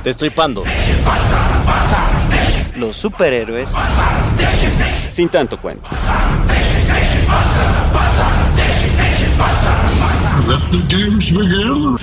Destripando. Los superhéroes sin tanto cuento. Let the games begin.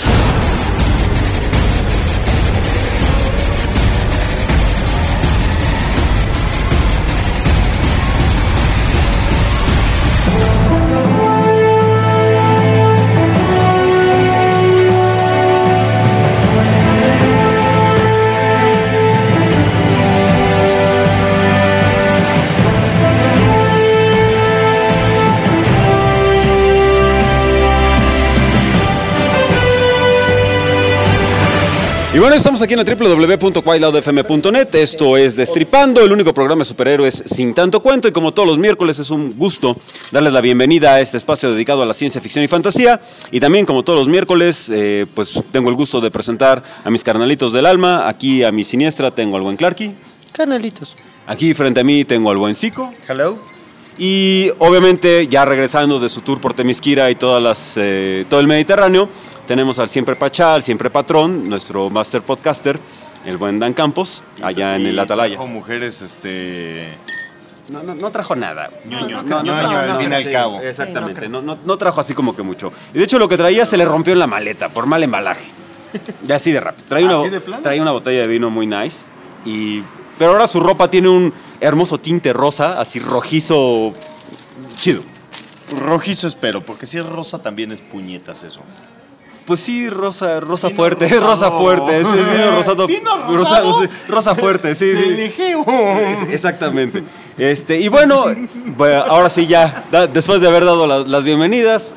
Y bueno, estamos aquí en la www.quailoudfm.net. Esto es Destripando, el único programa de superhéroes sin tanto cuento. Y como todos los miércoles es un gusto darles la bienvenida a este espacio dedicado a la ciencia ficción y fantasía. Y también como todos los miércoles, pues tengo el gusto de presentar a mis carnalitos del alma. Aquí a mi siniestra tengo al buen Clarky. Carnalitos. Aquí frente a mí tengo al buen Zico. Hello. Y obviamente ya regresando de su tour por Temisquira y todo el Mediterráneo, tenemos al siempre Pachá, al siempre patrón, nuestro master podcaster, el buen Dan Campos, allá en el Atalaya. Trajo mujeres, No trajo nada. ñoño, No, al fin y al cabo. Exactamente, no trajo así como que mucho. Y de hecho lo que traía se le rompió en la maleta por mal embalaje. Ya así de rápido. Traía una botella de vino muy nice. Pero ahora su ropa tiene un hermoso tinte rosa, así rojizo, chido. Rojizo espero, porque si es rosa también es puñetas eso. Pues sí, rosa Vino fuerte, rosado. rosa fuerte, es vino rosado. ¿Vino rosado? Sí, rosa fuerte, sí. Elegeo. Exactamente. Y bueno, ahora sí ya, después de haber dado las bienvenidas,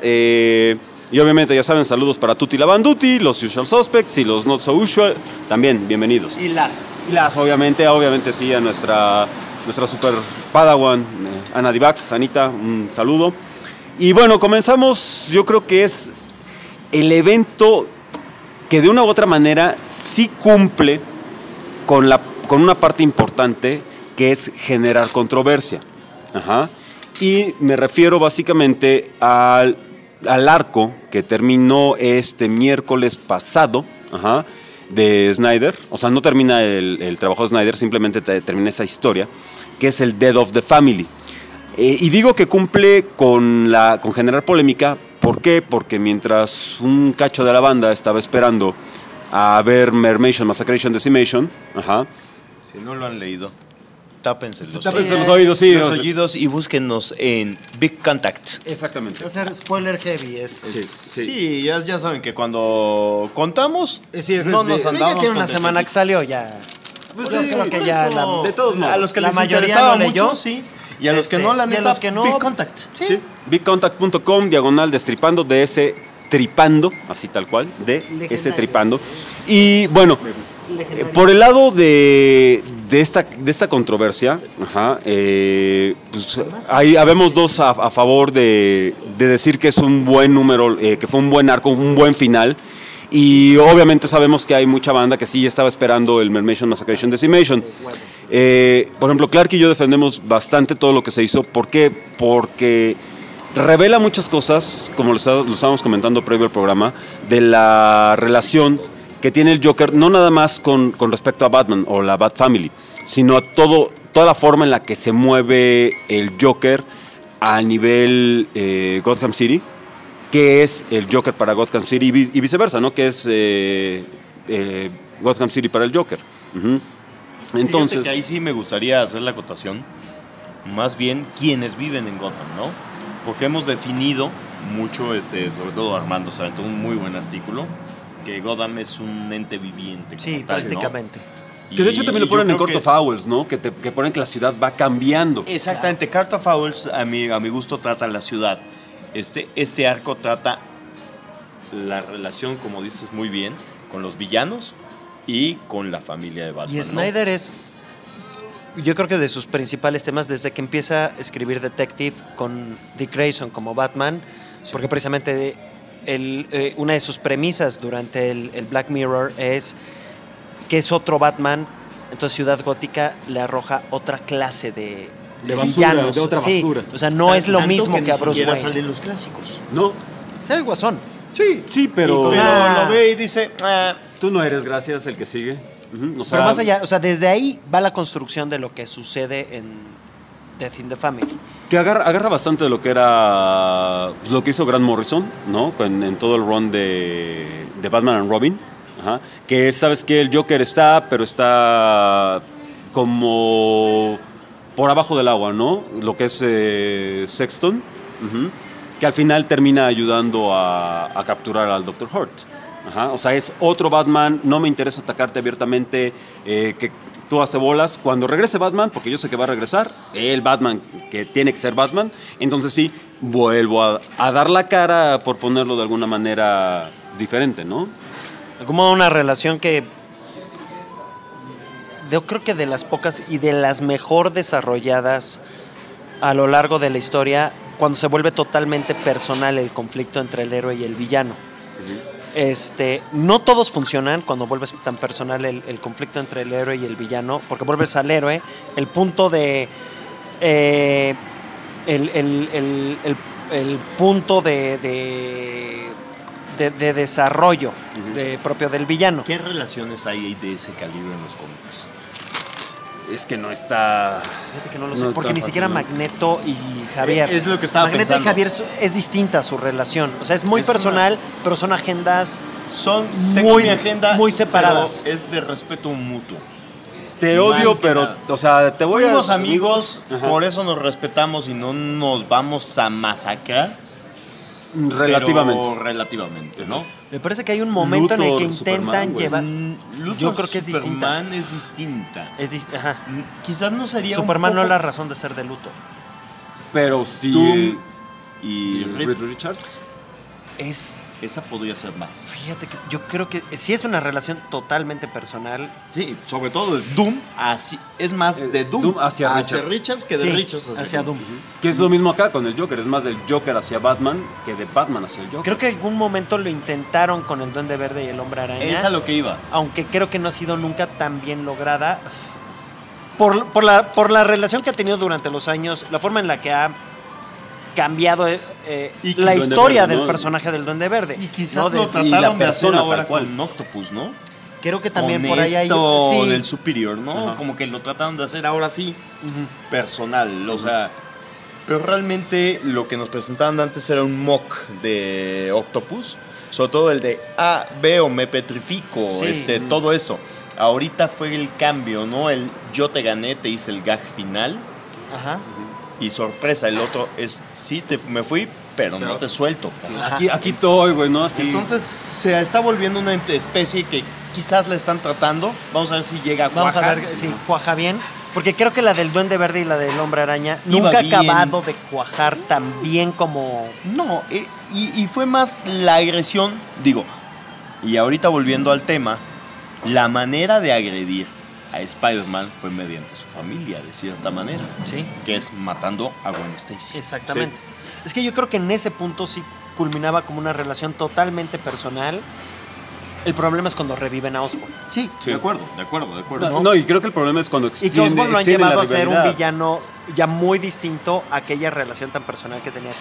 y obviamente ya saben, saludos para Tutti la Banduti, los Usual Suspects y los Not So Usual, también bienvenidos. Y las. Obviamente sí, a nuestra super padawan, Ana Divax, Anita, un saludo. Y bueno, comenzamos, yo creo que es el evento que de una u otra manera sí cumple con una parte importante, que es generar controversia. Ajá. Y me refiero básicamente al arco que terminó este miércoles pasado, ajá, de Snyder. O sea, no termina el trabajo de Snyder, simplemente termina esa historia, que es el Death of the Family. Y digo que cumple con generar polémica. ¿Por qué? Porque mientras un cacho de la banda estaba esperando a ver Mermation, Massacration, Decimation, ajá. Si no lo han leído, tápense los oídos, sí. Los oídos y búsquennos en Big Contact. Exactamente. Va a ser spoiler heavy Sí, ya saben que cuando contamos, no nos Ya andamos tiene una con semana que salió ya. Pues Yo sí, creo que por ya eso, de todos modos. a los que la les mayoría interesaba lo leyó. mucho, sí. Y a los que no, la y a neta, los que no, Big Contact. Sí. Bigcontact.com, /destripando, de ese tripando, así tal cual, de Legendario. ese tripando. Y bueno, por el lado de esta controversia, ajá, pues, ahí habemos dos a favor de decir que es un buen número, que fue un buen arco, un buen final. Y obviamente sabemos que hay mucha banda que sí estaba esperando el Mermation, Massacration, Decimation. Por ejemplo, Clark y yo defendemos bastante todo lo que se hizo. ¿Por qué? Porque revela muchas cosas, como lo estábamos comentando previo al programa, de la relación que tiene el Joker, no nada más con respecto a Batman o la Bat Family, sino a toda la forma en la que se mueve el Joker a nivel Gotham City, que es el Joker para Gotham City y viceversa, ¿no? Que es Gotham City para el Joker. Uh-huh. Entonces, fíjate que ahí sí me gustaría hacer la acotación, más bien quienes viven en Gotham, ¿no? Porque hemos definido mucho, sobre todo Armando se aventó un muy buen artículo, que Gotham es un ente viviente. Sí, tal, prácticamente. ¿no? que de hecho también lo ponen en Court of Owls, Owls, ¿no? Que ponen que la ciudad va cambiando. Exactamente, Court of Owls a mi gusto trata la ciudad. Este arco trata la relación, como dices muy bien, con los villanos y con la familia de Batman. Y Snyder, ¿no? Es, yo creo que de sus principales temas, desde que empieza a escribir Detective con Dick Grayson como Batman, sí. Porque precisamente una de sus premisas durante el Black Mirror es que es otro Batman, entonces Ciudad Gótica le arroja otra clase de basura, villanos. de otra basura. Sí, o sea, no es lo mismo que a Bruce Wayne. Salen los clásicos. No. Sale el Guasón. Sí, pero Pero lo ve y dice, tú no eres, gracias, el que sigue. Ujú, o sea, Pero más allá, o sea, desde ahí va la construcción de lo que sucede en Death in the Family. que agarra bastante de lo que era lo que hizo Grant Morrison, ¿no? En todo el run de Batman and Robin. Ajá. Que sabes que el Joker está, pero está como por abajo del agua, ¿no? Lo que es Sexton, ujú, que al final termina ayudando a capturar al Dr. Hurt. Ajá. O sea, es otro Batman, no me interesa atacarte abiertamente, que tú haces bolas. Cuando regrese Batman, porque yo sé que va a regresar, el Batman que tiene que ser Batman, entonces sí, vuelvo a dar la cara, por ponerlo de alguna manera diferente, ¿no? Como una relación que yo creo que de las pocas y de las mejor desarrolladas a lo largo de la historia, cuando se vuelve totalmente personal el conflicto entre el héroe y el villano. No todos funcionan cuando vuelves tan personal el conflicto entre el héroe y el villano, porque vuelves al héroe, el punto de el punto de desarrollo propio del villano. ¿qué relaciones hay de ese calibre en los cómics? Es que no está... Fíjate que no lo sé, No porque tan ni siquiera fácil, ¿no? Magneto y Javier. Es lo que estaba Magneto pensando. y Javier es distinta su relación. O sea, es muy Es personal, pero son agendas Son muy- mi agenda, muy separadas. pero es de respeto mutuo. Te Más odio, que pero, nada. o sea, te voy Fuimos a... amigos, Ajá. por eso nos respetamos y no nos vamos a masacrar. Relativamente. Pero relativamente, ¿no? Me parece que hay un momento en el que Luthor, Superman, intentan güey. llevar. Luthor Yo creo que es distinta. Superman es distinta. Ajá. Quizás no sería Superman un no poco es la razón de ser de luto. Pero sí... Doom y y Reed. Reed Richards. Esa podría ser más. Fíjate que yo creo que sí es una relación totalmente personal. Sí, sobre todo de Doom así es más de Doom, Doom hacia Richards. que de Sí, Richards hacia Doom. Que es lo mismo acá con el Joker, es más del Joker hacia Batman que de Batman hacia el Joker. Creo que en algún momento lo intentaron con el Duende Verde y el Hombre Araña. Es a lo que iba. Aunque creo que no ha sido nunca tan bien lograda. Por la relación que ha tenido durante los años, la forma en la que ha cambiado Y la el Duende historia Verde, del ¿no? personaje del Duende Verde. Y quizás ¿no? lo Desde- y la trataron de hacer persona ahora tal cual. con Octopus, ¿no? Creo que también Con por ahí hay esto sí. del Superior, ¿no? Ajá. Como que lo trataron de hacer ahora sí Ujú. personal, o sea, pero realmente lo que nos presentaban antes era un mock de Octopus, sobre todo el de veo, me petrifico, Sí. todo eso. Ahorita fue el cambio, ¿no? El yo te gané, te hice el gag final Ajá. y sorpresa, el otro es sí, me fui, pero no te suelto. Ajá. Aquí estoy, güey, ¿no? Así. Entonces se está volviendo una especie que quizás la están tratando. Vamos a ver si llega a Vamos a cuajar. ver si cuaja bien. Porque creo que la del Duende Verde y la del Hombre Araña Iba nunca ha bien. acabado de cuajar tan bien como. No, y fue más la agresión, digo, y ahorita volviendo al tema, la manera de agredir a Spider-Man fue mediante su familia, de cierta manera, Sí. que es matando a Gwen Stacy. Exactamente. Es que yo creo que en ese punto sí culminaba como una relación totalmente personal. El problema es cuando reviven a Osborn. Sí, Sí. de acuerdo. No, y creo que el problema es cuando Y que Osborn lo han extienden llevado la a ser un rivalidad. villano ya muy distinto a aquella relación tan personal que tenía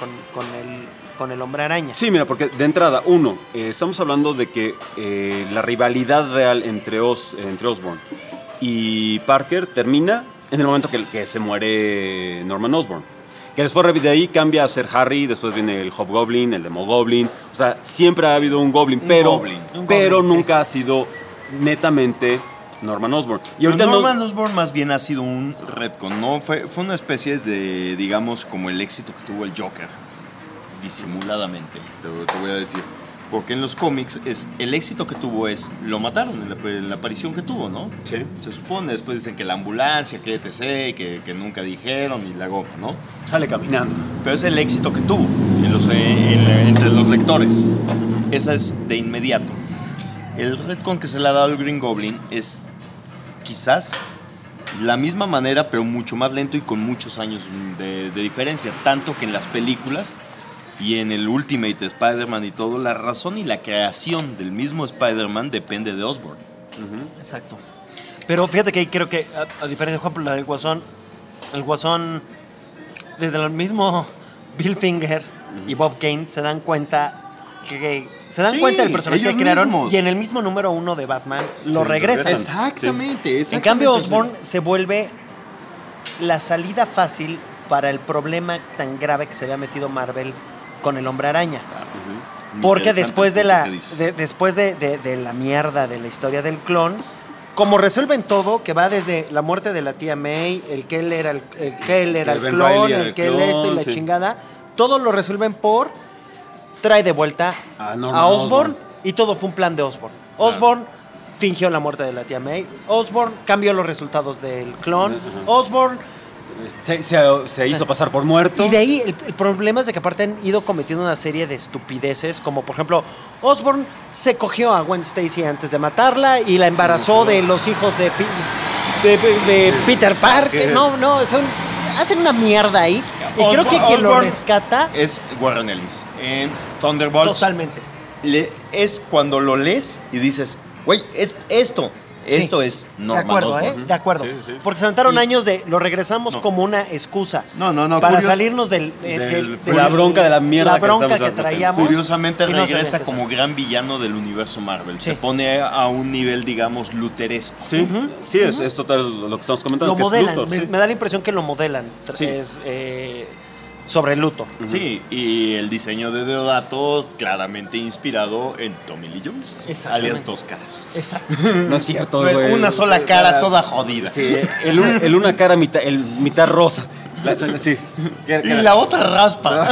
con el Hombre Araña. Sí, mira, porque de entrada, estamos hablando de que la rivalidad real entre Osborn y Parker termina en el momento que se muere Norman Osborn. Que después de ahí cambia a ser Harry, después viene el Hobgoblin, el Demogoblin. O sea, siempre ha habido un Goblin, Un pero Goblin, sí. nunca ha sido netamente Norman Osborn. Y ahorita Pero no... Norman Osborn más bien ha sido un retcon, ¿no? Fue una especie de, digamos, como el éxito que tuvo el Joker, disimuladamente, te voy a decir. Porque en los cómics el éxito que tuvo lo mataron en la aparición que tuvo, ¿no? Sí. Se supone, después dicen que la ambulancia, que etc., que nunca dijeron y la goma, ¿no? Sale caminando. Pero es el éxito que tuvo entre los lectores. Esa es de inmediato. El retcon que se le ha dado al Green Goblin es quizás la misma manera, pero mucho más lento y con muchos años de diferencia. Tanto que en las películas y en el Ultimate Spider-Man y todo, la razón y la creación del mismo Spider-Man depende de Osborn. Exacto. Pero fíjate que ahí creo que, a diferencia de Juan, la del el Guasón, desde el mismo Bill Finger y Bob Kane se dan cuenta que se dan Sí, cuenta del personaje que ellos crearon mismos. y en el mismo número 1 de Batman lo Sí, regresan. regresan. Exactamente. En cambio, Osborn se vuelve la salida fácil para el problema tan grave que se había metido Marvel con el Hombre Araña. Porque después de la mierda de la historia del clon, como resuelven todo, que va desde la muerte de la tía May, el que él era el Ben clon, Reilly era el que él esto y la sí. chingada, todo lo resuelven por trae de vuelta A Norman a Osborn Osborn. y todo fue un plan de Osborn. Osborn fingió la muerte de la tía May, Osborn cambió los resultados del clon, Ajá. Osborn. Se hizo pasar por muerto. Y de ahí el problema es de que aparte han ido cometiendo una serie de estupideces, como por ejemplo, Osborn se cogió a Gwen Stacy antes de matarla y la embarazó de los hijos de Peter Parker. No, hacen una mierda ahí. Y creo que quien lo Osborn rescata es Warren Ellis. En Thunderbolts totalmente. es cuando lo lees y dices, güey, esto es Norman de acuerdo, Osborn. de acuerdo. Sí, sí. Porque se aventaron Y- años de lo regresamos No. como una excusa No, para curioso- salirnos de la bronca de la mierda la que bronca estamos que haciendo. traíamos. Curiosamente y no se regresa había como empezado. gran villano del universo Marvel. Sí. Se pone a un nivel, digamos, luteresco. Sí, Ujú, sí, es total lo que estamos comentando. Lo que es modelan, Luthor, me, sí. me da la impresión que lo modelan Sí. sobre Luthor. Sí, y el diseño de Deodato claramente inspirado en Tommy Lee Jones, Exactamente. alias Dos Caras. Exacto. No es cierto, güey. Una sola cara toda jodida. Sí, el una cara mitad rosa. Sí. Y la otra raspa.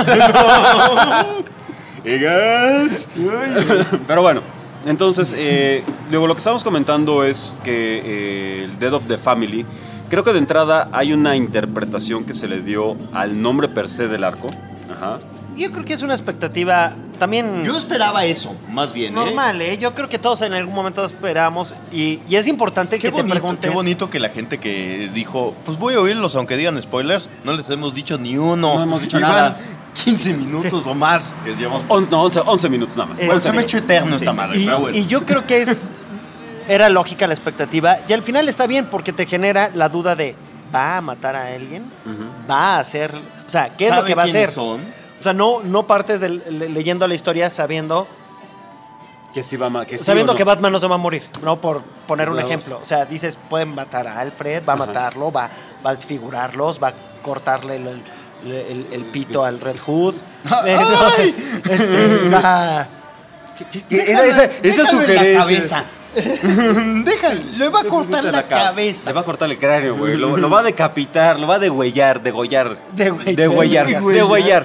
Pero bueno, entonces, luego lo que estamos comentando es que el Death of the Family, creo que de entrada hay una interpretación que se le dio al nombre per se del arco. Ajá. Yo creo que es una expectativa también Yo esperaba eso, más bien. normal, ¿eh? Yo creo que todos en algún momento esperamos y es importante Qué que te bonito, preguntes. qué bonito que la gente que dijo, pues voy a oírlos aunque digan spoilers, no les hemos dicho ni uno. No hemos dicho Y van nada. 15 minutos o más que llevamos. 11 minutos nada más. Eh, Pues se me ha hecho eterno esta madre, Y, pero bueno. y yo creo que era lógica la expectativa y al final está bien porque te genera la duda de ¿va a matar a alguien? Ujú. ¿Va a hacer? O sea, ¿qué es lo ¿Sabe que va a quiénes hacer? son? O sea, no partes leyendo la historia sabiendo Que sí va que sí sabiendo o no. que Batman no se va a morir, ¿no? Por poner un Vamos. ejemplo. O sea, dices, pueden matar a Alfred, va a Ajá. matarlo, va a desfigurarlos, va a cortarle el pito al Red Hood. ¡Ay! Va- Esa Déjalo en sugerencia. la cabeza. Déjalo, le va a cortar la cabeza. Le va a cortar el cráneo, güey. Lo va a decapitar, lo va a degüellar. Degüellar. Degüellar.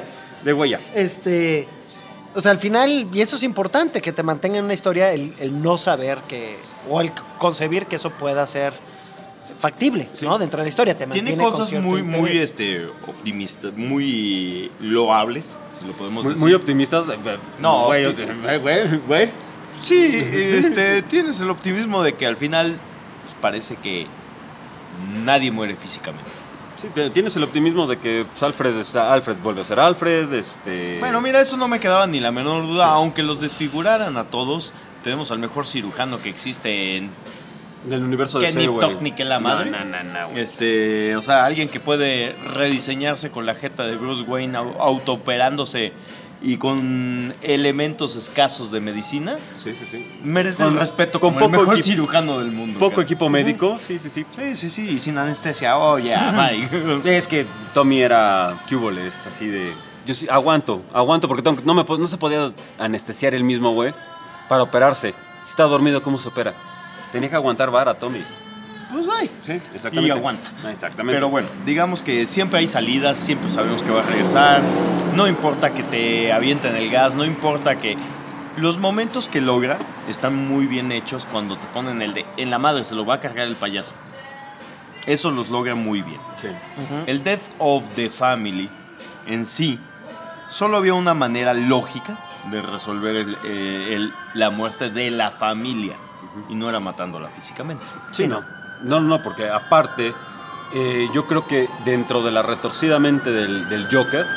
O sea, al final, y eso es importante, que te mantenga en una historia el no saber que, o el concebir que eso pueda ser factible, Sí. ¿no? Dentro de la historia, te Tiene mantiene con cosas cierto muy interés. optimistas, muy loables, si lo podemos decir. Muy optimistas. No, güey. Güey. Sí, tienes el optimismo de que al final pues, parece que nadie muere físicamente. Sí, tienes el optimismo de que pues, Alfred vuelve a ser Alfred. Bueno, mira, eso no me quedaba ni la menor duda, Sí. aunque los desfiguraran a todos. Tenemos al mejor cirujano que existe en Del universo de Kenny DC, güey. Tocni, que la madre. No, güey. O sea, alguien que puede rediseñarse con la jeta de Bruce Wayne autooperándose y con elementos escasos de medicina, Sí. merece Con- el respeto con como el poco mejor equipo- cirujano del mundo. Poco cara. equipo médico. Sí. Sí, y sin anestesia. Oh, yeah, bye. Es que Tommy era cuboles, así de... Yo sí, aguanto, porque no se podía anestesiar él mismo, güey, para operarse. Si está dormido, ¿cómo se opera? Tenía que aguantar vara, Tommy. Pues ay. Sí, exactamente. Y aguanta. Exactamente. Pero bueno, digamos que siempre hay salidas, siempre sabemos que va a regresar. No importa que te avienten el gas, no importa que... Los momentos que logra están muy bien hechos cuando te ponen en la madre, se lo va a cargar el payaso. Eso los logra muy bien. Sí. Ujú. El Death of the Family en sí, solo había una manera lógica de resolver la muerte de la familia. Y no era matándola físicamente. Sí, no. No, porque aparte, yo creo que dentro de la retorcida mente del Joker,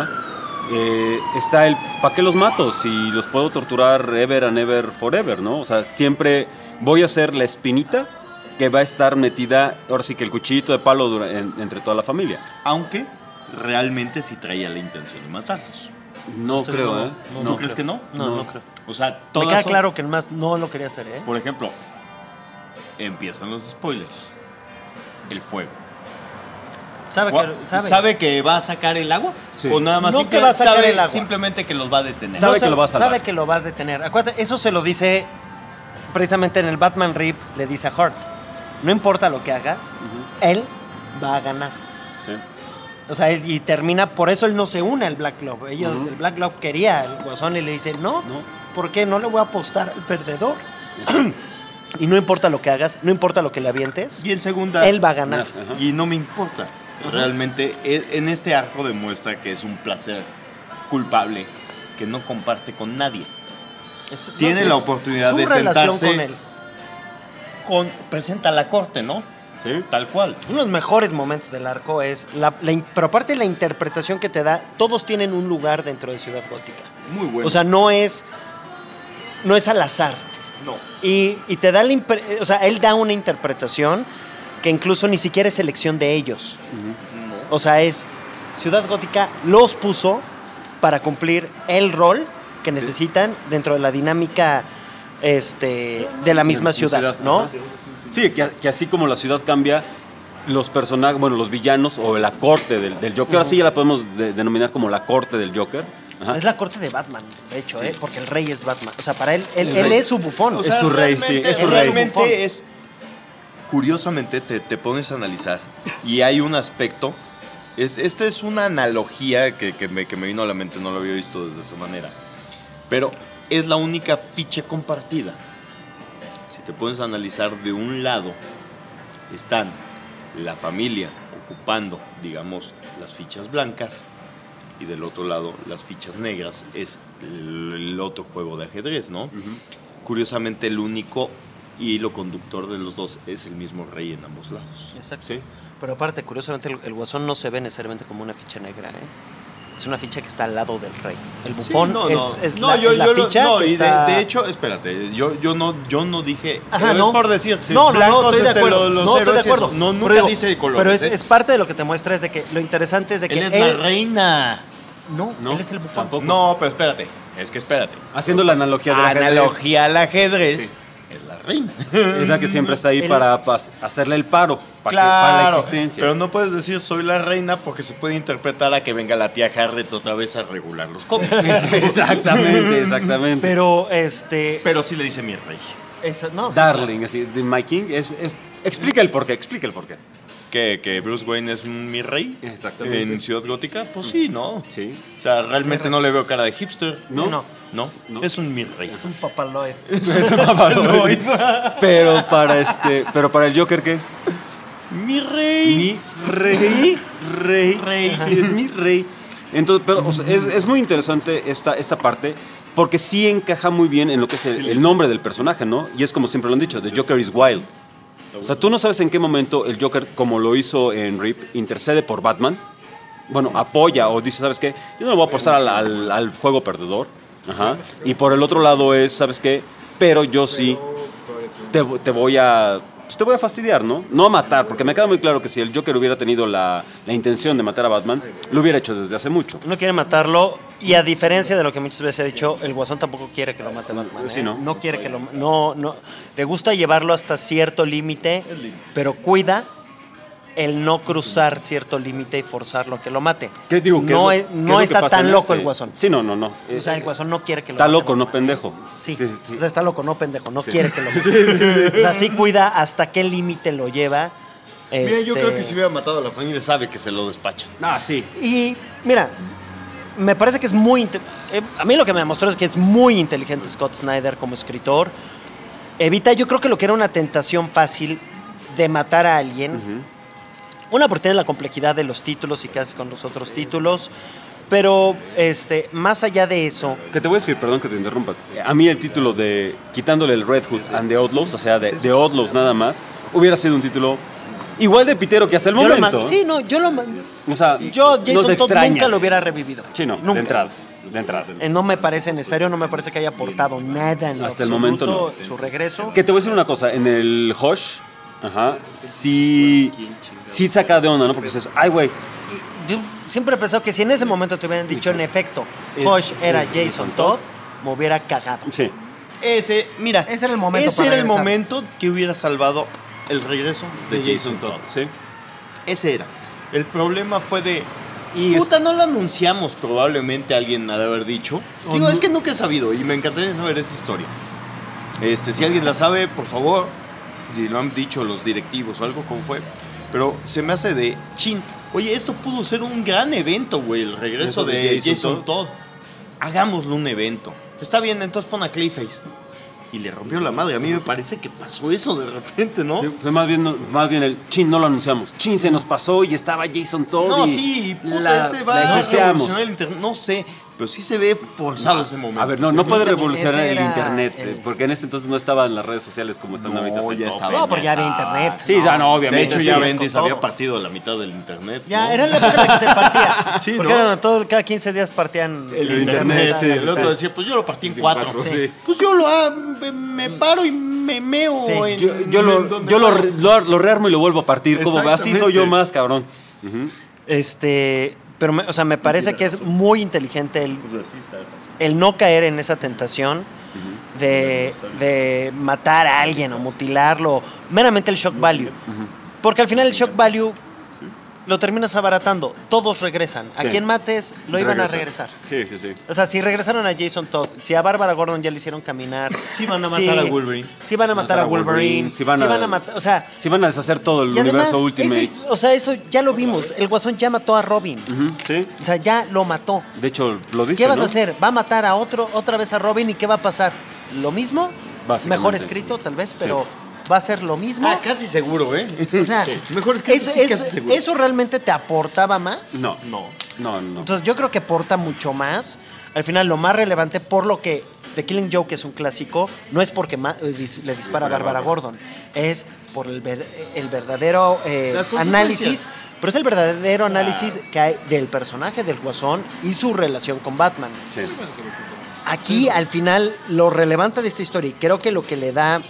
está el ¿para qué los mato? Si los puedo torturar ever and ever forever, ¿no? O sea, siempre voy a ser la espinita que va a estar metida, ahora sí que el cuchillito de palo entre toda la familia. Aunque realmente sí traía la intención de matarlos. No Estoy creo, seguro. ¿eh? ¿No crees que no? No creo. O sea, Me todas queda son- claro que más no lo quería hacer, ¿eh? Por ejemplo, empiezan los spoilers. El fuego. ¿Sabe que va a sacar el agua? Sí. O nada más No que va a sacar sabe el agua. simplemente que los va a detener. Sabe que lo va a salvar. Sabe que lo va a detener. Acuérdate, eso se lo dice precisamente en el Batman Rip, le dice a Hurt, no importa lo que hagas, Ujú. él va a ganar. Sí. O sea, y termina, por eso él no se une al Black Glove. Ellos, Ujú. el Black Glove quería al Guasón y le dice, no, No. ¿por qué? No le voy a apostar al perdedor. Y no importa lo que hagas, no importa lo que le avientes, Y en segunda, él va a ganar. Ajá. y no me importa. Realmente, en este arco demuestra que es un placer culpable que no comparte con nadie. Tiene la oportunidad su de relación sentarse con él. Presenta a la corte, ¿no? Sí. Tal cual. Uno de los mejores momentos del arco es, pero aparte de la interpretación que te da, todos tienen un lugar dentro de Ciudad Gótica. Muy bueno. O sea, no es al azar. no. Y te da o sea, él da una interpretación que incluso ni siquiera es elección de ellos. Ujú. No. O sea, es Ciudad Gótica los puso para cumplir el rol que necesitan dentro de la dinámica de la misma ciudad, ¿no? Ajá. Sí, que así como la ciudad cambia, los personajes, bueno, los villanos o la corte del Joker, ahora sí ya la podemos denominar como la corte del Joker. Ajá. Es la corte de Batman, de hecho, Sí. porque el rey es Batman. O sea, para él El él rey. es su bufón. O Es sea, su rey, sí, realmente- es su rey. realmente es. Curiosamente, te pones a analizar y hay un aspecto. Esta es una analogía que me vino a la mente, no lo había visto desde esa manera. Pero es la única ficha compartida. Si te pones a analizar, de un lado están la familia ocupando, digamos, las fichas blancas, y del otro lado las fichas negras. Es el otro juego de ajedrez, ¿no? Ujú. Curiosamente, el único hilo conductor de los dos es el mismo rey en ambos lados. Exacto. Sí. Pero aparte, curiosamente, el Guasón no se ve necesariamente como una ficha negra, ¿eh? Es una ficha que está al lado del rey. El bufón es la ficha que y está... de hecho, espérate, yo no dije, Ajá, es no. por decir, No, blancos, estoy de acuerdo. los No, estoy de héroes y acuerdo. eso. No, nunca Pero digo, dice colores. Pero es parte de lo que te muestra, es de que lo interesante es de que él es la reina. No, No, él es el bufón. tampoco. No, pero espérate, Haciendo la analogía de Analogía al ajedrez, Sí. es la reina. es la que siempre está ahí El- para hacerle el paro, para la Claro, existencia. pero no puedes decir soy la reina porque se puede interpretar a que venga la tía Harriet otra vez a regular los cómics. exactamente. Pero sí le dice mi rey. No, sí, Darling, así, de My King, explica el porqué. Que Bruce Wayne es mi rey Exactamente. en Ciudad Gótica, pues sí, ¿no? Sí. O sea, realmente no le veo cara de hipster. ¿No? No. No, No. es un mi rey. Es un papaloid. pero para el Joker, ¿qué es? Mi rey. Mi rey. Sí, es mi rey. Entonces, pero o sea, es muy interesante esta parte, porque sí encaja muy bien en lo que es el nombre del personaje, ¿no? Y es como siempre lo han dicho, The Joker is wild. O sea, tú no sabes en qué momento el Joker, como lo hizo en Rip, intercede por Batman. Bueno, apoya o dice, ¿sabes qué? Yo no le voy a apostar al juego perdedor. Ajá. Y por el otro lado es, ¿sabes qué? Pero yo sí te voy a fastidiar, ¿no? No a matar, porque me queda muy claro que si el Joker hubiera tenido la intención de matar a Batman, lo hubiera hecho desde hace mucho. No quiere matarlo, y a diferencia de lo que muchas veces se ha dicho, el Guasón tampoco quiere que lo mate Batman. Sí, ¿no? No quiere que lo no le gusta llevarlo hasta cierto límite, pero cuida el no cruzar cierto límite y forzarlo a que lo mate. ¿Qué digo? ¿Qué No es lo- es- qué no es lo que está pasa tan en loco el Guasón. Sí, no. O sea, el Guasón no quiere que lo Está mate loco, Batman. no pendejo. Sí. Sí. O sea, está loco, no pendejo, no quiere que lo mate. O sea, sí cuida hasta qué límite lo lleva. Mira, yo creo que si Sí. hubiera matado a la familia sabe que se lo despacha. Ah, sí. Y mira, me parece que es a mí lo que me demostró es que es muy inteligente Scott Snyder como escritor. Evita, yo creo que lo que era una tentación fácil de matar a alguien. Ujú. Una, porque tiene la complejidad de los títulos y qué haces con los otros títulos. Pero más allá de eso, Que te voy a decir, perdón que te interrumpa. A mí el título de quitándole el Red Hood and the Outlaws, o sea, de Outlaws nada más, hubiera sido un título igual de pitero que hasta el yo lo momento. sí, no, yo lo O sea, yo no te Jason Todd extraña. nunca lo hubiera revivido. Sí, no, Nunca. de entrada. No me parece necesario, no me parece que haya aportado nada en lo Hasta el momento absoluto su regreso. Que te voy a decir una cosa, en el Hush, sí saca de onda, ¿no? Porque dices, ay, güey, siempre he pensado que si en ese momento te hubieran dicho en efecto Hush era Jason Todd, me hubiera cagado. Sí. Ese era el momento. Ese era el momento que hubiera salvado el regreso de Jason Todd. Sí. Ese era. El problema fue de. Y Puta, no lo anunciamos, probablemente alguien ha de haber dicho. Digo, es que nunca he sabido y me encantaría saber esa historia. Si alguien la sabe, por favor, si lo han dicho los directivos o algo, ¿cómo fue? Pero se me hace de chin. Oye, esto pudo ser un gran evento, güey, el regreso Eso de de Jason Jason Todd. Hagámoslo un evento. Está bien, entonces pon a Clayface. Y le rompió la madre. A mí me parece que pasó eso de repente, ¿no? Fue más bien el chin, no lo anunciamos. Chin, se nos pasó y estaba Jason Todd. No, y sí, puta, la va a deseamos. revolucionar el internet. No sé, pero sí se ve forzado ese momento. A ver, no puede Ese revolucionar el era internet, el- porque en este entonces no estaban las redes sociales como están No, ahorita. ya estaba. No, porque ya había internet. Sí, ya no, De obviamente. hecho, sí. ya con Bendis todo. había partido la mitad del internet. Ya, ¿no? era la época en la que se partía. Sí, porque ¿no? eran cada 15 días partían El internet, a sí. la El otro mitad. decía, pues yo lo partí en En 4. cuatro, sí. Pues yo me paro y me meo. Sí. en- Yo en donde lo puedo. rearmo y lo vuelvo a partir. Como así Exactamente. soy yo más, cabrón. Ujú. Pero me parece que es muy inteligente Pues así está. el no caer en esa tentación de matar a alguien o mutilarlo, meramente el shock value. Ujú. Porque al final el shock value lo terminas abaratando. Todos regresan. A Sí. quien mates, lo iban a regresar. Sí, sí, sí. O sea, si regresaron a Jason Todd, si a Bárbara Gordon ya le hicieron caminar. Sí van a matar a Wolverine. Si van a matar a Wolverine. si van a matar. O sea, Si van a deshacer todo el y además, universo Ultimate. eso ya lo vimos. El Guasón ya mató a Robin. Ujú, sí. O sea, ya lo mató. De hecho, lo dice. ¿Qué vas ¿no? a hacer? ¿Va a matar a otra vez a Robin y qué va a pasar? ¿Lo mismo? Básicamente. Mejor escrito, tal vez, pero va a ser lo mismo. Ah, casi seguro, ¿eh? O sea, Mejor es que casi seguro. ¿eso realmente te aportaba más? No, No. no. Entonces yo creo que aporta mucho más. Al final lo más relevante, por lo que The Killing Joke es un clásico, no es porque le dispara a Bárbara Gordon, es por el verdadero Las consecuencias. análisis, pero es el verdadero análisis que hay del personaje del Guasón y su relación con Batman. Sí. Aquí al final lo relevante de esta historia y creo que lo que le da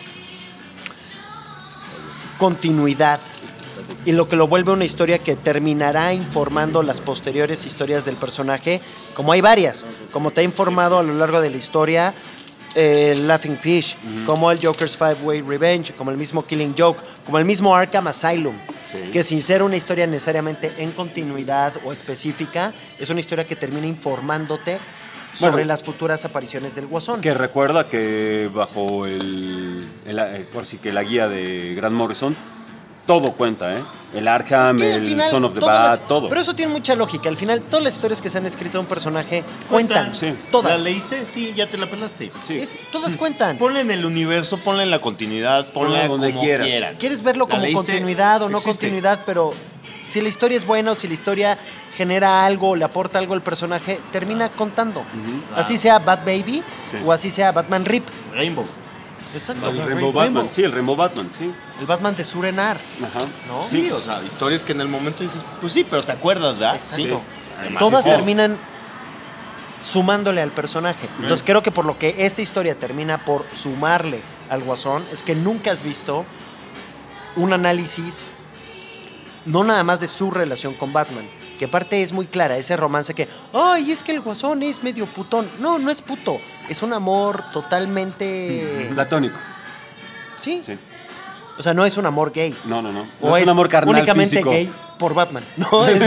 continuidad y lo que lo vuelve una historia que terminará informando las posteriores historias del personaje, como hay varias, como te ha informado a lo largo de la historia Laughing Fish, como el Joker's Five-Way Revenge, como el mismo Killing Joke, como el mismo Arkham Asylum, Sí. que sin ser una historia necesariamente en continuidad o específica, es una historia que termina informándote sobre Bueno, las futuras apariciones del Guasón. Que recuerda que bajo por sí que la guía de Grant Morrison, todo cuenta, ¿eh? El Arkham, Es que al el final, Son of the todas Bat, las- todo. Pero eso tiene mucha lógica. Al final, todas las historias que se han escrito de un personaje cuentan. Sí. Todas. ¿La leíste? Sí, ya te la pelaste. Sí. Todas cuentan. Ponla en el universo, ponla en la continuidad, ponla Ponla donde como quieras. quieras. Quieres verlo ¿La como leíste? continuidad o no Existe. continuidad, pero si la historia es buena o si la historia genera algo, le aporta algo al personaje, termina contando. Ujú. Así sea Bat Baby Sí. o así sea Batman Rip, Rainbow. Exacto. El Rainbow Batman, sí, el Rainbow Batman, sí. el Batman de Surenar. Ajá. ¿No? Sí, o sea, historias que en el momento dices, pues sí, pero te acuerdas, ¿verdad? Exacto. Sí. Además, Todas sí. terminan sumándole al personaje. Entonces creo que por lo que esta historia termina por sumarle al Guasón es que nunca has visto un análisis no nada más de su relación con Batman, que aparte es muy clara, ese romance que, ay, es que el Guasón es medio putón. No, no es puto, es un amor totalmente... Platónico. Sí. Sí. O sea, no es un amor gay. No, no, no. O No es un amor carnal únicamente físico. gay por Batman. No, es...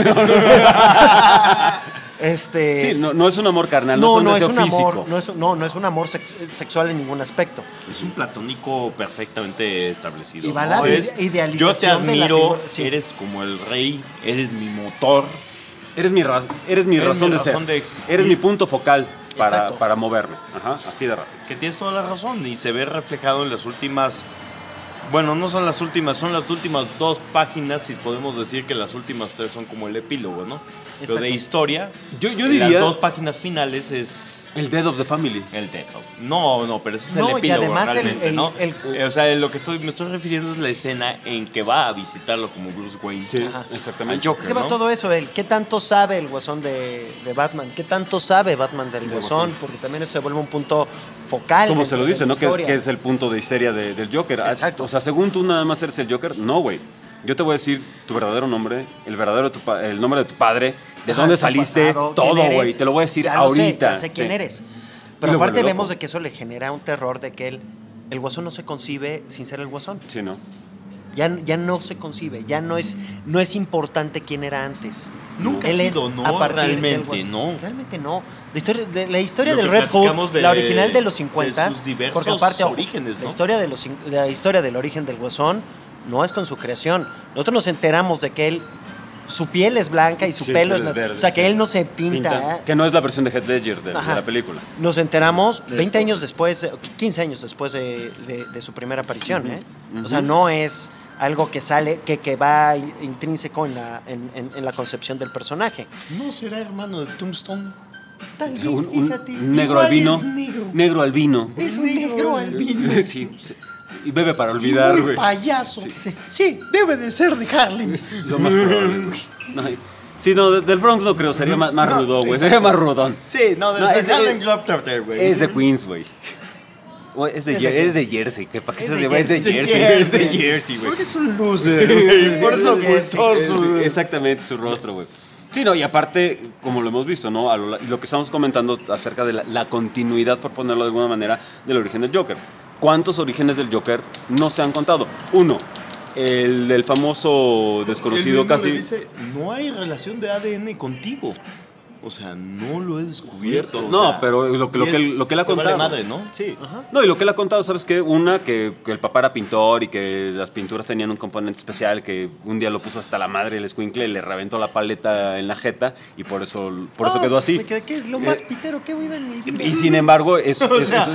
Sí, no es un amor carnal, no, no no es es un un deseo amor, físico. no es un amor sexual en ningún aspecto. Es un platónico perfectamente establecido. Y va ¿no? la Es, idealización yo te de la admiro, figura, sí. eres como el rey, eres mi motor. Eres mi razón de ser. razón de existir. Eres mi punto focal Exacto. para moverme. Ajá, así de rápido. Que tienes toda la razón y se ve reflejado en las últimas, bueno, no son las últimas, son las últimas 2 páginas y podemos decir que las últimas 3 son como el epílogo, ¿no? Pero de Exacto. historia, Yo las diría 2 páginas finales es el Dead of the Family. el texto. No, pero ese es No, el y epílogo además realmente, ¿no? el- O sea, lo que me estoy refiriendo es la escena en que va a visitarlo como Bruce Wayne. Sí, Ajá. exactamente. Al Joker. Es que va ¿no? todo eso, ¿qué tanto sabe el Guasón de Batman? ¿Qué tanto sabe Batman del Del Guasón? Guasón. Porque también eso se vuelve un punto focal. Como se lo dentro de dice, la ¿no? Que historia. es el punto de histeria del Joker. Exacto. O sea, según tú nada más eres el Joker, no, güey. Yo te voy a decir tu verdadero nombre, el nombre de tu padre, de Ajá, dónde tu saliste, pasado, todo, quién eres. güey. Te lo voy a decir Ya lo sé, ahorita. ya sé quién sí. eres. Y Pero lo aparte vuelve vemos loco. de que eso le genera un terror de que el Guasón no se concibe sin ser el Guasón. Sí, ¿no? Ya no se concibe, ya no es importante quién era antes. Nunca Él ha es sido, ¿no? a partir del Realmente, Guasón. no. Realmente no. La historia Lo del que Red Hood, platicamos la original de los de 50, sus diversos porque aparte ojo, orígenes, ¿no? la historia del origen del Guasón no es con su creación. Nosotros nos enteramos de que su piel es blanca y su Sí, pelo es verde, o sea, que sí. él no se pinta. Que no es la versión de Heath Ledger de Ajá. la película. Nos enteramos 20 años después, 15 años después de su primera aparición, ¿eh? O sea, no es algo que sale, que va intrínseco en la concepción del personaje. ¿No será hermano de Tombstone? Tal vez, Un fíjate. negro Igual albino. es negro. Negro albino. Es un negro albino. Sí, sí. Y bebe para olvidar, güey. Payaso. Sí, debe de ser de Harlem. Lo más probable, güey. No, sí, no, del Bronx no creo, sería más No, rudo, güey. exacto. Sería más rudón. Sí, no, No, es de- Harlem Globetrotter, güey. Es de Queens, güey. O es de Jersey. ¿Para qué Es se de llama? Es de Jersey. Jersey. Es de Jersey, güey. Porque es un loser, güey. Por eso Sí, ocultó Sí, su... exactamente, su rostro, güey. Sí, no, y aparte, como lo hemos visto, ¿no? Lo que estamos comentando acerca de la continuidad, por ponerlo de alguna manera, del origen del Joker. ¿Cuántos orígenes del Joker no se han contado? Uno, el del famoso desconocido El mismo casi... le dice, no hay relación de ADN contigo. O sea, no lo he descubierto. o No, sea, pero lo que y él ha te vale contado. madre, ¿no? Sí. Ajá. No, y lo que él ha contado, ¿sabes qué? Una, que el papá era pintor y que las pinturas tenían un componente especial, que un día lo puso hasta la madre el escuincle, le reventó la paleta en la jeta y por eso quedó así. ¿Qué es lo más pitero que he oído en mi vida? Y sin embargo, sí.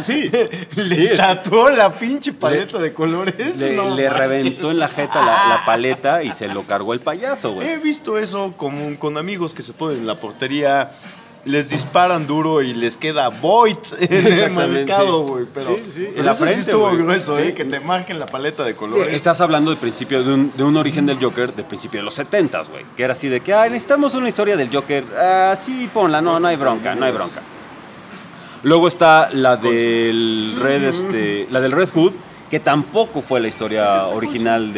Le tatuó la pinche paleta de colores. Le No manches. reventó en la jeta la paleta y se lo cargó el payaso, güey. He visto eso con amigos que se ponen en la portería, les disparan duro y les queda void en el Exactamente, mercado, sí. güey. Pero Sí, en pero la ese sí frente, estuvo güey. grueso, Sí. que te marquen la paleta de colores. Estás hablando del principio de un origen del Joker del principio de los 70s, güey. Que era así de que, necesitamos una historia del Joker. Sí, ponla, no hay bronca. Luego está la del Red Hood, que tampoco fue la historia original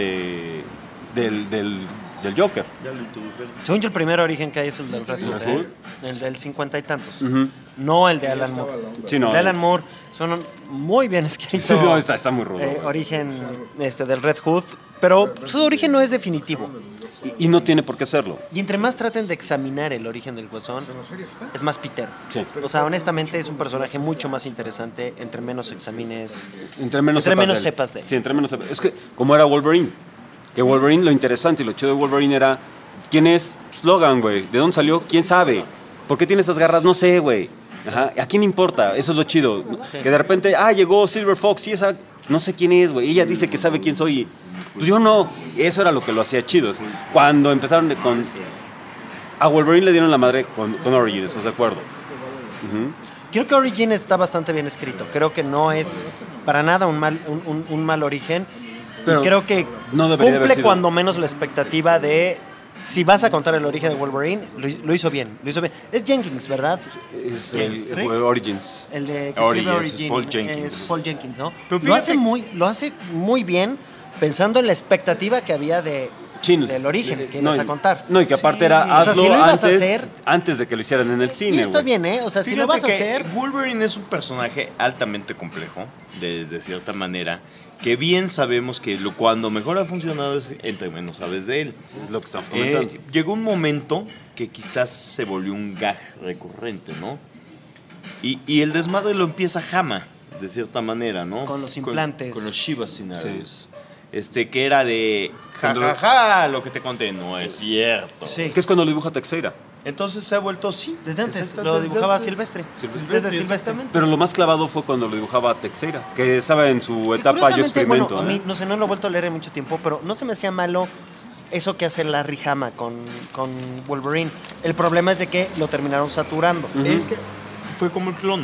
del Joker. Ya lo introdujeron. Según yo, el primer origen que hay es el del Red Hood, Red Hood. el del 50 y tantos. Ujú. No el de Alan Moore. Sí, no. El de Alan Moore son muy bien escritos. Sí, no, está muy rudo. güey. Origen del Red Hood, pero su origen no es definitivo. Y no tiene por qué serlo. Y entre más traten de examinar el origen del Guasón, es más pitero. Sí. O sea, honestamente es un personaje mucho más interesante entre menos examines. Entre menos sepas de él. Sí, entre menos sepas. Es que, como era Wolverine. Que Wolverine, lo interesante y lo chido de Wolverine era... ¿Quién es? Logan, güey. ¿De dónde salió? ¿Quién sabe? ¿Por qué tiene estas garras? No sé, güey. Ajá. ¿A quién importa? Eso es lo chido. Sí. Que de repente, llegó Silver Fox y esa... No sé quién es, güey. Ella dice que sabe quién soy. Pues yo no. Eso era lo que lo hacía chido. Cuando empezaron con... A Wolverine le dieron la madre con Origins, ¿estás de acuerdo? Ujú. Creo que Origin está bastante bien escrito. Creo que no es para nada un mal origen. Pero y creo que no debería haber cumple sido. cuando menos la expectativa de si vas a contar el origen de Wolverine, lo hizo bien. Es Jenkins, ¿verdad? Es ¿Rick? Origins. El de que Origins, escribe es Origin. Paul Jenkins. Es Paul Jenkins, ¿no? Pero Lo hace fíjate- lo hace muy bien pensando en la expectativa que había del origen que ibas a contar. No, y que aparte era O sea, hazlo si lo ibas a antes, hacer- antes de que lo hicieran en el cine, Y está güey. bien, ¿eh? O sea, si lo vas a que hacer, Wolverine es un personaje altamente complejo, de cierta manera, que bien sabemos que cuando mejor ha funcionado es entre menos sabes de él. Es lo que estamos comentando. Llegó un momento que quizás se volvió un gag recurrente, ¿no? Y el desmadre lo empieza Hama, de cierta manera, ¿no? Con los implantes. Con los Shiva scenarios. Que era de lo que te conté no es cierto. sí. ¿Qué es cuando lo dibuja Teixeira? Entonces se ha vuelto sí. Desde antes Exacto, lo desde dibujaba antes. Silvestre. Silvestre, Desde Silvestre. exactamente. Pero lo más clavado fue cuando lo dibujaba Teixeira, que estaba en su Que etapa yo curiosamente, experimento. bueno, a mí, no sé, no lo he vuelto a leer en mucho tiempo, pero no se me hacía malo eso que hace Larry Hama con Wolverine. El problema es de que lo terminaron saturando. Ujú. Es que fue como el clon.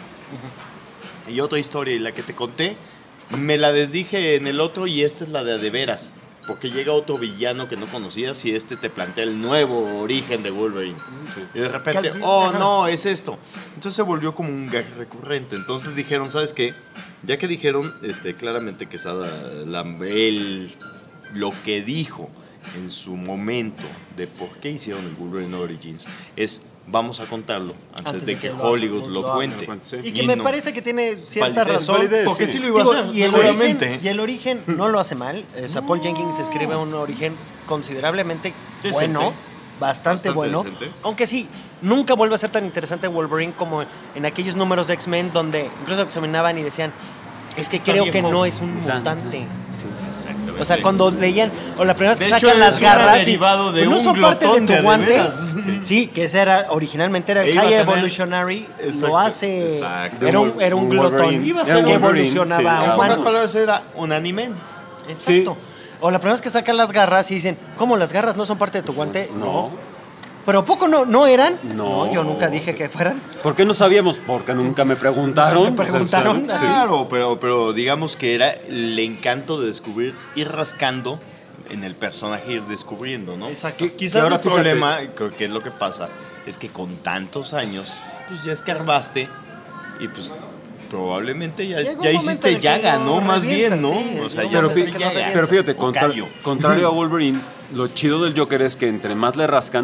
Y otra historia, y la que te conté, me la desdije en el otro y esta es la de veras. Porque llega otro villano que no conocías y te plantea el nuevo origen de Wolverine. Y de repente, Ajá. no, es esto. Entonces se volvió como un gag recurrente. Entonces dijeron, ¿sabes qué? Ya que dijeron claramente que Quesada, él lo que dijo en su momento de por qué hicieron el Wolverine Origins es vamos a contarlo antes de que Hollywood lo cuente. Y que me parece que tiene cierta validez, razón, porque sí lo iba a Digo, hacer, y el seguramente. origen, y el origen no lo hace mal. O sea, Paul Jenkins escribe un origen considerablemente Decente. bueno, bastante bueno, decente. aunque sí, nunca vuelve a ser tan interesante Wolverine como en aquellos números de X-Men donde incluso examinaban y decían, es que Está creo bien que no joven. es un mutante. Exactamente. O sea, cuando leían, o la primera vez que De hecho, sacan las es garras un derivado de pues no un son parte de glotón tu de guante. veras. Sí, que ese era originalmente era el Iba a High tener- Evolutionary, Exacto, lo hace exacto. era un glotón Wolverine. Iba a que ser Wolverine, evolucionaba sí, a En pocas humano. palabras era un anime. Exacto. O la primera vez que sacan las garras y dicen, ¿cómo las garras no son parte de tu guante? No. ¿Pero a poco no eran? No. Yo nunca dije que fueran. ¿Por qué no sabíamos? Porque nunca me preguntaron. Me preguntaron. Sí. Claro, pero digamos que era el encanto de descubrir, ir rascando en el personaje, ir descubriendo, ¿no? Exacto. Quizás ahora el fíjate. problema, creo que es lo que pasa, es que con tantos años, pues ya escarbaste y pues probablemente Llega un ya momento en hiciste el que llaga, lo ¿no? Más revientas, bien, ¿no? sí, O sea, llega ya un Pero, momento en hiciste que lo llaga. pero fíjate, O callo. contrario a Wolverine, lo chido del Joker es que entre más le rascan,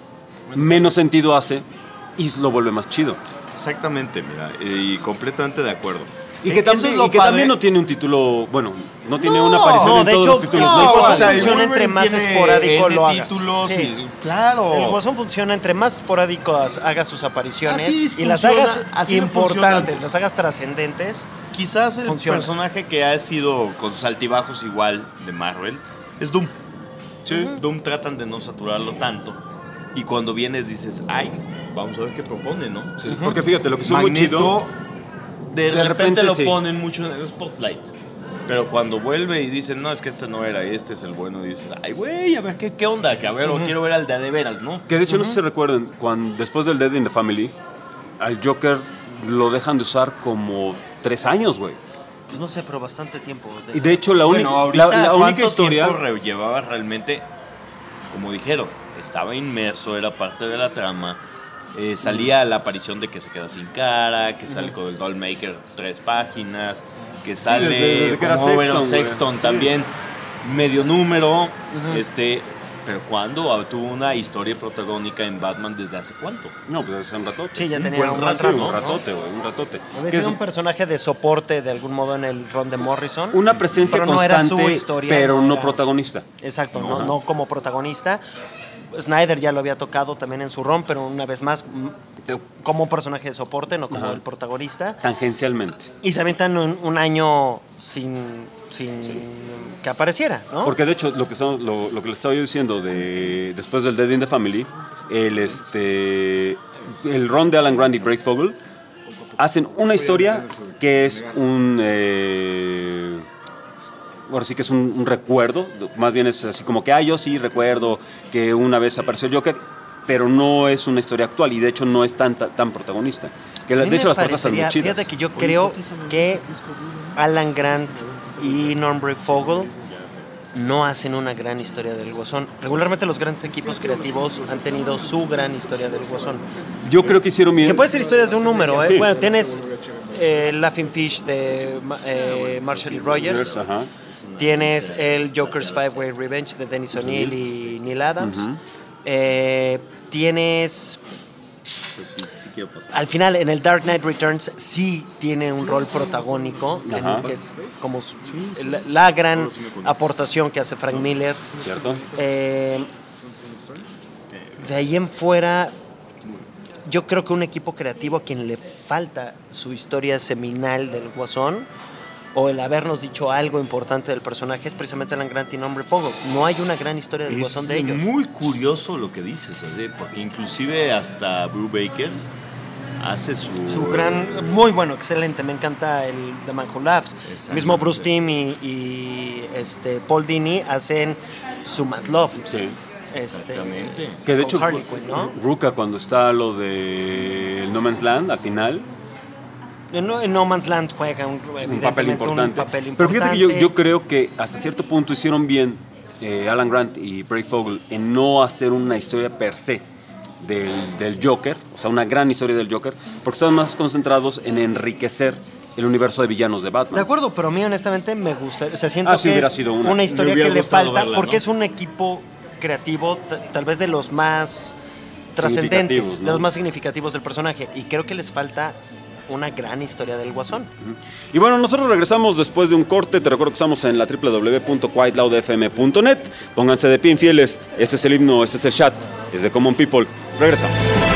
menos sentido hace y lo vuelve más chido. Exactamente, mira, y completamente de acuerdo. Y que, Eso es lo padre. también no tiene un título, bueno, no tiene una aparición no, en de todos hecho, los títulos. no, más o importantes, sea, güey. funciona entre más tiene esporádico N lo hagas. títulos Sí. y, claro. El Guasón funciona entre más esporádicos hagas sus apariciones Así y las funciona, hagas así importantes, funciona. las hagas trascendentes. Quizás el Funciona. personaje que ha sido con sus altibajos igual de Marvel es Doom. Sí. Doom tratan de no saturarlo tanto. Y cuando vienes dices, ay, vamos a ver qué propone, ¿no? Sí, porque fíjate, lo que es muy Magneto, chido. de de repente repente lo sí. ponen mucho en el spotlight. Pero cuando vuelve y dicen, no, es que este no era, este es el bueno, y dices, ay, güey, a ver qué onda, que a ver, o quiero ver al de veras, ¿no? Que de hecho, no sé si recuerden, cuando, después del Dead in the Family, al Joker lo dejan de usar como 3 años, güey. Pues no sé, pero bastante tiempo. Y de hecho, la, Bueno, ahorita, la única ¿cuánto historia. tiempo llevaba realmente? Como dijeron, estaba inmerso, era parte de la trama. Salía la aparición de que se queda sin cara, que sale con el Dollmaker 3 páginas, que sale desde que era como Overon Sexton, güey. Sexton Sí. también, medio número, pero ¿cuándo tuvo una historia protagónica en Batman desde hace cuánto? No, pues hace un ratote. Sí, ya un tenía buen un rato, rato, un ¿no? ratote, güey, un ratote. Había Que sido es un personaje de soporte de algún modo en el ron de Morrison. una presencia pero no era constante, su historia, pero no no era- protagonista. Exacto, Ajá. no como protagonista. Snyder ya lo había tocado también en su ron, pero una vez más como un personaje de soporte, no como Ajá. el protagonista. Tangencialmente. Y se aventan un año sin que apareciera, ¿no? Porque de hecho, lo que les estaba yo diciendo después del Dead in the Family, el ron de Alan Grant y Greg Fogel hacen una historia que es ahora sí que es un recuerdo, más bien es así como que, yo sí recuerdo que una vez apareció el Joker, pero no es una historia actual y de hecho no es tan protagonista. Que A mí de me hecho las portadas están muy parecería- chidas. Fíjate que yo creo que Alan Grant y Norman Fogel no hacen una gran historia del Guasón. Regularmente los grandes equipos creativos han tenido su gran historia del Guasón. Yo creo que hicieron bien. Que puede ser historias de un número, ¿eh? Sí. Bueno, tienes Laughing Fish de Marshall y Rogers. Ajá. Tienes el Joker's Five-Way Revenge de Dennis O'Neill y Neil Adams. Ujú. Tienes... Pues sí quiero pasar. Al final, en el Dark Knight Returns sí tiene un rol protagónico, Ajá. que es como la gran aportación que hace Frank Miller. ¿Cierto? De ahí en fuera, yo creo que un equipo creativo a quien le falta su historia seminal del Guasón o el habernos dicho algo importante del personaje es precisamente Alan Grant y Norman Fogel. No hay una gran historia del Guasón de ellos. Es muy curioso lo que dices, porque inclusive hasta Brubaker hace su Muy bueno, excelente, me encanta el The Man Who Laughs. Exactamente. Mismo Bruce Timm y Paul Dini hacen su Mad Love. Sí. Exactamente. Que de con hecho, Harley Quinn, ¿no? Ruka cuando está lo de No Man's Land al final, En No Man's Land juega un evidentemente papel importante. un papel Pero fíjate que importante. yo creo que hasta cierto punto hicieron bien Alan Grant y Greg Fogel en no hacer una historia per se del Joker, o sea, una gran historia del Joker, porque estaban más concentrados en enriquecer el universo de villanos de Batman. De acuerdo, pero a mí honestamente me gusta, o sea, siento sí que hubiera es sido una historia Me que hubiera le gustado falta verla, porque ¿no? es un equipo creativo tal vez de los más trascendentes, Significativos, ¿no? de los más significativos del personaje, y creo que les falta una gran historia del Guasón. Y bueno, nosotros regresamos después de un corte. Te recuerdo que estamos en la www.quietloudfm.net. Pónganse de pie, infieles. Este es el himno, este es el chat. Es de Common People. Regresamos.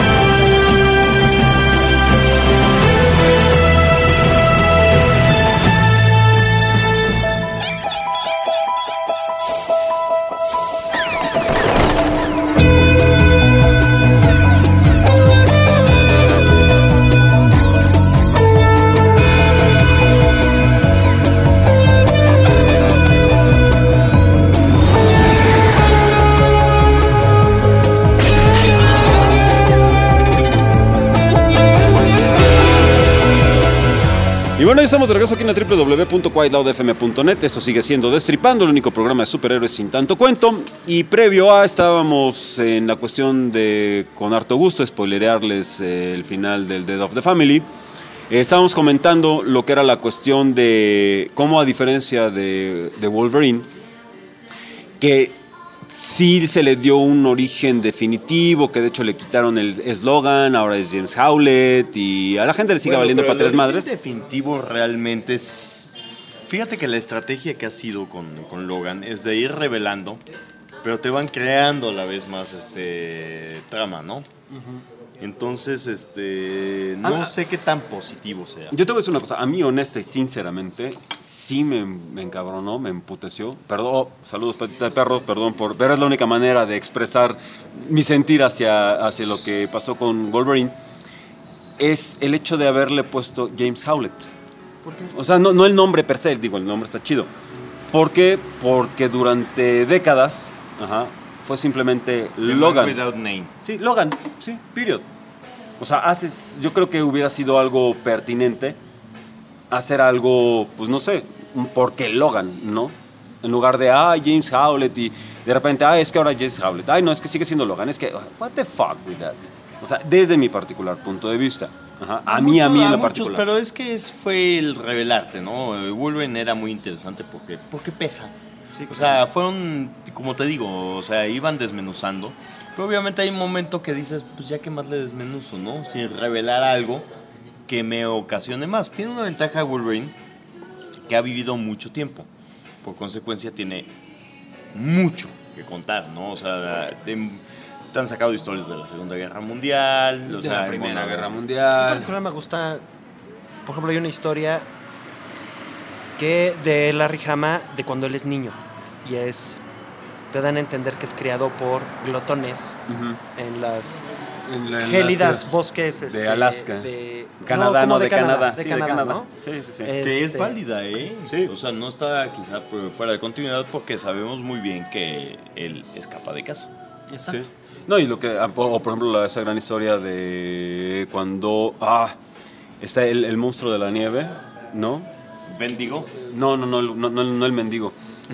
Y bueno, ya estamos de regreso aquí en la www.quietloudfm.net. Esto sigue siendo Destripando, el único programa de superhéroes sin tanto cuento. Y previo a, estábamos en la cuestión de, con harto gusto, spoilerearles el final del Death of the Family. Estábamos comentando lo que era la cuestión de cómo, a diferencia de Wolverine, que sí se le dio un origen definitivo, que de hecho le quitaron el eslogan, ahora es James Howlett, y a la gente le sigue valiendo para tres madres. El definitivo realmente es... Fíjate que la estrategia que ha sido con Logan es de ir revelando, pero te van creando a la vez más trama, ¿no? Entonces, no sé qué tan positivo sea. Yo te voy a decir una cosa, a mí honesta y sinceramente, sí me encabronó, me emputeció. Perdón, saludos de perros, perdón, pero es la única manera de expresar mi sentir hacia lo que pasó con Wolverine. Es el hecho de haberle puesto James Howlett. ¿Por qué? O sea, no el nombre per se, digo, el nombre está chido. ¿Por qué? Porque durante décadas, fue simplemente Logan. Without name. Sí, Logan, sí, period. O sea, yo creo que hubiera sido algo pertinente hacer algo, pues no sé, un porque Logan, ¿no? En lugar de, James Howlett, y de repente, es que ahora James Howlett, no, es que sigue siendo Logan, es que, what the fuck with that. O sea, desde mi particular punto de vista. A mí en lo particular. Pero es que fue el revelarte, ¿no? Wolverine era muy interesante porque pesa. Sí, O sea, fueron, como te digo, o sea, iban desmenuzando. Pero obviamente hay un momento que dices, pues ya que más le desmenuzo, ¿no? Sin revelar algo que me ocasione más. Tiene una ventaja Wolverine, que ha vivido mucho tiempo. Por consecuencia tiene mucho que contar, ¿no? O sea, te han sacado historias de la Segunda Guerra Mundial, De la Primera Guerra En Mundial. particular me gusta, por ejemplo, hay una historia de Larry Hama de cuando él es niño, y te dan a entender que es criado por glotones en las gélidas bosques de Alaska, de Canadá, ¿no? de Canadá, Canadá, de Canadá, ¿no? Sí. Que es válida, ¿eh? Sí. O sea, no está quizá fuera de continuidad porque sabemos muy bien que él escapa de casa. Exacto. Sí. No, y lo que, o por ejemplo, esa gran historia de cuando está el monstruo de la nieve, ¿no? ¿Bendigo? No el mendigo.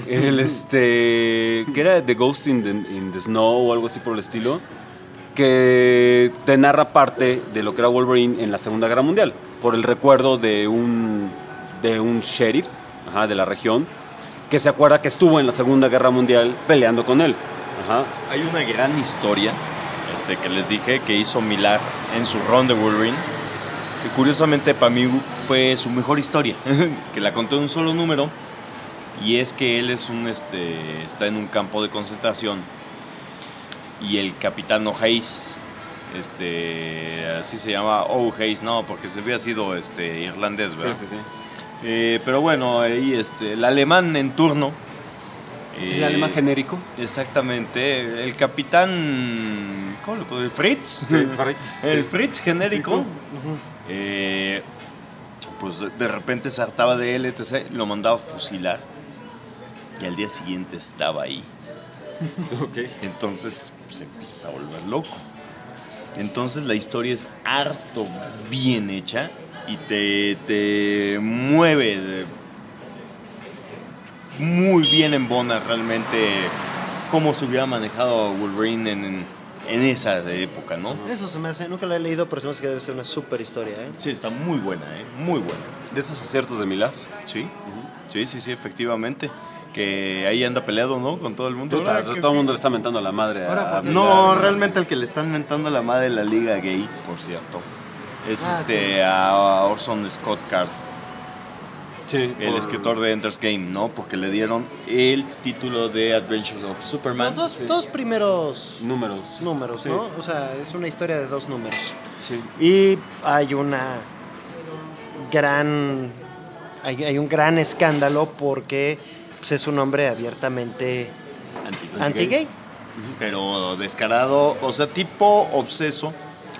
Que era The Ghost in the Snow o algo así por el estilo, que te narra parte de lo que era Wolverine en la Segunda Guerra Mundial, por el recuerdo de un sheriff de la región que se acuerda que estuvo en la Segunda Guerra Mundial peleando con él. Hay una gran historia que les dije que hizo Millar en su run de Wolverine, que curiosamente para mí fue su mejor historia, que la contó en un solo número, y es que él es está en un campo de concentración y el capitán O'Hayes, así se llama, O'Hayes, no, porque se había sido irlandés, ¿verdad? Sí. Pero bueno, ahí el alemán en turno. ¿El alemán genérico? Exactamente, el capitán, ¿cómo le puedo decir? Fritz. Sí, Fritz. El Fritz genérico. Pues de repente se hartaba de él, etc. Lo mandaba a fusilar. Y al día siguiente estaba ahí. Okay. Entonces se empieza a volver loco. Entonces la historia es harto bien hecha y te mueve muy bien en bona realmente cómo se hubiera manejado Wolverine en esa época, ¿no? Eso se me hace, nunca la he leído, pero se me hace que debe ser una super historia, ¿eh? Sí, está muy buena, muy buena. De esos aciertos de Millar. Sí, sí, efectivamente. Que ahí anda peleado, ¿no? Con todo el mundo. Puta, todo el mundo le está mentando la madre Ahora, a No, Millar. realmente el que le están mentando la madre de la liga gay, por cierto, es Sí. a Orson Scott Card, Sí, el escritor de Ender's Game, ¿no? Porque le dieron el título de Adventures of Superman. Los dos primeros números. números, Sí. ¿no? O sea, es una historia de 2 números. Sí. Y hay una gran... Hay un gran escándalo porque pues, es un hombre abiertamente anti-gay. Pero descarado, o sea, tipo obseso.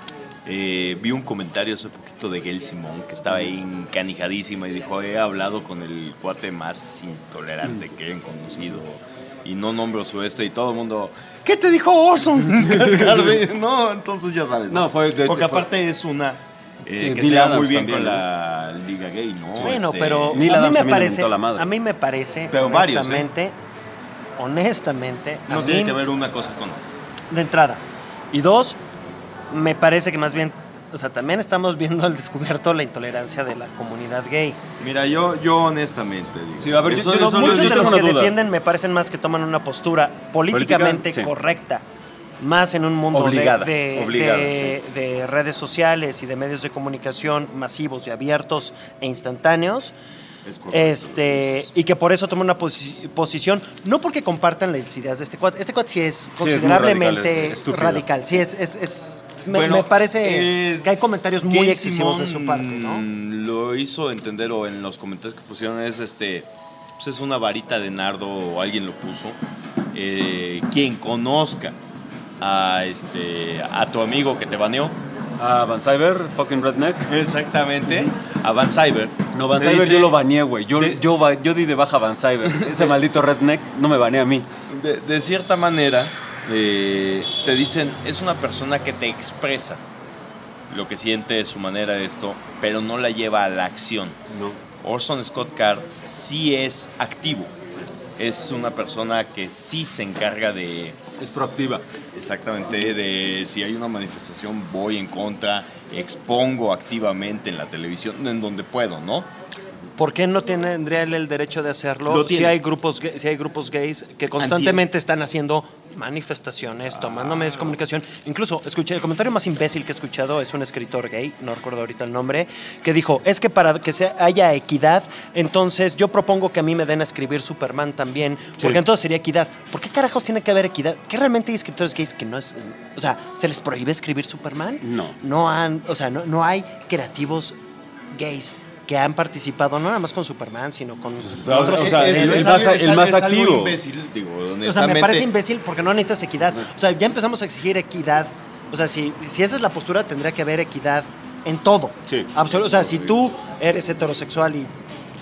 Vi un comentario hace poquito de Gail Simón que estaba ahí encanijadísima y dijo: he hablado con el cuate más intolerante que he conocido y no nombro su y todo el mundo, ¿qué te dijo Orson? No, entonces ya sabes, No, fue de porque hecho, aparte es una que Neil se da Adams muy bien también, con ¿no? la liga gay, ¿no? Bueno, pero Neil a mí Adams me también le parece, mentó la madre. a mí me parece, Pero varios, honestamente, a no mí, tiene que ver una cosa con otra. de entrada. Y 2, me parece que más bien, o sea, también estamos viendo al descubierto la intolerancia de la comunidad gay. Mira, yo honestamente digo, Sí, a ver, yo no- eso Muchos yo de tengo los una que duda. defienden me parecen más que toman una postura políticamente Sí. correcta, más en un mundo Obligada, de redes sociales y de medios de comunicación masivos y abiertos e instantáneos. es correcto. Y que por eso toma una posición, no porque compartan las ideas de este cuate. Este cuate sí es muy considerablemente radical, es estúpido. radical. Sí, Bueno, me parece que hay comentarios muy Gail excesivos de su Simón parte, ¿no? Lo hizo entender, o en los comentarios que pusieron, pues es una varita de nardo, o alguien lo puso. Quien conozca a tu amigo que te baneó. Ah, Van Cyber, fucking redneck. Exactamente. A Van Cyber. No, Van Te Cyber dice- yo lo baneé, güey. Yo de- di de baja a Van Cyber. Ese maldito redneck no me banea a mí. De cierta manera, te dicen, es una persona que te expresa lo que siente de su manera esto, pero no la lleva a la acción. No. Orson Scott Card sí es activo. Es una persona que sí se encarga de, Es proactiva. exactamente, de si hay una manifestación voy en contra, expongo activamente en la televisión, en donde puedo, ¿no? ¿Por qué no tendría él el derecho de hacerlo Lo tiene. si hay grupos gays que constantemente están haciendo manifestaciones, tomando medios de comunicación? Incluso escuché el comentario más imbécil que he escuchado es un escritor gay, no recuerdo ahorita el nombre, que dijo, es que para que haya equidad, entonces yo propongo que a mí me den a escribir Superman también, porque entonces sería equidad. ¿Por qué carajos tiene que haber equidad? ¿Qué realmente hay escritores gays que no es, o sea, se les prohíbe escribir Superman? No hay creativos gays que han participado no nada más con Superman, sino con otros. o sea, el más activo. Imbécil, digo, O sea, me honestamente. parece imbécil porque no necesitas equidad. O sea, ya empezamos a exigir equidad. O sea, si esa es la postura, tendría que haber equidad en todo. Sí. O sea, si tú eres heterosexual y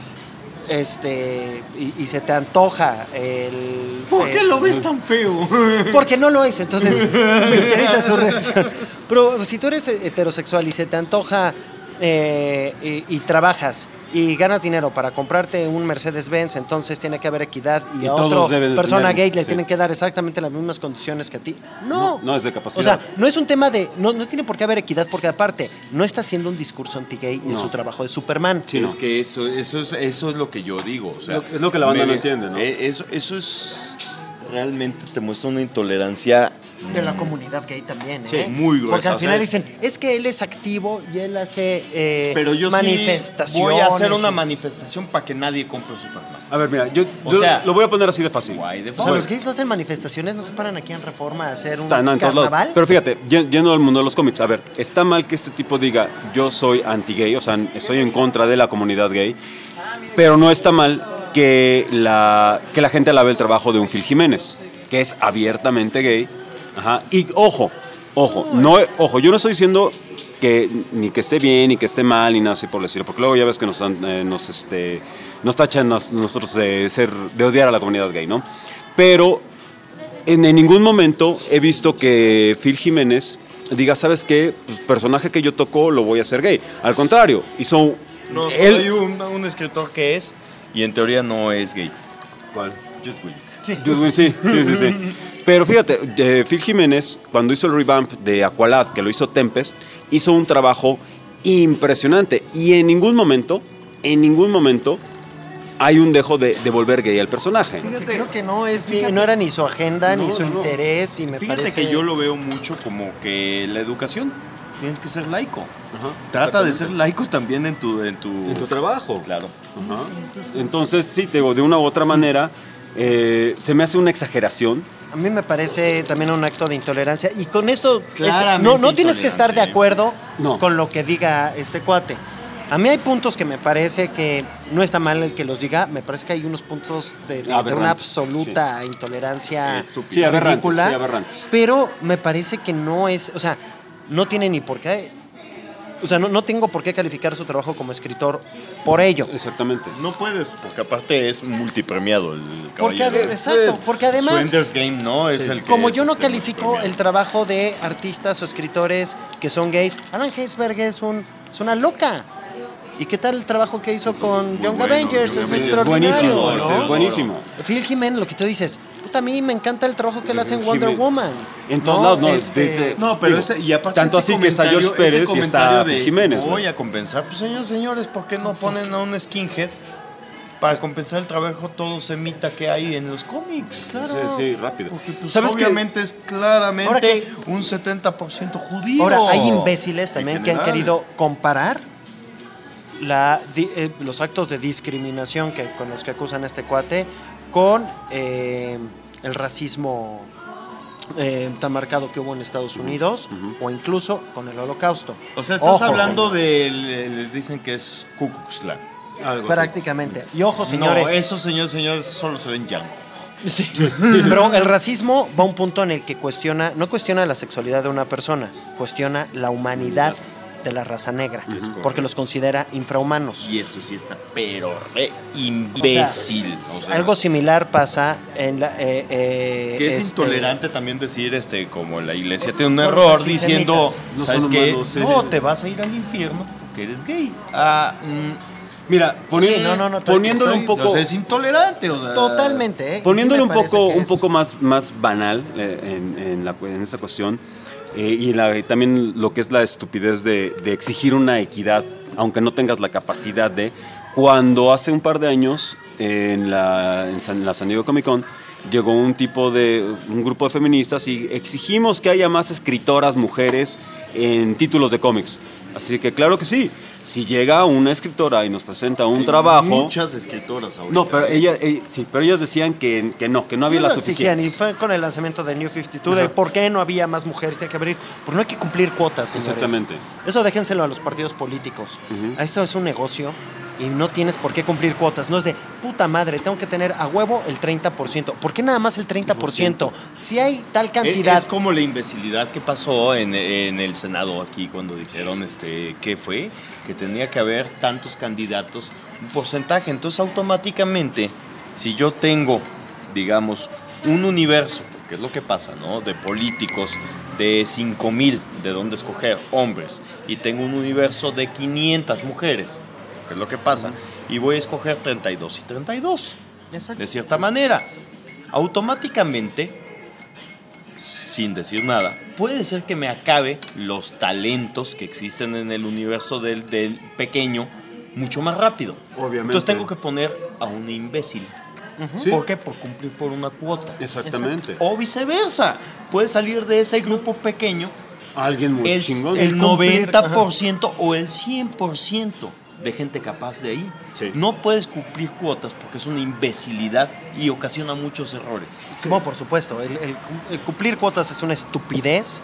se te antoja el... ¿Por qué lo ves tan feo? Porque no lo es, entonces me interesa su reacción. Pero si tú eres heterosexual y se te antoja y trabajas y ganas dinero para comprarte un Mercedes-Benz, entonces tiene que haber equidad y a todos otra deben de persona tener, gay le sí. tienen que dar exactamente las mismas condiciones que a ti. No es de capacidad. o sea, no es un tema de... No tiene por qué haber equidad porque aparte no está haciendo un discurso anti-gay en No. su trabajo de Superman. Sí, Es que eso es lo que yo digo. O sea, Es lo que la banda no entiende, ¿no? Eso es. Realmente te muestra una intolerancia. De la comunidad gay también, Sí, muy gruesa, Porque al o final sea, dicen, es que él es activo y él hace Pero yo manifestaciones. sí voy a hacer una manifestación para que nadie compre Superman. A ver, mira, yo O sea, lo voy a poner así de fácil. Guay, de O sea, fácil. los gays no hacen manifestaciones, no se paran aquí en Reforma a hacer un No, en todos lados. carnaval. Pero fíjate, yendo al mundo de los cómics, a ver, está mal que este tipo diga yo soy anti-gay, o sea, estoy en contra de la comunidad gay, pero no está mal que la gente alabe el trabajo de un Phil Jiménez, que es abiertamente gay. Ajá. Y ojo, yo no estoy diciendo que ni que esté bien ni que esté mal ni nada así por decirlo, porque luego ya ves que nos tachan nosotros de odiar a la comunidad gay, ¿no? Pero en ningún momento he visto que Phil Jiménez diga, ¿sabes qué? Pues, personaje que yo toco lo voy a hacer gay. Al contrario, hizo No, hay un escritor que es, y en teoría no es gay. ¿Cuál? Jude Williams. Joss Whedon, sí. Pero fíjate, Phil Jiménez, cuando hizo el revamp de Aqualad, que lo hizo Tempest, hizo un trabajo impresionante. Y en ningún momento hay un dejo de volver gay al personaje. Fíjate, creo que no era ni su agenda, ni su interés, y me Fíjate parece... que yo lo veo mucho como que la educación, tienes que ser laico. Ajá, Trata de ser laico también en tu trabajo. Claro. Ajá. Entonces, sí, te digo, de una u otra manera, se me hace una exageración. A mí me parece también un acto de intolerancia. Y con esto, Claramente no tienes que estar de acuerdo No. con lo que diga este cuate. A mí hay puntos que me parece que no está mal el que los diga. Me parece que hay unos puntos de una Aberrantes, absoluta intolerancia Sí, aberrantes, ridícula. sí, aberrantes. Pero me parece que no es... O sea, no tiene ni por qué... O sea, no tengo por qué calificar su trabajo como escritor por ello. Exactamente. No puedes, porque aparte es multipremiado el Porque, caballero. exacto, porque además... Su Ender's Game, ¿no? Es el que Como es, yo no este, califico el multipremiado. trabajo de artistas o escritores que son gays, Alan Heinsberg es una loca. ¿Y qué tal el trabajo que hizo con Muy Young bueno, Avengers? Young Es Avengers. extraordinario, Buenísimo, ¿no? es buenísimo. Phil Jiménez, lo que tú dices, puta, a mí me encanta el trabajo que él hace en Wonder Jiménez. Woman. En todos lados, no, No, pero digo, y aparte tanto ese así que está comentario- Josh Pérez ese y está comentario de, Jiménez. Voy güey. a compensar. Pues señores, ¿por qué no ponen a un skinhead para compensar el trabajo todo semita que hay en los cómics? Claro. Sí, rápido. Porque pues, ¿Sabes qué? obviamente es claramente Ahora que- un 70% judío. Ahora, hay imbéciles también En que han general. querido comparar los actos de discriminación con los que acusan a este cuate con el racismo tan marcado que hubo en Estados Unidos, Ujú. o incluso con el Holocausto. O sea, estás Ojo, hablando señores. les dicen que es Ku Klux Klan. Algo así. Prácticamente. Y ojo, señores. No, esos señores solo se ven Django. Sí. Pero el racismo va a un punto en el que no cuestiona la sexualidad de una persona, cuestiona la humanidad de la raza negra, Ujú. porque los considera infrahumanos. Y eso sí está, pero imbécil. O sea, Algo similar pasa en la... que es este, intolerante también decir, como la iglesia tiene un Con los error antisemitas. diciendo, No ¿sabes son qué? humanos, No, te vas a ir al infierno porque eres gay. Mira, Sí, no, poniéndolo un poco... O sea, es intolerante, o sea. Totalmente, ¿eh? Poniéndolo Sí me parece que un es- poco más banal en esa cuestión, y también lo que es la estupidez de exigir una equidad, aunque no tengas la capacidad de... Cuando hace un par de años, en la San Diego Comic Con, llegó un grupo de feministas y exigimos que haya más escritoras mujeres en títulos de cómics. Así que claro que sí, si llega una escritora y nos presenta un Hay trabajo... muchas escritoras ahorita. No, pero ellas decían que no había No la lo exigían, y suficiente. fue con el lanzamiento de New 52 de Ajá. por qué no había más mujeres, tiene que abrir, porque no hay que cumplir cuotas, señores. Exactamente. Eso déjenselo a los partidos políticos. Ujú. Esto es un negocio y no tienes por qué cumplir cuotas. No es de puta madre, tengo que tener a huevo el 30%. ¿Por qué nada más el 30%? Si hay tal cantidad. Es como la imbecilidad que pasó en el Senado aquí cuando dijeron ¿qué fue? Que tenía que haber tantos candidatos, un porcentaje. Entonces automáticamente, si yo tengo, digamos, un universo, que es lo que pasa, ¿no? De políticos de 5,000 de dónde escoger, hombres, y tengo un universo de 500 mujeres, que es lo que pasa, y voy a escoger 32 y 32, Exacto. de cierta manera. Automáticamente, sin decir nada, puede ser que me acabe los talentos que existen en el universo del pequeño mucho más rápido. Obviamente. Entonces tengo que poner a un imbécil. Ujú. Sí. ¿Por qué? Por cumplir por una cuota. Exactamente. O viceversa. Puede salir de ese grupo pequeño Alguien muy chingón. el cumplir, 90% o el 100% de gente capaz de ahí. Sí. No puedes cumplir cuotas porque es una imbecilidad y ocasiona muchos errores. No, por supuesto. El cumplir cuotas es una estupidez.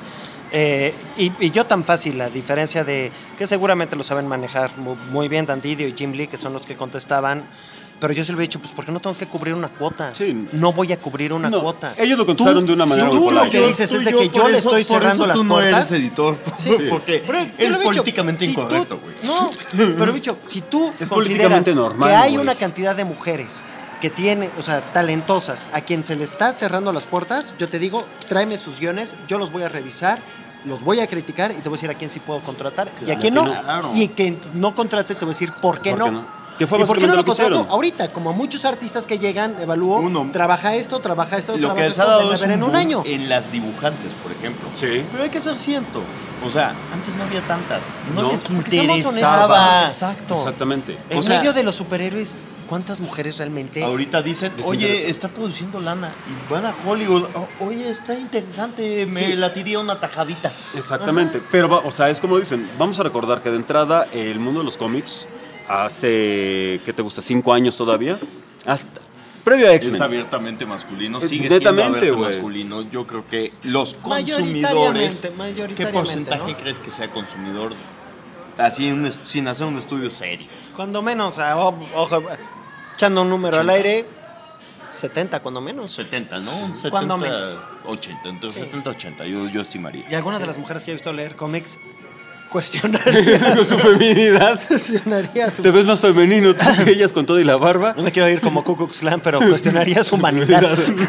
Y yo tan fácil, a diferencia de que seguramente lo saben manejar muy bien Dan Didio y Jim Lee, que son los que contestaban. Pero yo se lo he dicho, pues ¿por qué no tengo que cubrir una cuota? Sí. No voy a cubrir una No, cuota. ellos lo contestaron de una manera tú muy lo polite. que dices es de que yo le estoy cerrando las tú no puertas. eres editor. Sí. Porque Pero yo eres lo he dicho, políticamente si tú- incorrecto, güey. No, pero bicho, si tú Es consideras políticamente normal, que hay güey. una cantidad de mujeres que tienen, o sea, talentosas, a quien se le está cerrando las puertas, yo te digo, tráeme sus guiones, yo los voy a revisar, los voy a criticar y te voy a decir a quién sí puedo contratar y a quién no. Claro. Y que no contrate te voy a decir por qué ¿Por no. qué no? Que fue ¿Y por qué básicamente no lo lo que contrato hicieron. ahorita? Como a muchos artistas que llegan, evalúo, Uno. trabaja esto, trabaja esto, Lo trabaja que esto, se ha dado debe es haber en un boom año. en las dibujantes, por ejemplo. Sí. Pero hay que ser cierto. O sea, antes no había tantas. No, No, les Porque seamos interesaba. honestos, exacto. Exactamente. En O sea, medio de los superhéroes, ¿cuántas mujeres realmente? Ahorita dicen, Les oye, interesa. está produciendo lana. Y van a Hollywood. Oye, está interesante. Me Sí. la tiré una tajadita. Exactamente, pero o sea, es como dicen, vamos a recordar que de entrada el mundo de los cómics hace, ¿qué te gusta? 5 años todavía, hasta previo a Es X-Men. abiertamente masculino. Es Sigue netamente, siendo abierto güey. masculino. Yo creo que los Mayoritariamente, consumidores. ¿Qué mayoritariamente, porcentaje ¿no? crees que sea consumidor? Así sin hacer un estudio serio. Cuando menos, ojo, echando un número al aire, 70 cuando menos. 70, ¿no? Un 70, Cuando menos. 80, entre Sí. 70 y 80, yo estimaría. Y algunas de las mujeres que he visto leer cómics cuestionaría Con su feminidad. cuestionaría su... Te ves más femenino tú que ellas con todo y la barba. No me quiero ir como Ku Klux Klan, pero cuestionaría su humanidad.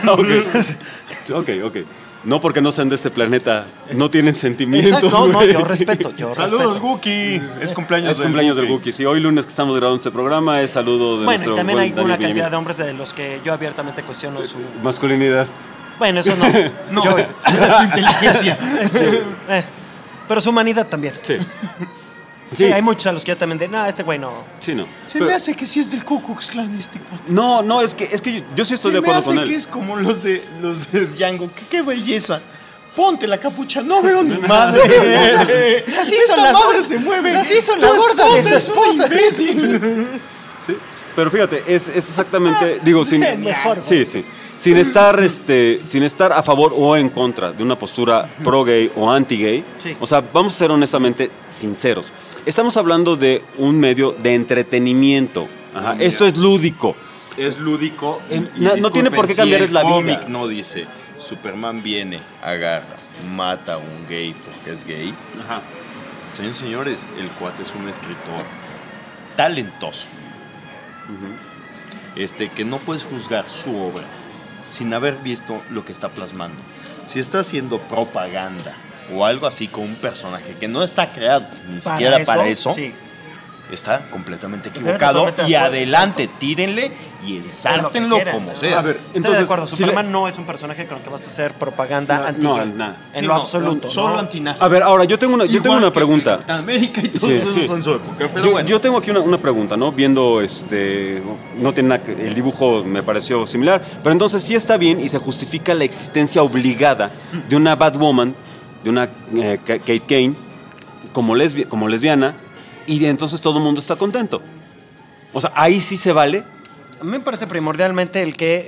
Ok. No porque no sean de este planeta, no tienen sentimientos. Exacto, no, güey. yo respeto, Saludos, respeto. Wookie. Es cumpleaños, Es cumpleaños del Wookiee. Sí, hoy lunes que estamos grabando este programa es saludo de Bueno, y nuestro también hay buen una Daniel cantidad Villamil. de hombres de los que yo abiertamente cuestiono su... Masculinidad. Bueno, eso no. No, Yo- su inteligencia. pero su humanidad también. Sí. Sí, hay muchos a los que yo también de, no, este güey no. Sí, no. Se Pero- me hace que sí es del Ku Klux Klan este cuate. No, es que yo sí estoy de acuerdo Se me con hace que él. es como los de Django. ¡Qué belleza! Ponte la capucha, no veo ni madre. Así Esta son la madre gorda, se mueve. así son la Tu gorda de tu es una esposa. imbécil. Sí. Pero fíjate, es exactamente, digo, sin Mejor, sí, sin estar a favor o en contra de una postura pro gay o anti gay. Sí. O sea, vamos a ser honestamente sinceros. Estamos hablando de un medio de entretenimiento. Ajá, Mira. esto es lúdico. Es lúdico. No tiene por qué cambiar el la vida. cómic no dice Superman viene, agarra, mata a un gay porque es gay. Ajá. Señores, el cuate es un escritor talentoso. Que no puedes juzgar su obra sin haber visto lo que está plasmando. Si está haciendo propaganda o algo así con un personaje que no está creado ni siquiera para eso, sí. está completamente Estoy equivocado. totalmente de Y acuerdo, adelante, tírenle y ensártenlo quieran, como ¿no? sea. A ver, Estoy de entonces, acuerdo, si Superman le- no es un personaje con el que vas a hacer propaganda No, anti no, nada. en Sí, lo no, absoluto. Solo ¿no? antinazi. A ver, ahora yo tengo una Igual que pregunta. Capitán América y todos Sí, esos sí. en su época. Pero Yo, bueno. yo tengo aquí una pregunta, ¿no? Viendo no tiene nada el dibujo me pareció similar, pero entonces sí está bien y se justifica la existencia obligada de una Batwoman, de una Kate Kane como lesbiana y entonces todo el mundo está contento. O sea, ahí sí se vale. A mí me parece primordialmente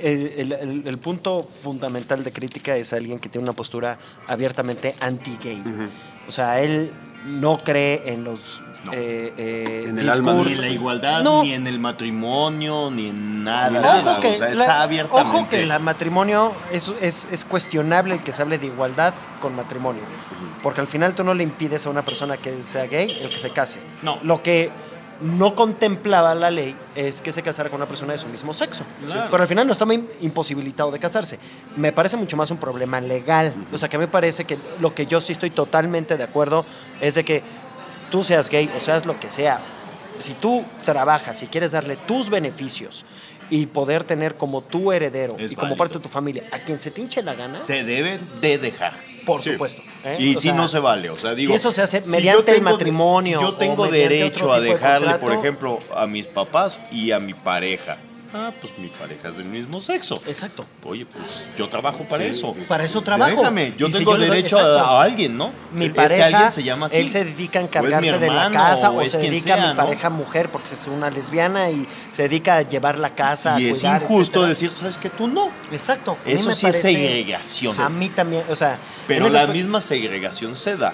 el punto fundamental de crítica es alguien que tiene una postura abiertamente anti-gay. O sea, él no cree en los No. En el alma, Ni discursos. en la igualdad, No. ni en el matrimonio, ni en nada. Ojo de eso. que O sea, está abiertamente. Ojo que el matrimonio es cuestionable el que se hable de igualdad con matrimonio. Porque al final tú no le impides a una persona que sea gay el que se case. No. Lo que no contemplaba la ley es que se casara con una persona de su mismo sexo. Claro. Pero al final no estaba imposibilitado de casarse. Me parece mucho más un problema legal. O sea, que me parece que lo que yo sí estoy totalmente de acuerdo es de que tú seas gay o seas lo que sea, si tú trabajas y quieres darle tus beneficios y poder tener como tu heredero Es y como válido. parte de tu familia a quien se te hinche la gana, Te deben de dejar. por Sí. supuesto. ¿eh? Y O si sea, no se vale, o sea, digo, si eso se hace si mediante yo el tengo matrimonio si yo o tengo mediante derecho otro a tipo de dejarle, por contrato. ejemplo, a mis papás y a mi pareja. Pues mi pareja es del mismo sexo. Exacto. Oye, pues yo trabajo para Sí. eso. Para eso trabajo. Déjame, yo Y si tengo le doy- derecho exacto. a alguien, ¿no? Mi Es pareja, que alguien se llama así. él se dedica a O encargarse es mi de la hermano, casa o o es se quien dedica a sea, mi ¿no? pareja mujer porque es una lesbiana y se dedica a llevar la casa, Y a es cuidar, injusto etcétera. decir, ¿sabes qué? Tú no. Exacto. A mí Eso me sí es parece- segregación. A mí también, o sea, Pero en ese la aspecto- misma segregación se da